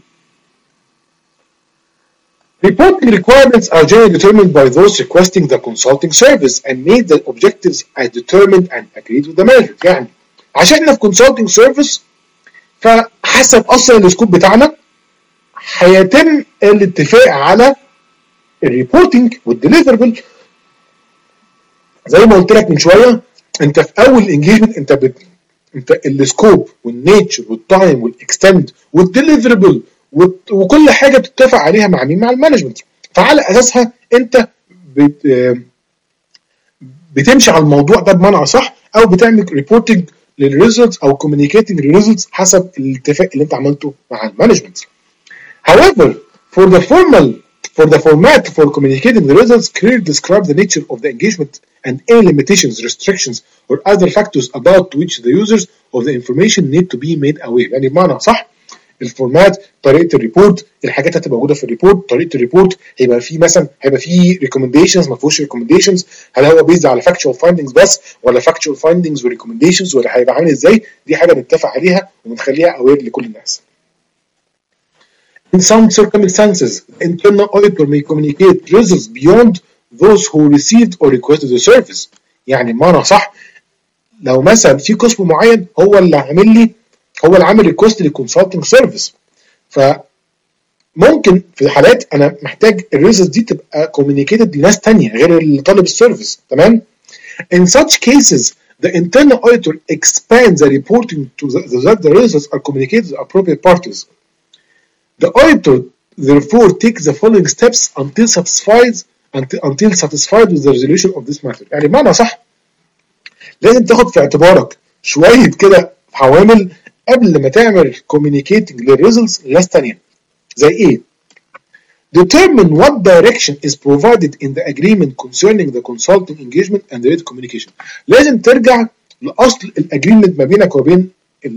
Reporting requirements are generally determined by those requesting the consulting service and made the objectives as determined and agreed with the management. يعني عشان احنا في consulting service فحسب اصلا السكوب بتاعنا هيتم الاتفاق على الريبورتنج والديليفربل. زي ما قلت لك من شويه انت في اول انجيجمنت انت بت... انت السكوب والنيتشر والتايم والاكستند والديليفربل وكل حاجه بتتفق عليها مع مين؟ مع المانجمنت. فعلى اساسها انت بت... بتمشي على الموضوع ده بمعنى اصح او بتعمل ريبورتنج للريزلتس او كوميونيكيتنج للريزلتس حسب الاتفاق اللي انت عملته مع المانجمنت. However, for the formal for the format for communicating the results, clearly describe the nature of the engagement and any limitations, restrictions, or other factors about which the users of the information need to be made aware. يعني بمعنى صح الفورمات، طريقه الريبورت، الحاجات هتبقى موجوده في الريبورت، طريقه الريبورت هيبقى فيه مثلا هيبقى فيه ريكومنديشنز ما فيهوش ريكومنديشنز، هل هو بيزد على فاكتشوال فايندنجز بس ولا فاكتشوال فايندنجز وريكومنديشنز ولا هيبقى عامل ازاي؟ دي حاجه نتفق عليها وبنخليها اوير لكل الناس. In some circumstances, internal auditor may communicate results beyond those who received or requested the service. يعني بمعنى صح لو مثلا في قسم معين هو اللي عامل لي هو اللي عامل ريكوست للكونسلتنج سيرفيس، فممكن في حالات انا محتاج الريزلتس دي تبقى communicated لناس تانية غير اللي طالب السيرفيس. تمام. In such cases, the internal auditor expands the reporting to the, that the results are communicated to appropriate parties. The auditor therefore takes the following steps until satisfied until, until satisfied with the resolution of this matter. يعني بمعنى صح لازم تاخد في اعتبارك شوية كده عوامل قبل ما تعمل communicating للريزلتس لناس تانية. زي ايه؟ Determine what direction is provided in the agreement concerning the consulting engagement and the rate communication. لازم ترجع لأصل الagreement ما بينك وبين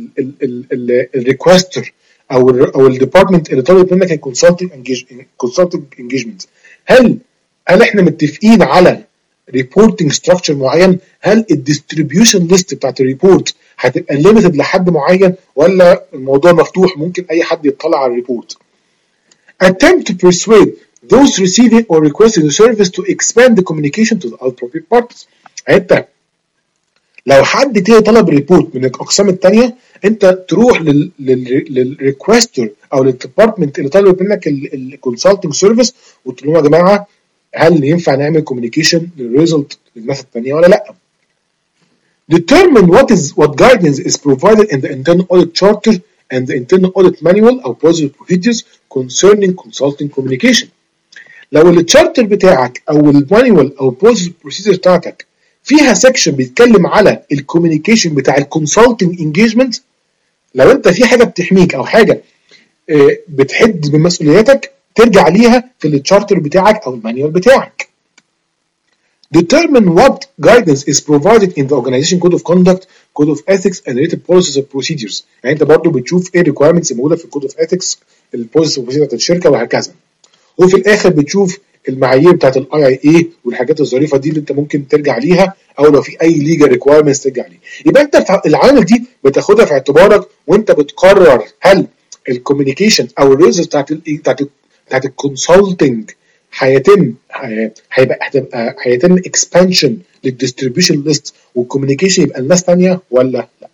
الريكوستر او ال او الديبارتمنت اللي طالب منك الكونسلتنج كونسلتنج انجيجمنت. هل هل احنا متفقين على ريبورتنج ستراكشر معين؟ هل الديستريبيوشن ليست بتاعت الريبورت هتبقى ليميتد لحد معين ولا الموضوع مفتوح ممكن اي حد يطلع على الريبورت؟ Attempt to persuade those receiving or requesting the service to expand the communication to the appropriate parties. انت لو حد تيجي طلب ريبورت من الاقسام الثانيه انت تروح للريكوستر او للديبارتمنت اللي طلب منك الكونسلتنج سيرفيس وتقول لهم يا جماعه هل ينفع نعمل كوميونيكيشن للريزلت للناس الثانيه ولا لا؟ Determine what is what guidance is provided in the internal audit charter and the internal audit manual or procedures concerning consulting communication. لو التشارتر بتاعك او المانيوال او البروسيجر بتاعتك فيها سيكشن بيتكلم على الكوميونيكيشن بتاع الكونسلتنج انجيجمنت، لو انت في حاجه بتحميك او حاجه بتحد من مسؤولياتك ترجع ليها في التشارتر بتاعك او المانيوال بتاعك. Determine what guidance is provided in the organization code of conduct, code of ethics and related policies and procedures. يعني انت برضو بتشوف ايه الريكويرمنتس الموجوده في الكود اوف ethics، البوليسيز والبروسيجر بتاعت الشركه وهكذا. وفي الاخر بتشوف المعايير بتاعت الاي اي اي والحاجات الظريفه دي اللي انت ممكن ترجع ليها او لو في اي ليجل ريكويرمنتس ترجع ليها. يبقى انت العوامل دي بتاخدها في اعتبارك وانت بتقرر هل الكوميونيكيشن او الريزلت بتاعت بتاعت بتاعت الكونسلتنج هيتم هيبقى هتبقى هيتم اكسبانشن للديستريبيوشن ليست والكوميونيكيشن يبقى الناس ثانيه ولا لا.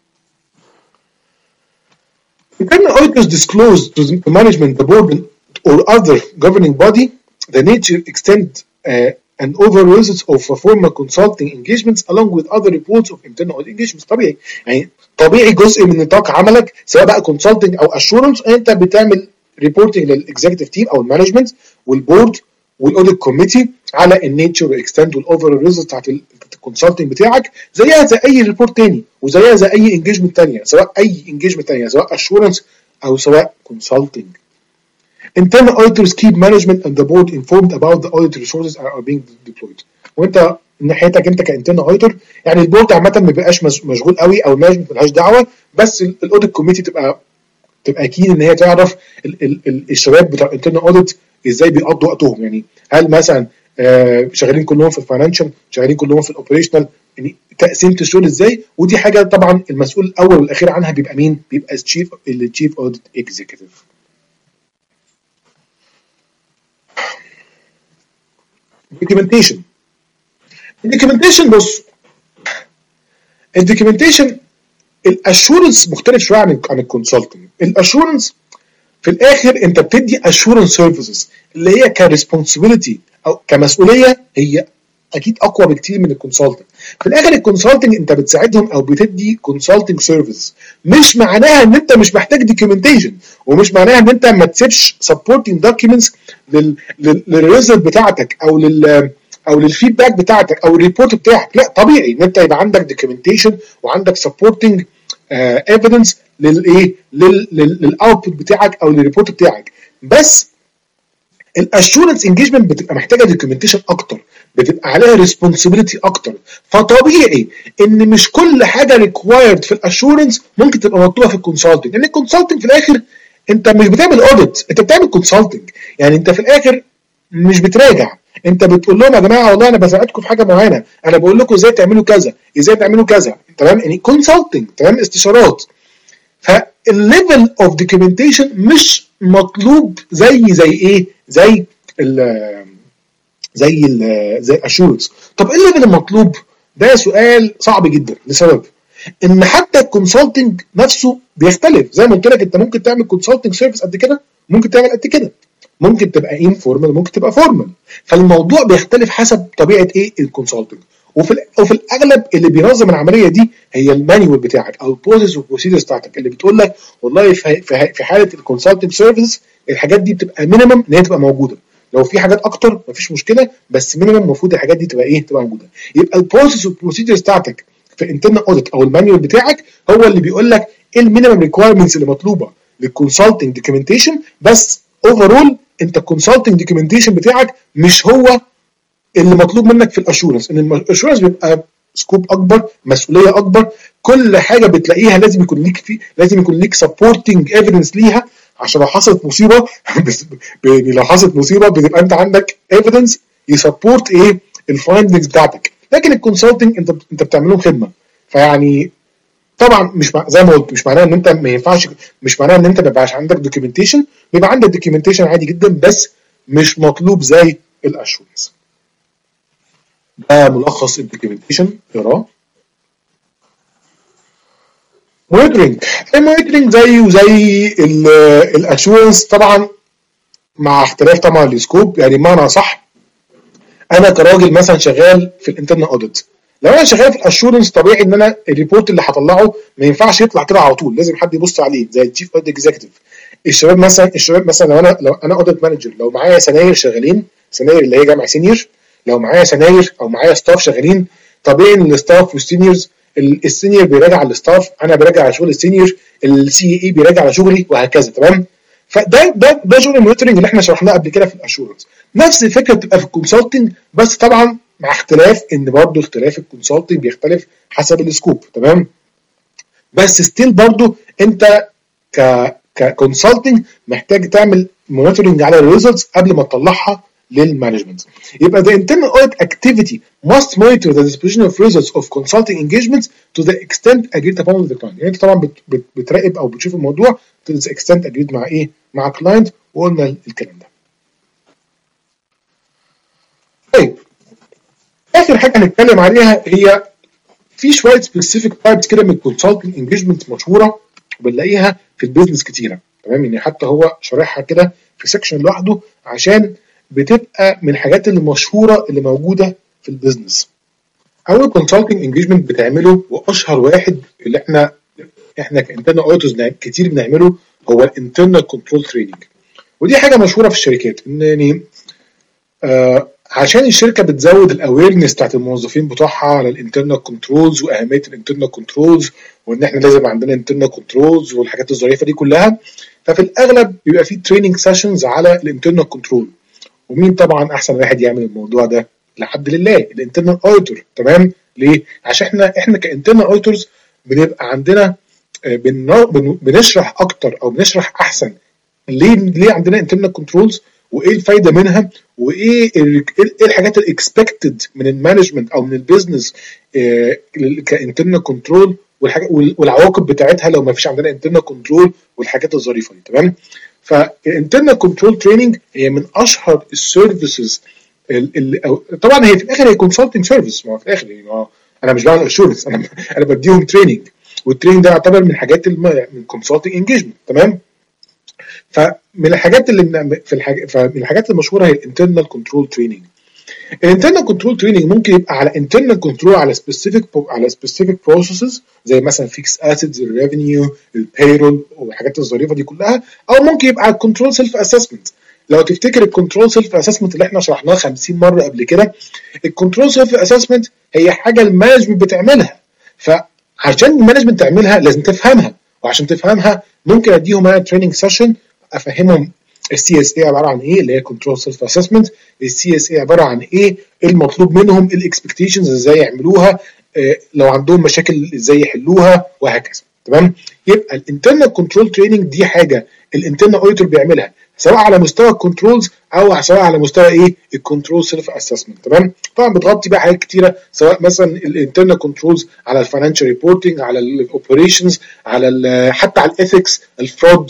Internal auditors disclose to the management, the board, or other governing body the nature, extent, uh, and overall results of formal consulting engagements along with other reports of internal audit engagements. طبيعي يعني طبيعي جزء من نطاق عملك سواء بقى consulting أو assurance أنت بتعمل reporting للإكزيكتيف تيم أو المانجمنت والبورد والأوديت كوميتي على النيتشر والإكستنت والأوفرول ريزلت بتاعت الكونسلتنج بتاعك زيها زي اي ريبورت تاني، وزيها زي اي انجيجمنت تانيه، سواء اي انجيجمنت تانيه، سواء اشورنس او سواء كونسلتنج. Internal auditors keep management and the board informed about the audit resources are being deployed. وانت من ناحيتك انت كانترنال اوديتور، يعني البورد عامه ما بيبقاش مشغول قوي او المانجمنت ملهاش دعوه، بس الاوديت كوميتي تبقى تبقى كين ان هي تعرف ال ال ال الشباب بتوع الانترنال اوديت ازاي بيقضوا وقتهم. يعني هل مثلا آه شغالين كلهم في الفاينانشال، شغالين كلهم في الاوبريشنال، يعني تقسيمه الشغل ازاي. ودي حاجه طبعا المسؤول الاول والاخير عنها بيبقى مين؟ بيبقى الشيف الشيف اوديت اكزيكتيف. دوكيومنتيشن. الدوكيومنتيشن بص، الدوكيومنتيشن الاشورنس مختلف شويه عن عن الكونسلتنج. الاشورنس في الاخر انت بتدي اشورنس سيرفيسز اللي هي كريسبونسبيلتي او كمسؤوليه، هي اكيد اقوى بكتير من الكونسلتنج. في الاخر الكونسلتنج انت بتساعدهم او بتدي كونسلتنج سيرفيس، مش معناها ان انت مش محتاج دوكيومنتيشن، ومش معناها ان انت ما تسيبش سبورتنج دوكيومنتس للريزلت بتاعتك او لل او للفيدباك بتاعتك او الريبورت بتاعك. لا، طبيعي ان انت يبقى عندك دوكيومنتيشن وعندك سبورتنج ايفيدنس للايه للاوتبوت بتاعك او للريبورت بتاعك. بس الاشورنس انجيجمنت بتبقى محتاجه دوكيومنتيشن اكتر، بتبقى عليها ريسبونسبيلتي اكتر، فطبيعي ان مش كل حاجه ريكوايرد في الاشورنس ممكن تبقى مطلوبه في الكونسلتنج، لان الكونسلتنج في الاخر انت مش بتعمل اوديت، انت بتعمل كونسلتنج. يعني انت في الاخر مش بتراجع، انت بتقول لهم يا جماعه والله انا بساعدكم في حاجه معينه، انا بقول لكم ازاي تعملوا كذا، ازاي تعملوا كذا، تمام؟ يعني كونسلتنج، تمام، استشارات. فالليفل اوف دوكيومنتيشن مش مطلوب زي زي ايه زي ال زي ال زي الاشورنس. طب ايه الليفل المطلوب؟ ده سؤال صعب جدا لسبب ان حتى الكونسلتنج نفسه بيختلف. زي ما قلت لك انت ممكن تعمل كونسلتنج سيرفيس قد كده، ممكن تعمل قد كده، ممكن تبقى انفورمال، ممكن تبقى فورمال. فالموضوع بيختلف حسب طبيعه ايه الكونسلتنج. وفي وفي الاغلب اللي بينظم العمليه دي هي المانيوال بتاعك او البروسيس والبروسيدرز بتاعتك، اللي بتقول لك والله في في حاله الكونسلتنج سيرفيس الحاجات دي بتبقى مينيمم ان هي تبقى موجوده، لو في حاجات اكتر مفيش مشكله، بس مينيمم المفروض الحاجات دي تبقى ايه تبقى موجوده. يبقى البروسيس والبروسيدرز بتاعتك في الانترنال اوديت او المانيوال بتاعك هو اللي بيقول لك ايه المينيمم ريكويرمنتس اللي مطلوبه للكونسلتنج دوكيومنتيشن. بس اوفرول انت الكونسلتنج دوكيومنتيشن بتاعك مش هو اللي مطلوب منك في الاشورنس، ان الاشورنس بيبقى سكوب اكبر، مسؤوليه اكبر، كل حاجه بتلاقيها لازم يكون ليك في لازم يكون ليك سبورتنج ايفيدنس ليها، عشان لو حصلت مصيبه لو حصلت مصيبه بتبقى انت عندك ايفيدنس يسبورت ايه الفايندنجز بتاعتك. لكن الكونسلتنج انت انت بتعملهم خدمه، فيعني طبعا مش مع... زي ما قلت مش معناه ان انت ما ينفعش، مش معناه ان انت ما يبقاش عندك دوكيومنتيشن، بيبقى عندك دوكيومنتيشن عادي جدا، بس مش مطلوب زي الاشورنس. ده ملخص الدوكيومنتيشن، اقراه. مونيتورنج، المونيتورنج زيه زي الاشورنس طبعا، مع اختلاف طبعا السكوب. يعني بمعنى صح، انا كراجل مثلا شغال في الانترنال اوديت، لو انا شغال في الاشورنس طبيعي ان انا الريبورت اللي هطلعه ما ينفعش يطلع كده على طول، لازم حد يبص عليه زي الشيف اوديت اكزيكتيف. الشباب مثلا الشباب مثلا لو انا لو انا اوديت مانجر، لو معايا سناير شغالين، سناير اللي هي جامعه سينيور، لو معايا سناير او معايا ستاف شغالين، طبيعي ان الستاف والسينيورز، السينيور بيراجع على الستاف، انا براجع على شغل السينيور، السي اي بيراجع على شغلي، وهكذا. تمام؟ فده ده ده شغل المونيتورنج اللي احنا شرحناه قبل كده في الاشورنس. نفس الفكره بتبقى في الكونسلتنج، بس طبعا مع اختلاف ان برضه اختلاف الكونسلتنج بيختلف حسب السكوب. تمام؟ بس ستيل برضه انت ك ككونسلتنج محتاج تعمل مونيتورنج على الريزلتس قبل ما تطلعها للمانجمنت. يبقى the internal audit activity must monitor the disposition of results of consulting engagements to the extent agreed upon with the client. يعني انت طبعا بت بت بتراقب او بتشوف الموضوع to the extent agreed مع ايه؟ مع client، وقلنا الكلام ده. طيب اخر حاجه هنتكلم عليها هي في شويه specific types كده من consulting engagement مشهوره وبنلاقيها في البيزنس كتيره. تمام؟ يعني حتى هو شارحها كده في سيكشن لوحده عشان بتبقى من الحاجات اللي مشهوره اللي موجوده في البيزنس. اول كونسلتنج انجيجمنت بتعمله واشهر واحد اللي احنا احنا كانترنال اوديتورز كتير بنعمله هو الانترنال كنترول تريننج. ودي حاجه مشهوره في الشركات، ان يعني آه عشان الشركه بتزود الاويرنس بتاعت الموظفين بتوعها على الانترنال كنترولز واهميه الانترنال كنترولز، وان احنا لازم عندنا انترنال كنترولز والحاجات الظريفه دي كلها. ففي الاغلب بيبقى في تريننج سيشنز على الانترنال كنترول. ومين طبعا احسن واحد يعمل الموضوع ده؟ لحد لله الانترنال اوديتور. تمام؟ ليه؟ عشان احنا احنا كانترنال اوديتورز بنبقى عندنا بنشرح اكتر او بنشرح احسن ليه ليه عندنا انترنال كنترولز، وايه الفايده منها، وايه ايه الحاجات الاكسبكتد من المانجمنت او من البيزنس كانترنال كنترول، والعواقب بتاعتها لو ما فيش عندنا انترنال كنترول والحاجات الظريفه دي. تمام؟ فالانترنال كنترول تريننج هي من اشهر السيرفيسز. طبعا هي في الاخر هي كونسلتنج سيرفيس، ما في الاخر يعني انا مش بعمل اشورنس، انا انا بديهم تريننج، والتريننج ده يعتبر من حاجات من كونسلتنج انجيجمنت. تمام؟ فمن الحاجات اللي في الحاجة فمن الحاجات المشهوره هي الانترنال كنترول تريننج. الانترنال كنترول تريننج ممكن يبقى على انترنال كنترول على سبيسيفيك على سبيسيفيك بروسيسز زي مثلا فيكس اسيدز، الريفينيو، البيرول والحاجات الظريفه دي كلها، او ممكن يبقى على الكنترول سيلف اسسمنت. لو تفتكر الكنترول سيلف اسسمنت اللي احنا شرحناه خمسين مره قبل كده، الكنترول سيلف اسسمنت هي حاجه المانجمنت بتعملها، فعشان المانجمنت تعملها لازم تفهمها، وعشان تفهمها ممكن اديهم انا تريننج سيشن افهمهم السي اس اي عباره عن ايه، اللي هي كنترول سيلف اسسمنت، السي اس اي عباره عن ايه، المطلوب منهم، الاكسبكتيشنز ازاي يعملوها، إيه لو عندهم مشاكل ازاي يحلوها، وهكذا. تمام؟ يبقى الانترنال كنترول تريننج دي حاجه الانترنال اوديتور بيعملها سواء على مستوى الكنترولز او سواء على مستوى ايه الكنترول سيلف اسسمنت. تمام؟ طبعا بتغطي بقى حاجات كتيره، سواء مثلا الانترنال كنترولز على الفاينانشال ريبورتنج، على الاوبريشنز، على حتى على الاثكس، الفرود.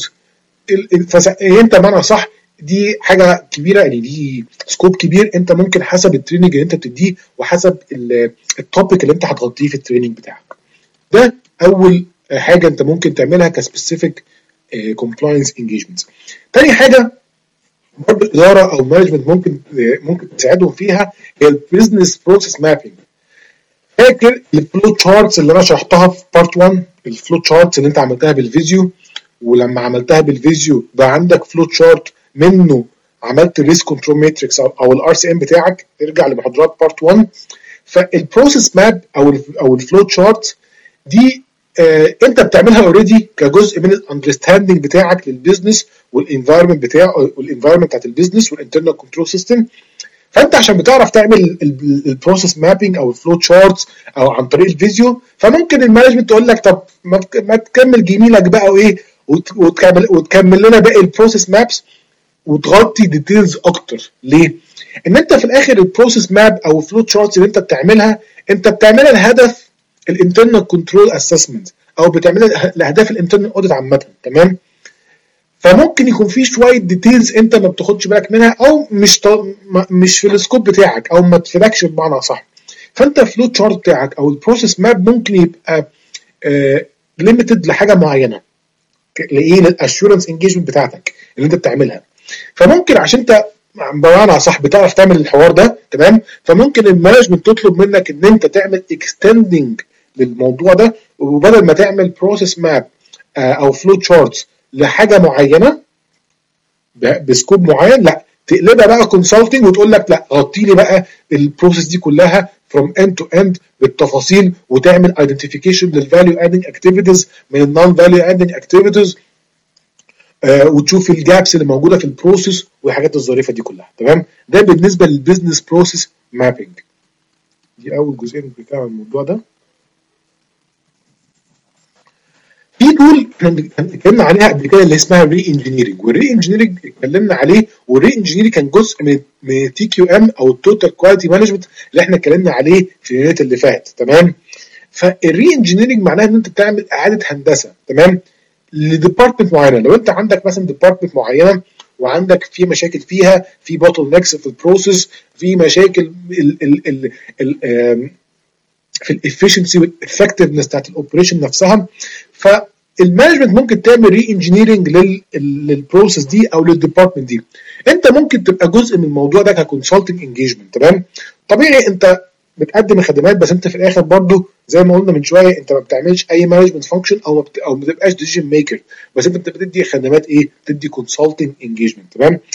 انت معنى صح دي حاجه كبيره، يعني دي سكوب كبير، انت ممكن حسب التريننج اللي انت بتديه وحسب التوبيك اللي انت هتغطيه في التريننج بتاعك. ده اول حاجه انت ممكن تعملها كسبيسيفيك كومبلاينس انجيجمنت. تاني حاجه برضه الاداره او مانجمنت ممكن ممكن تساعدهم فيها هي البيزنس بروسيس مابينج. فاكر الفلو تشارتس اللي انا شرحتها في بارت واحد، الفلو تشارتس اللي انت عملتها بالفيديو، ولما عملتها بالفيديو بقى عندك فلو تشارت منه عملت الريسك كنترول ماتريكس او الار سي ام بتاعك، ارجع لمحاضرات بارت واحد. فالبروسيس ماب او ال او الفلو تشارت دي آه انت بتعملها اوريدي كجزء من الاندرستاندنج بتاعك للبيزنس والانفايرمنت بتاعه والانفايرمنت بتاعت البيزنس والانترنال كنترول سيستم. فانت عشان بتعرف تعمل البروسيس مابينج او الفلو تشارتس او عن طريق الفيديو، فممكن المانجمنت تقول لك طب ما تكمل جميلك بقى وايه وتكمل وتكمل لنا باقي البروسيس مابس وتغطي ديتيلز اكتر. ليه؟ ان انت في الاخر البروسيس ماب او الفلو تشارتس اللي انت بتعملها انت بتعملها لهدف الانترنال كنترول اسسمنت او بتعملها لاهداف الانترنال اوديت عامه. تمام؟ فممكن يكون في شويه ديتيلز انت ما بتاخدش بالك منها او مش طو... مش في السكوب بتاعك او ما تفيدكش بمعنى صح. فانت الفلو تشارت بتاعك او البروسيس ماب ممكن يبقى ليميتد آه لحاجه معينه، لايه؟ للاشورنس انجيجمنت بتاعتك اللي انت بتعملها. فممكن عشان انت بمعنى صح بتعرف تعمل الحوار ده، تمام، فممكن المانجمنت تطلب منك ان انت تعمل اكستندنج للموضوع ده، وبدل ما تعمل بروسيس ماب آه او فلو تشارت لحاجه معينه بسكوب معين، لا تقلبها بقى كونسلتنج وتقول لك لا غطي لي بقى البروسيس دي كلها from end to end بالتفاصيل، وتعمل identification للفاليو ادنج اكتيفيتيز من النون فاليو ادنج اكتيفيتيز، وتشوف الجابس اللي موجوده في البروسيس والحاجات الظريفه دي كلها. تمام؟ ده بالنسبه للبيزنس بروسيس مابينج. دي اول جزئيه بتاع الموضوع ده. في دول اتكلمنا عليها قبل كده اللي اسمها ري انجينيرنج، والري انجينيرنج اتكلمنا عليه، والري انجينيرنج كان جزء من من تي كيو ام او التوتال كواليتي مانجمنت اللي احنا اتكلمنا عليه في اليونت اللي فات. تمام؟ فالري انجينيرنج معناها ان انت بتعمل اعاده هندسه، تمام، لديبارتمنت معينه. لو انت عندك مثلا ديبارتمنت معينه وعندك في مشاكل فيها، في بوتل نكس في البروسيس، في مشاكل ال ال ال ال في الافشنسي والافكتفنس بتاعت الاوبريشن نفسها، فالمانجمنت ممكن تعمل ري انجينيرنج للبروسيس دي او للديبارتمنت دي. انت ممكن تبقى جزء من الموضوع ده ككونسلتنج انجيجمنت. تمام؟ طبيعي انت بتقدم الخدمات، بس انت في الاخر برضو زي ما قلنا من شويه انت ما بتعملش اي مانجمنت فانكشن او ما بت... او ما بتبقاش ديسيجن ميكر، بس انت بتدي خدمات ايه؟ بتدي كونسلتنج انجيجمنت. تمام؟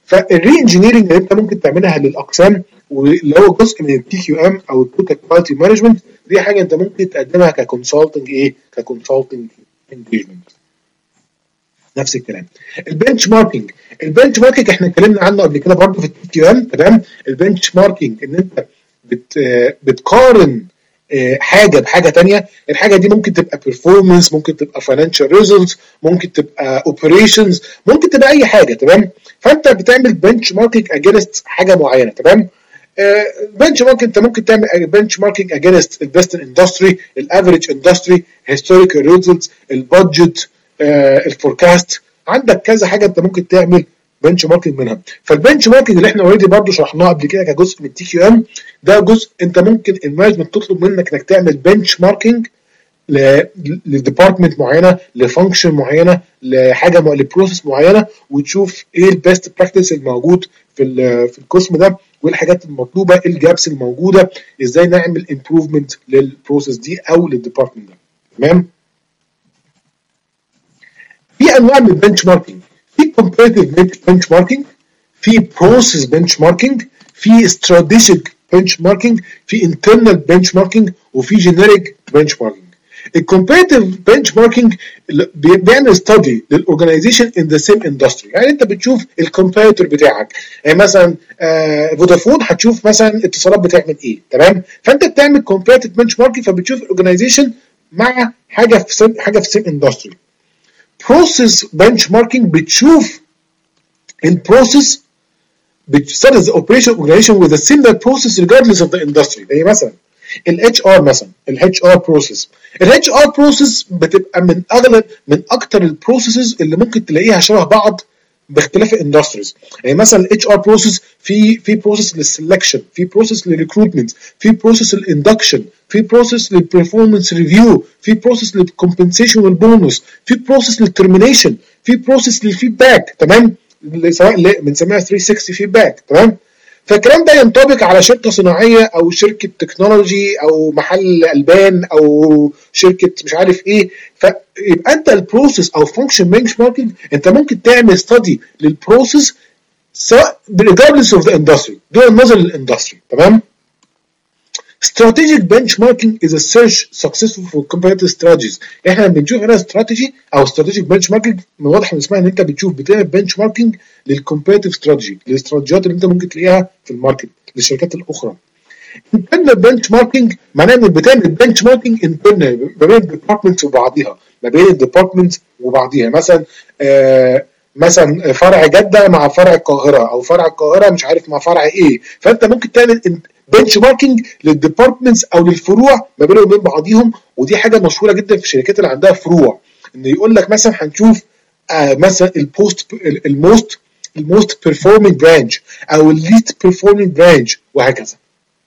فالري انجينيرنج اللي انت ممكن تعملها للاقسام واللي هو جزء من التي كيو ام او التوتال كواليتي مانجمنت، دي حاجه انت ممكن تقدمها ككونسلتنج ايه ككونسلتنج انجيجمنت. نفس الكلام. البنش ماركينج، البنش ماركينج احنا اتكلمنا عنه قبل كده برضه في التي كيو ام، تمام. البنش ماركينج ان انت بت بتقارن حاجه بحاجه تانية، الحاجه دي ممكن تبقى performance، ممكن تبقى financial results، ممكن تبقى operations، ممكن تبقى اي حاجه، تمام. فانت بتعمل بنش ماركينج اجينست حاجه معينه، تمام. بنش ماركينج انت ممكن تعمل بنش ماركينج اجينست البيست اندستري، الافريج اندستري، هيستوريكال ريزلتس، البادجت، الفوركاست، عندك كذا حاجه انت ممكن تعمل بنش ماركينج منها. فالبنش ماركينج اللي احنا اوريدي برضه شرحناه قبل كده كجزء من التي كيو ام، ده جزء انت ممكن المانجمنت تطلب منك انك تعمل بنش ماركينج لديبارتمنت معينه، لفانكشن معينه، لحاجه لبروسيس معينه، وتشوف ايه البيست براكتس الموجود في في القسم ده، وايه الحاجات المطلوبه، ايه الجابس الموجوده، ازاي نعمل امبروفمنت للبروسيس دي او للديبارتمنت ده، تمام. في انواع من البنش ماركينج، في comparative bench marking، في process benchmarking، في strategic benchmarking، في internal benchmarking، وفي generic benchmarking. الcomparative benchmarking بيعمل study للاورجنايزيشن in the same industry، يعني انت بتشوف الكومبيتيتور بتاعك، يعني مثلا فودافون هتشوف مثلا اتصالات بتعمل ايه، تمام. فانت بتعمل comparative benchmarking فبتشوف الاورجنايزيشن مع حاجه في سم حاجه في same industry. process benchmarking بتشوف البروسيس، بتستدي the operation organization with a similar process regardless of the industry. زي مثلا الاتش ار، مثلا الاتش ار بروسيس، الاتش ار بروسيس بتبقى من اغلب من اكتر البروسيسز اللي ممكن تلاقيها شبه بعض باختلاف الاندستريز. يعني مثلا الاتش ار بروسيس في في بروسيس للسلكشن، في بروسيس للريكروتمنت، في بروسيس للاندكشن، في بروسيس للبرفورمانس ريفيو، في بروسيس للكومبنسيشن والبونص، في بروسيس للترمينيشن، في بروسيس للفيدباك، تمام، سواء بنسميها ثلاثمية وستين فيدباك، تمام. فالكلام ده ينطبق على شركه صناعيه او شركه تكنولوجي او محل البان او شركه مش عارف ايه. فيبقى انت البروسيس او فانكشن بنش ماركينج انت ممكن تعمل ستادي للبروسيس سواء regardless of the industry، دون النظر للاندستري، تمام. Strategic benchmarking is a search successful for competitive strategies. احنا بنشوف هنا استراتيجي او strategic benchmarking، من واضح من اسمها ان انت بتشوف بتعمل benchmarking للcompetitive strategy، للاستراتيجيات اللي انت ممكن تلاقيها في الماركت للشركات الاخرى. internal benchmarking معناه انك بتعمل benchmarking internal ما بين الديبارتمنتس وبعضيها، ما بين الديبارتمنتس وبعضيها، مثلا آه مثلا فرع جده مع فرع القاهره، او فرع القاهره مش عارف مع فرع ايه. فانت ممكن تعمل بنش ماركينج للديبارتمنتس او للفروع ما بينهم وبين بعضيهم، ودي حاجه مشهوره جدا في الشركات اللي عندها فروع، ان يقول لك مثلا هنشوف آه مثلا البوست الموست الموست بيرفورمينج برانش او الليست بيرفورمينج برانش وهكذا.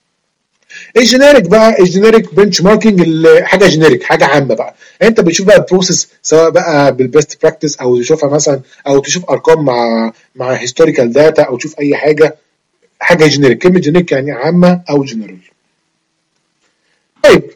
الجينيريك بقى، الجينيريك بنش ماركينج حاجه جينيريك، حاجه عامه بقى، يعني انت بتشوف بقى البروسيس سواء بقى بالبيست براكتس او تشوفها مثلا او تشوف ارقام مع مع هيستوريكال داتا او تشوف اي حاجه، حاجه جينيريك. كلمه جينيريك يعني عامه او جنرال. طيب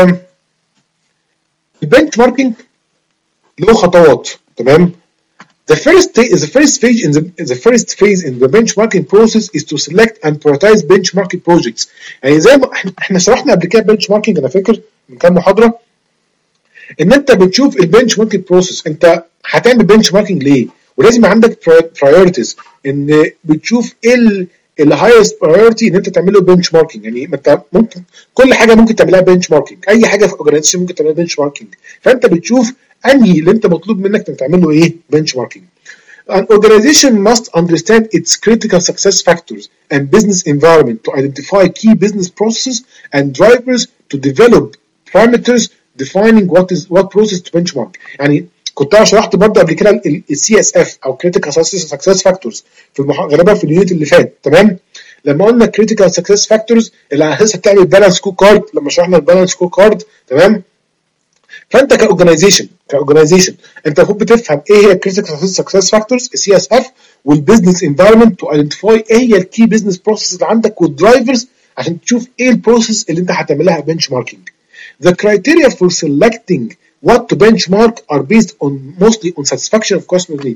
البنش ماركينج له خطوات، تمام. The first the first phase in the the first phase in the benchmarking process is to select and prioritize benchmarking projects. يعني زي ما احنا شرحنا قبل كده bench marking، انا فاكر من كام محاضره، ان انت بتشوف البنش ماركينج بروسيس، انت هتعمل بنش ماركينج ليه، ولازم عندك برايورتيز، ان بتشوف ايه الهايست برايورتي ان انت تعمل له بنش ماركينج. يعني انت ممكن كل حاجه ممكن تعملها بنش ماركينج، اي حاجه في اورجانيزيشن ممكن تعملها بنش ماركينج، فانت بتشوف انهي اللي انت مطلوب منك تعمل له ايه بنش ماركينج. An organization must understand its critical success factors and business environment to identify key business processes and drivers to develop parameters defining what is what process to benchmark. يعني كنت شرحت برضه قبل كده السي اس اف او critical success factors في المح... غالبا في اليونت اللي فات، تمام. لما قلنا critical success factors اللي على اساسها بتعمل بالانس سكور كارد، لما شرحنا البالانس سكور كارد، تمام. فانت كاورجنايزيشن كاورجنايزيشن انت المفروض بتفهم ايه هي critical success factors السي اس اف والبيزنس انفايرمنت، تو ايدنتيفاي ايه هي الكي بزنس بروسيس اللي عندك والدرايفرز عشان تشوف ايه البروسيس اللي انت هتعمل لها بنش ماركينج. The criteria for selecting what to benchmark are based on mostly on satisfaction of customer needs.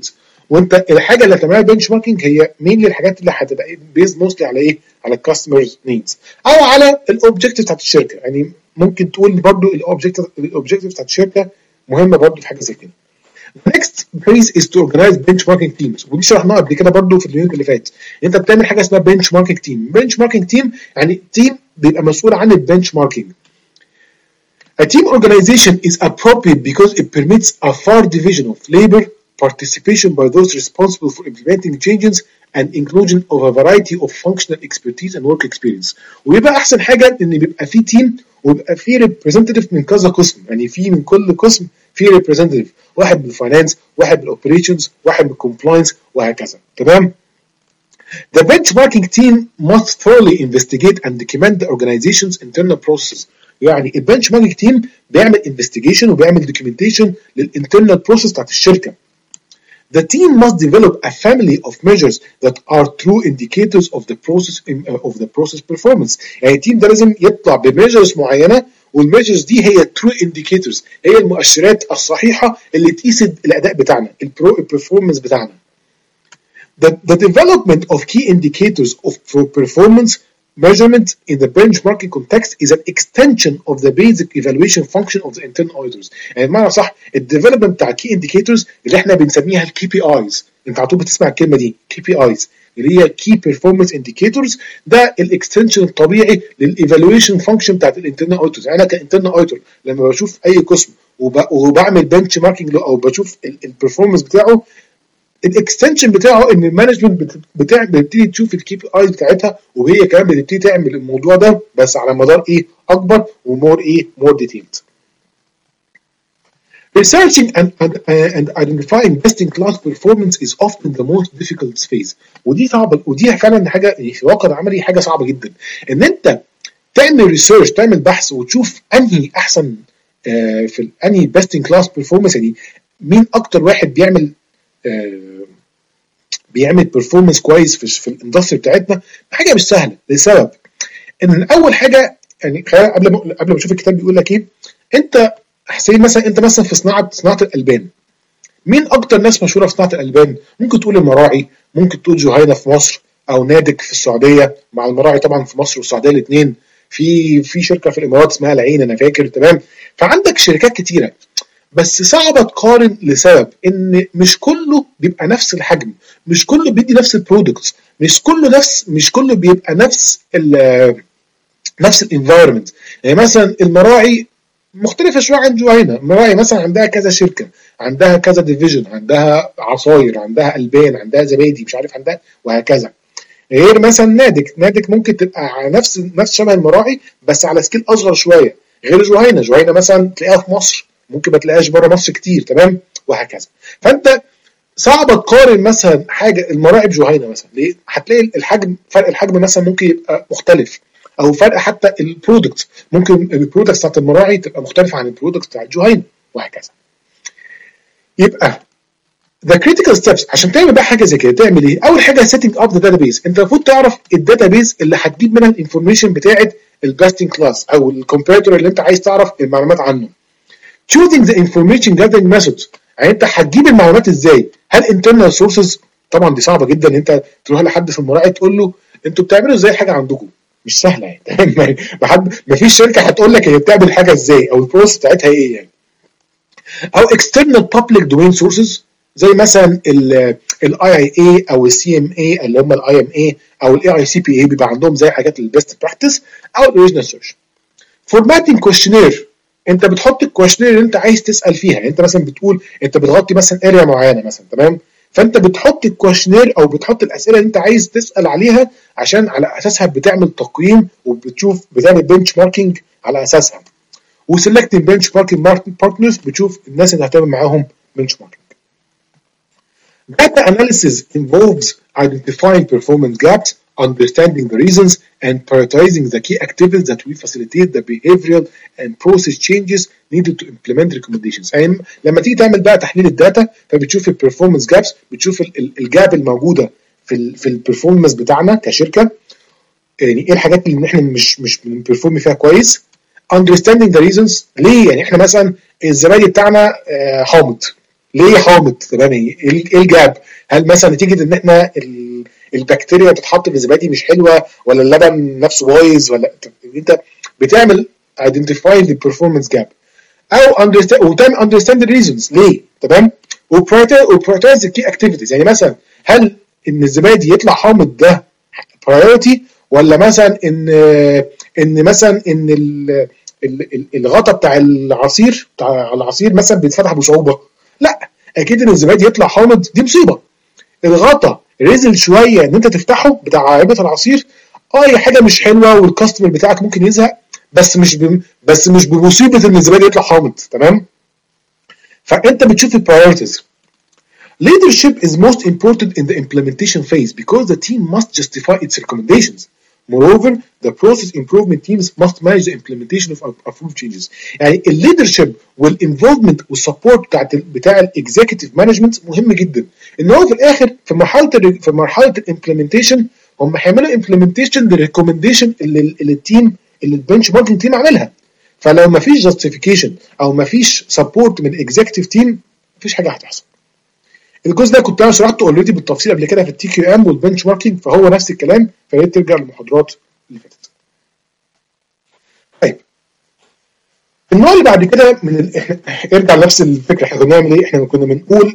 وانت الحاجه اللي هتعملها بنش ماركينج هي مين الحاجات اللي هتبقى بيز موستلي على ايه؟ على الكاستمرز نيدز او على الاوبجكتيف بتاعت الشركه. يعني ممكن تقول برضو الاوبجكتيف الاوبجكتيف بتاعت الشركه مهمه برضو في حاجه زي كده. next phase is to organize benchmarking teams، ودي شرحناها قبل كده برضو في اليونت اللي فات. انت بتعمل حاجه اسمها benchmarking team. benchmarking team يعني تيم بيبقى مسؤول عن البنش ماركينج. A team organization is appropriate because it permits a fair division of labor, participation by those responsible for implementing changes, and inclusion of a variety of functional expertise and work experience. ويبقى احسن حاجه ان بيبقى في تيم ويبقى في representative من كذا قسم، يعني في من كل قسم في representative، واحد بالفاينانس، واحد بالاوبريشنز، واحد بالكومبلاينس، وهكذا. تمام؟ The benchmarking team must thoroughly investigate and document the organization's internal processes. يعني البنش ماركينج تيم بيعمل انفستيجيشن وبيعمل دوكيومنتيشن للانترنال بروسيس بتاعت الشركه. The team must develop a family of measures that are true indicators of the process uh, of the process performance. يعني التيم ده لازم يطلع بميجرز معينه، والميجرز دي هي true indicators، هي المؤشرات الصحيحه اللي تقيس الاداء بتاعنا، البرفورمانس بتاعنا. The, the development of key indicators of performance measurement in the benchmarking context is an extension of the basic evaluation function of the internal auditors. يعني بمعنى صح الديفلوبمنت بتاع key indicators اللي احنا بنسميها الكي بي ايز، انت على طول بتسمع الكلمه دي كي بي ايز اللي هي key performance indicators، ده الاكستنشن الطبيعي للايفالويشن فانكشن بتاعت الانترنال اوديتورز. يعني انا كانترنال اوديتور لما بشوف اي قسم وبعمل بنش ماركينج او بشوف البرفورمانس بتاعه، الاكستنشن بتاعه ان المانجمنت بتاع بتبتدي تشوف الكي بي ايز بتاعتها، وهي كمان بتبتدي تعمل الموضوع ده بس على مدار ايه اكبر ومور ايه مور ديتيلد. Researching and, and, and identifying best-in-class performance is often the most difficult phase. ودي صعبه، ودي فعلا حاجه في الواقع العملي حاجه صعبه جدا، ان انت تعمل ريسيرش، تعمل بحث وتشوف انهي احسن آه في انهي best-in-class performance، يعني مين اكتر واحد بيعمل آه بيعمل performance كويس في, في الاندستري بتاعتنا. حاجه مش سهله لسبب ان اول حاجه يعني قبل ما قبل ما اشوف الكتاب بيقول لك ايه، انت حسين مثلا انت مثلا في صناعه صناعه الالبان، مين اكتر ناس مشهوره في صناعه الالبان؟ ممكن تقول المراعي، ممكن تقول جهينه في مصر، او نادك في السعوديه، مع المراعي طبعا في مصر والسعوديه الاثنين، في في شركه في الامارات اسمها العين انا فاكر. تمام؟ فعندك شركات كتيره، بس صعبه تقارن لسبب ان مش كله بيبقى نفس الحجم، مش كله بيدي نفس البرودكتس، مش كله نفس مش كله بيبقى نفس ال نفس الانفايرمنت. يعني مثلا المراعي مختلفه شويه عن جهينه. المراعي مثلا عندها كذا شركه، عندها كذا ديفيجن، عندها عصاير، عندها البان، عندها زبادي، مش عارف عندها، وهكذا. غير مثلا نادك، نادك ممكن تبقى على نفس نفس شبه المراعي بس على سكيل اصغر شويه. غير جهينه، جهينه مثلا تلاقيها في مصر، ممكن ما تلاقيهاش بره مصر كتير. تمام؟ وهكذا. فانت صعب تقارن مثلا حاجه المراعي بجهينه مثلا، ليه؟ هتلاقي الحجم، فرق الحجم مثلا ممكن يبقى مختلف، او فرق حتى البرودكت، ممكن البرودكت بتاعت المراعي تبقى مختلفه عن البرودكت بتاعت جهينه، وهكذا. يبقى the critical steps عشان تعمل بقى حاجه زي كده تعمل ايه؟ اول حاجه setting up the database. انت المفروض تعرف الداتابيز اللي هتجيب منها الانفورميشن بتاعت البيست ان كلاس او الكومبيتيتور اللي انت عايز تعرف المعلومات عنه. choosing the information gathering methods، يعني انت هتجيب المعلومات ازاي؟ هل internal sources؟ طبعا دي صعبه جدا ان انت تروح لحد في المراعي تقول له انتوا بتعملوا ازاي حاجه عندكم، مش سهله يعني. ما حد ما فيش شركه هتقول لك هي بتعمل حاجه ازاي او البروسيس بتاعتها ايه يعني. او external public domain sources زي مثلا الاي اي اي او السي ام اي اللي هم الاي ام اي او الاي اي سي بي اي، بيبقى عندهم زي حاجات البيست براكتس، او الاوريجينال سيرش. فورماتنج كويشنير، انت بتحط الكويشنير اللي انت عايز تسال فيها. يعني انت مثلا بتقول انت بتغطي مثلا اريا معينه مثلا، تمام؟ فانت بتحط الكويشنير او بتحط الاسئله اللي انت عايز تسال عليها عشان على اساسها بتعمل تقييم وبتشوف بتعمل بنش ماركينج على اساسها. وسلكتنج بنش ماركينج بارتنرز، بتشوف الناس اللي هتعمل معاهم بنش ماركينج. Data analysis involves identifying performance gaps, understanding the reasons, and prioritizing the key activities that will facilitate the behavioral and process changes needed to implement recommendations. يعني لما تيجي تعمل بقى تحليل الداتا فبتشوف البرفورمانس جابس، بتشوف الجاب الموجوده في ال في البرفورمانس بتاعنا كشركه، يعني ايه الحاجات اللي احنا مش مش بنبرفورم فيها كويس. understanding the reasons، ليه يعني احنا مثلا الزبادي بتاعنا حامض، ليه حامض؟ تمام، ايه الجاب؟ هل مثلا نتيجه ان احنا البكتيريا بتتحط في الزبادي مش حلوه، ولا اللبن نفسه بايظ، ولا انت بتعمل identify the performance gap او understand وتعمل understand the reasons ليه. تمام، وprioritize the key activities. يعني مثلا هل ان الزبادي يطلع حامض ده priority، ولا مثلا ان ان مثلا ان الغطا بتاع العصير بتاع العصير مثلا بيتفتح بصعوبه؟ لا، اكيد ان الزبادي يطلع حامض دي مصيبه. الغطا رزل شويه ان انت تفتحه بتاع علبه العصير، اه هي حاجه مش حلوه والكاستمر بتاعك ممكن يزهق، بس مش ب... بس مش بمصيبه ان الزبادي يطلع حامض. تمام، فانت بتشوف البرايورتيز. Leadership is most important in the implementation phase because the team must justify its recommendations. Moreover, the process improvement teams must manage the implementation of approved changes. يعني الليدرشيب والانفولفمنت والسبورت بتاع بتاع الاكزيكتيف مانجمنت مهم جدا. ان هو في الاخر في مرحله في مرحله الامبلمنتيشن هم هيعملوا امبلمنتيشن للريكومنديشن اللي, اللي التيم اللي البنش ماركينج تيم عاملها. فلو ما فيش جاستيفيكيشن او ما فيش سبورت من الاكزيكتيف تيم مفيش حاجه هتحصل. الجزء ده كنت انا شرحته اوريدي بالتفصيل قبل كده في التي كيو ام والبنش ماركينج، فهو نفس الكلام، فيا ريت ترجع للمحاضرات اللي فاتت. طيب النوع اللي بعد كده من ال... احنا ارجع لنفس الفكره، احنا كنا بنعمل ايه؟ احنا كنا بنقول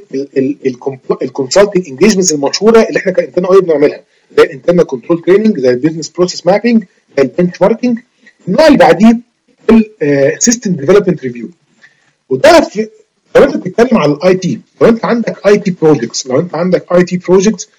الكونسلتنج انجيجمنتس المشهوره اللي احنا كنا قايلين بنعملها، زي الانترنال كنترول تريننج، زي البيزنس بروسيس مابينج، زي البنش ماركينج. النوع اللي بعديه السيستم ديفلوبمنت ريفيو، وده في لو انت بتتكلم على الاي تي، لو انت عندك اي تي بروجكتس، لو انت عندك اي تي بروجكت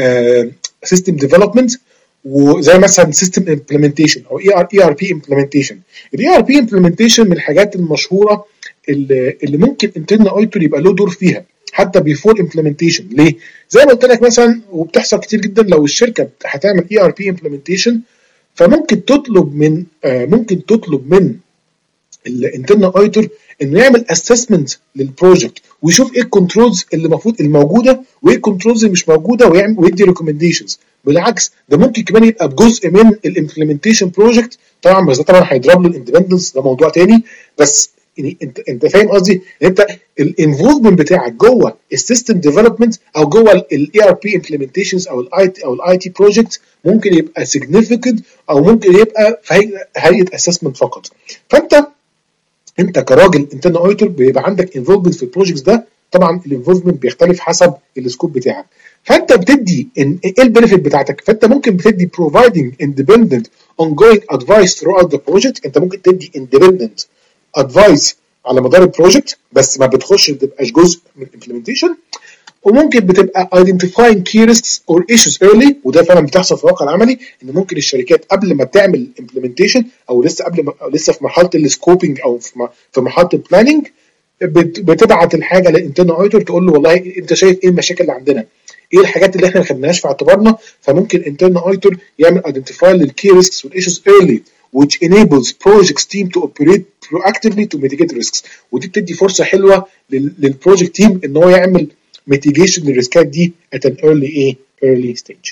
سيستم ديفلوبمنت، وزي مثلا سيستم امبلمنتيشن او اي ار اي ار بي امبلمنتيشن. الاي ار بي امبلمنتيشن من الحاجات المشهوره اللي, اللي ممكن انترنال اوديتور يبقى له دور فيها حتى بيفور امبلمنتيشن. ليه؟ زي ما قلت لك مثلا، وبتحصل كتير جدا لو الشركه هتعمل اي ار بي امبلمنتيشن، فممكن تطلب من ممكن تطلب من الانترنال اوديتور انه يعمل اسسمنت للبروجكت ويشوف ايه الكنترولز اللي المفروض الموجوده وايه الكنترولز اللي مش موجوده، ويعمل ويدي ريكومنديشنز. بالعكس ده ممكن كمان يبقى بجزء من الامبلمنتيشن بروجكت طبعا، بس ده طبعا هيضرب له الاندبندنس، ده موضوع تاني. بس يعني انت انت فاهم قصدي؟ انت الانفولفمنت بتاعك جوه السيستم ديفلوبمنت او جوه الاي ار بي امبلمنتيشنز او الاي او الاي تي بروجكت ممكن يبقى significant او ممكن يبقى في هيئه اسسمنت فقط. فانت انت كراجل انترنال اوديتور بيبقى عندك انفولفمنت في البروجكتس ده. طبعا الانفولفمنت بيختلف حسب السكوب بتاعك، فانت بتدي ايه البنفيت بتاعتك. فانت ممكن بتدي providing independent ongoing advice throughout the project. انت ممكن تدي independent advice على مدار البروجكت بس ما بتخش ما تبقاش جزء من الامبلمنتيشن. وممكن بتبقى identifying key risks or issues early، وده فعلا بتحصل في الواقع العملي، ان ممكن الشركات قبل ما تعمل implementation او لسه قبل ما أو لسه في مرحله السكوبينج او في مرحله البلاننج بتبعت الحاجه للانترنال اوديتور تقول له والله انت شايف ايه المشاكل اللي عندنا، ايه الحاجات اللي احنا ما خدناهاش في اعتبارنا. فممكن الانترنال اوديتور يعمل identify للكي risks والايشوز early which enables projects team to operate proactively to mitigate risks. ودي بتدي فرصه حلوه للبروجكت تيم ان هو يعمل mitigation للريسكات دي at an early ايه early stage.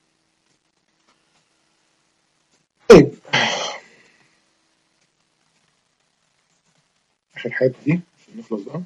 طيب اخر حاجه دي نخلص بقى.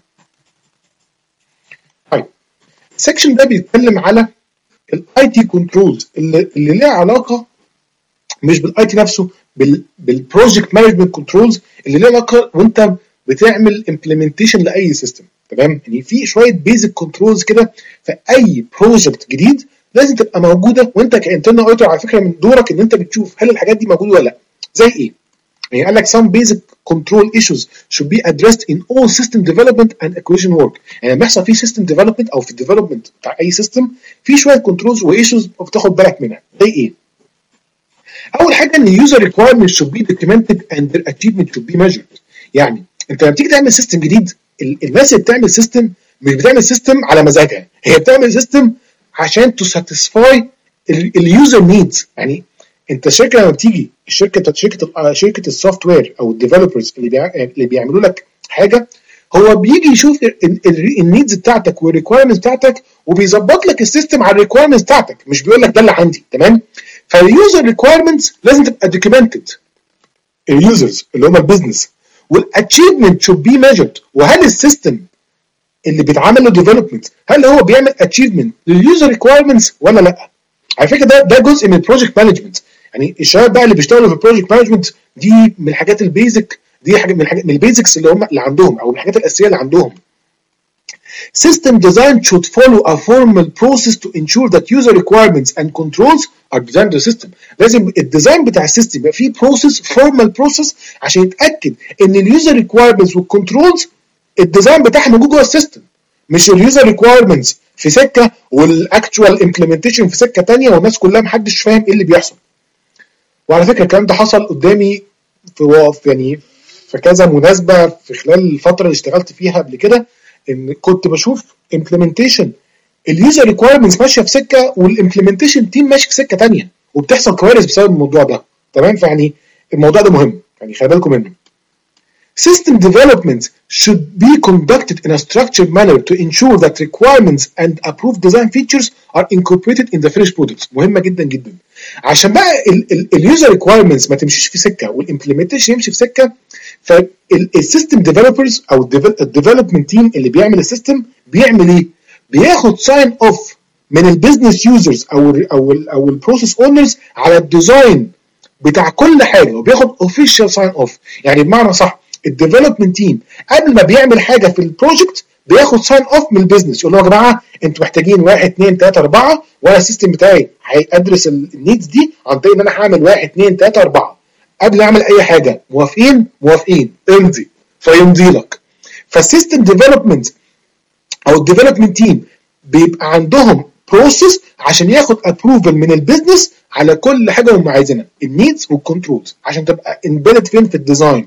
طيب السكشن ده بيتكلم على الاي تي كنترولز اللي, اللي ليها علاقه مش بالاي تي نفسه، بالبروجكت مانجمنت كنترولز اللي ليها علاقه وانت بتعمل امبلمنتيشن لاي سيستم. تمام، يعني في شويه بيزك كنترولز كده في اي بروجكت جديد لازم تبقى موجوده، وانت كانترنال اوديتور على فكره من دورك ان انت بتشوف هل الحاجات دي موجوده ولا لا. زي ايه؟ يعني قال لك some basic control issues should be addressed in all system development and acquisition work. يعني لما يحصل في system development او في الديفلوبمنت بتاع اي سيستم في شويه كنترولز وايشوز بتاخد بالك منها. زي ايه؟ اول حاجه ان user requirements should be documented and their achievement should be measured. يعني انت لما تيجي تعمل سيستم جديد، الناس اللي بتعمل سيستم مش بتعمل سيستم على مزاجها، هي بتعمل سيستم عشان تو ساتيسفاي اليوزر نيدز. يعني انت الشركه لما بتيجي الشركه شركه شركه السوفت وير او الديفلوبرز اللي بيع... اللي بيعملوا لك حاجه، هو بيجي يشوف النيدز بتاعتك والريكويرمنتس بتاعتك وبيظبط لك السيستم على الريكويرمنتس بتاعتك، مش بيقول لك ده اللي عندي. تمام، فاليوزر ريكويرمنتس لازم تبقى دوكيومنتد، اليوزرز اللي هم البيزنس، والاتشيفمنت should be measured. وهل السيستم اللي بيتعمل له ديفلوبمنت هل هو بيعمل اتشيفمنت لليوزر ريكوايرمنتس ولا لا. على فكره ده ده جزء من البروجكت مانجمنت. يعني الشباب بقى اللي بيشتغلوا في البروجكت مانجمنت دي من الحاجات البيزك، دي حاجه من الحاجات من البيزكس اللي هم اللي عندهم، او من الحاجات الاساسيه اللي عندهم. System design should follow a formal process to ensure that user requirements and controls are designed to the system. لازم الديزاين بتاع السيستم يبقى فيه بروسيس، فورمال بروسيس، عشان يتاكد ان اليوزر ريكوايرمنتس والكنترولز الديزاين بتاعها موجود جوه السيستم، مش اليوزر ريكوايرمنتس في سكه والاكتوال امبلمنتيشن في سكه ثانيه والناس كلها محدش فاهم ايه اللي بيحصل. وعلى فكره الكلام ده حصل قدامي في يعني في كذا مناسبه في خلال الفتره اللي اشتغلت فيها قبل كده، ان كنت بشوف امبلمنتيشن اليوزر ريكوايرمنتس ماشيه في سكه والامبلمنتيشن تيم ماشي في سكه ثانيه، وبتحصل كوارث بسبب الموضوع ده. تمام؟ فيعني الموضوع ده مهم، يعني خلي بالكم منه. System development should be conducted in a structured manner to ensure that requirements and approved design features are incorporated in the finished products. مهمة جدا جدا. عشان بقى اليوزر requirements ما تمشيش في سكة والimplementation يمشي في سكة، فالسيستم ديفلوبرز او الديفلوبمنت تيم اللي بيعمل السيستم بيعمل ايه؟ بياخد ساين اوف من البيزنس يوزرز او ال او ال او البروسيس اونرز على الديزاين بتاع كل حاجه، وبياخد اوفيشال ساين اوف. يعني بمعنى صح الديفلوبمنت تيم قبل ما بيعمل حاجه في البروجكت بياخد ساين اوف من البيزنس، يقول لهم يا جماعه انتوا محتاجين واحد اثنين ثلاثه اربعه، وانا السيستم بتاعي هيدرس النيدز دي عن طريق ان انا هعمل واحد اثنين ثلاثه اربعه. قبل اعمل اي حاجه موافقين؟ موافقين، امضي، فيمضي لك. فالسيستم ديفلوبمنت او الديفلوبمنت تيم بيبقى عندهم بروسيس عشان ياخد ابروفل من البيزنس على كل حاجه هم عايزينها، النيدز والكنترولز، عشان تبقى امبيدد فين؟ في الديزاين.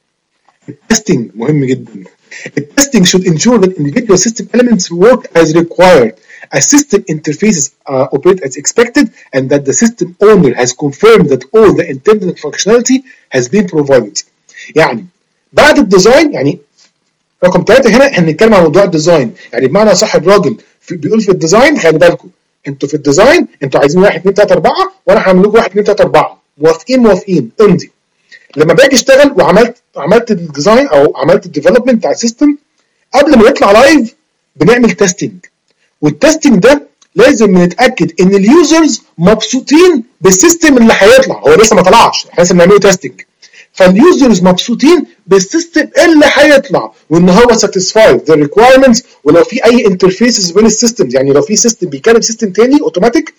التستنج مهم جدا. التستنج should ensure that individual system elements work as required, as system interfaces uh, operate as expected, and that the system owner has confirmed that all the intended functionality has been provided. يعني بعد الديزاين، يعني رقم ثلاثة هنا احنا بنتكلم عن موضوع الديزاين، يعني بمعنى صح الراجل في بيقول في الديزاين خلي بالكم انتوا في الديزاين انتوا عايزين واحد اثنين ثلاثة اربعة وانا هعمل لكم واحد اثنين ثلاثة اربعة، موافقين موافقين، امضي. لما باجي اشتغل وعملت عملت الديزاين او عملت الديفلوبمنت بتاع السيستم، قبل ما يطلع لايف بنعمل تيستنج، والتيستنج ده لازم نتاكد ان اليوزرز مبسوطين بالسيستم اللي هيطلع. هو لسه ما طلعش، احنا لسه بنعمله تيستنج، فاليوزرز مبسوطين بالسيستم اللي هيطلع وان هو ساتيسفايد ذا ريكوايرمنتس. ولو في اي انترفيسز بين السيستمز، يعني لو في سيستم بيكلم سيستم تاني اوتوماتيك،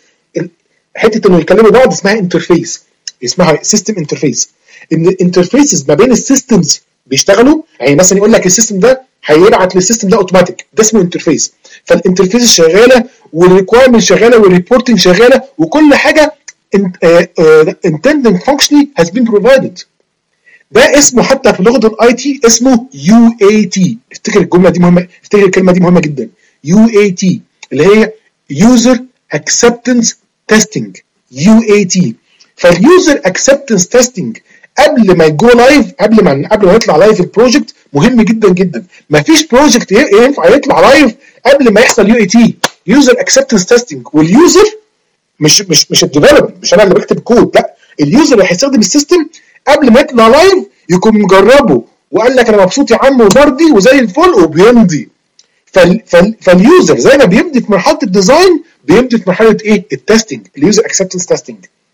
حته انه يكلموا بعض اسمها انترفيس، اسمها سيستم انترفيس. ان الانترفيسز ما بين السيستمز بيشتغلوا، يعني مثلا يقول لك السيستم ده هيبعت للسيستم ده اوتوماتيك، ده اسمه انترفيس. فالانترفيس شغاله والريكوايرمنت شغاله والريبورتنج شغاله وكل حاجه intended functionally has been provided. ده اسمه حتى في لغه الاي تي اسمه يو اي تي. افتكر الجمله دي مهمه، افتكر الكلمه دي مهمه جدا، يو اي تي اللي هي User Acceptance Testing، يو اي تي. فاليوزر اكسبتنس تيستنج قبل ما يجو لايف، قبل ما قبل ما يطلع لايف البروجكت مهم جدا جدا. مفيش بروجكت ينفع يطلع لايف قبل ما يحصل يو اي تي، يوزر اكسبتنس تيستنج. واليوزر مش مش مش الديفلوبر، مش انا اللي بكتب الكود، لا، اليوزر اللي هيستخدم السيستم قبل ما يطلع لايف يكون مجربه وقال لك انا مبسوط يا عم وبرضي وزي الفل وبيمضي. فال فال فاليوزر زي ما بيمضي في مرحله الديزاين بيمضي في مرحله ايه؟ التستنج، اليوزر اكسبتنس تيستنج.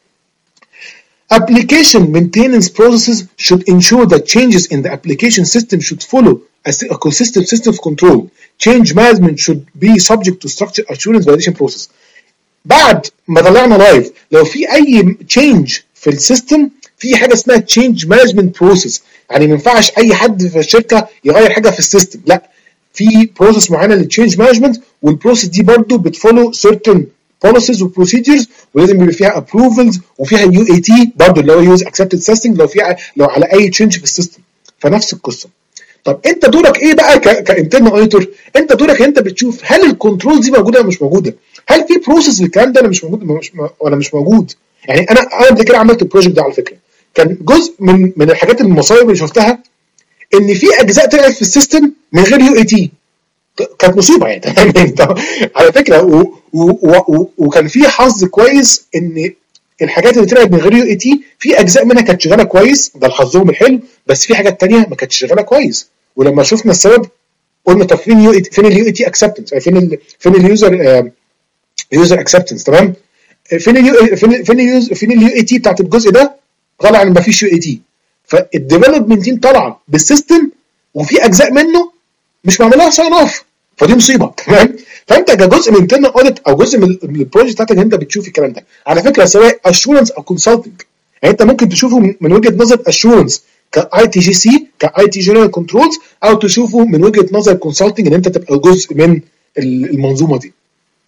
Application maintenance processes should ensure that changes in the application system should follow a consistent system of control. Change management should be subject to structure assurance validation process. بعد ما طلعنا لايف لو في اي change في السيستم في حاجه اسمها change management process. يعني ما ينفعش اي حد في الشركه يغير حاجه في السيستم، لا، في بروسيس معينه للتشينج مانجمنت، والبروسيس دي برضو بتفولو certain policies وبروسيدجرز، ولازم يبقى فيها approvals وفيها يو اي تي برضو اللي هو يوز اكسبتد تيستنج لو في لو على اي تشينج في السيستم. فنفس القصه. طب انت دورك ايه بقى كانترنال اوديتور؟ انت دورك انت بتشوف هل الكنترول دي موجوده ولا مش موجوده؟ هل في بروسيس للكلام ده انا مش موجود مش ولا مش موجود؟ يعني انا انا قبل كده عملت البروجكت ده على فكره، كان جزء من من الحاجات المصايب اللي شفتها ان في اجزاء طلعت في السيستم من غير يو اي تي، كانت مصيبه يعني على فكره. و و و وكان في حظ كويس ان الحاجات اللي طلعت من غير يو اي تي في اجزاء منها كانت شغاله كويس، ده حظهم الحلو، بس في حاجات تانية ما كانتش شغاله كويس. ولما شفنا السبب قلنا طب فين اليو فين اليو اي تي اكسبتنس، فين ال فين اليوزر يوزر اكسبتنس، تمام. فين اليو فين فين اليوز فين اليو اي تي بتاعت الجزء ده؟ طالع ان مفيش يو اي تي. فالديفلوبمنت تيم طالعه بالسيستم وفي اجزاء منه مش معمولها ساين اوف، فدي مصيبه، تمام. فانت كجزء من انترنال اوديت او جزء من البروجكت بتاعتك انت بتشوف الكلام ده. على فكره سواء اشورنس او كونسلتنج، يعني انت ممكن تشوفه من وجهه نظر اشورنس كاي تي جي سي كاي تي جنرال كنترولز، او تشوفه من وجهه نظر كونسلتنج ان انت تبقى جزء من المنظومه دي.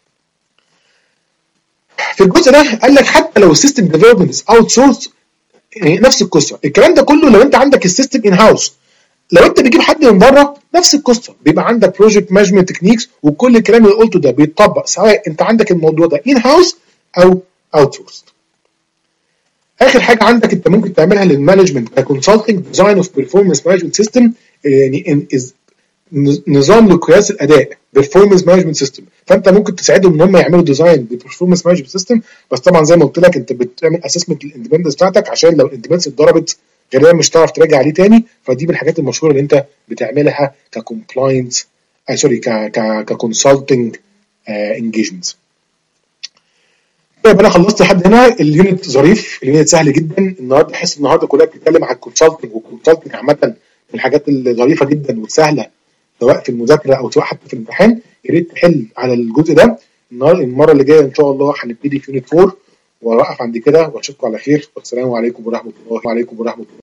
في الجزء ده قال لك حتى لو السيستم ديفلوبمنت از اوت سورس، يعني نفس القصه. الكلام ده كله لو انت عندك السيستم ان هاوس. لو انت بتجيب حد من بره نفس القصه، بيبقى عندك بروجكت مانجمنت تكنيكس وكل الكلام اللي قلته ده بيتطبق سواء انت عندك الموضوع ده ان هاوس او اوت سورس. اخر حاجه عندك انت ممكن تعملها للمانجمنت ككونسلتنج ديزاين اوف بيرفورمانس مانجمنت سيستم، يعني نظام لقياس الاداء performance management system. فانت ممكن تساعدهم ان هم يعملوا ديزاين للperformance management system، بس طبعا زي ما قلت لك انت بتعمل اسسمنت للاندبندنس بتاعتك، عشان لو الاندبندنس اتضربت غالبا مش هتعرف تراجع عليه تاني. فدي من الحاجات المشهوره اللي انت بتعملها ككومبلاينس آه سوري ك ك ككونسلتنج انجيجمنت. طيب انا خلصت لحد هنا. اليونت ظريف، اليونت سهل جدا. النهارده تحس النهارده كلها بتتكلم عن الكونسلتنج، والكونسلتنج عامه من الحاجات الظريفه جدا والسهله سواء في المذاكره او سواء حتى في الامتحان. يا ريت تحل على الجزء ده. النهارده المره اللي جايه ان شاء الله هنبتدي في يونت أربعة، واوقف عند كده واشوفكم على خير، والسلام عليكم ورحمه الله وعليكم ورحمه الله.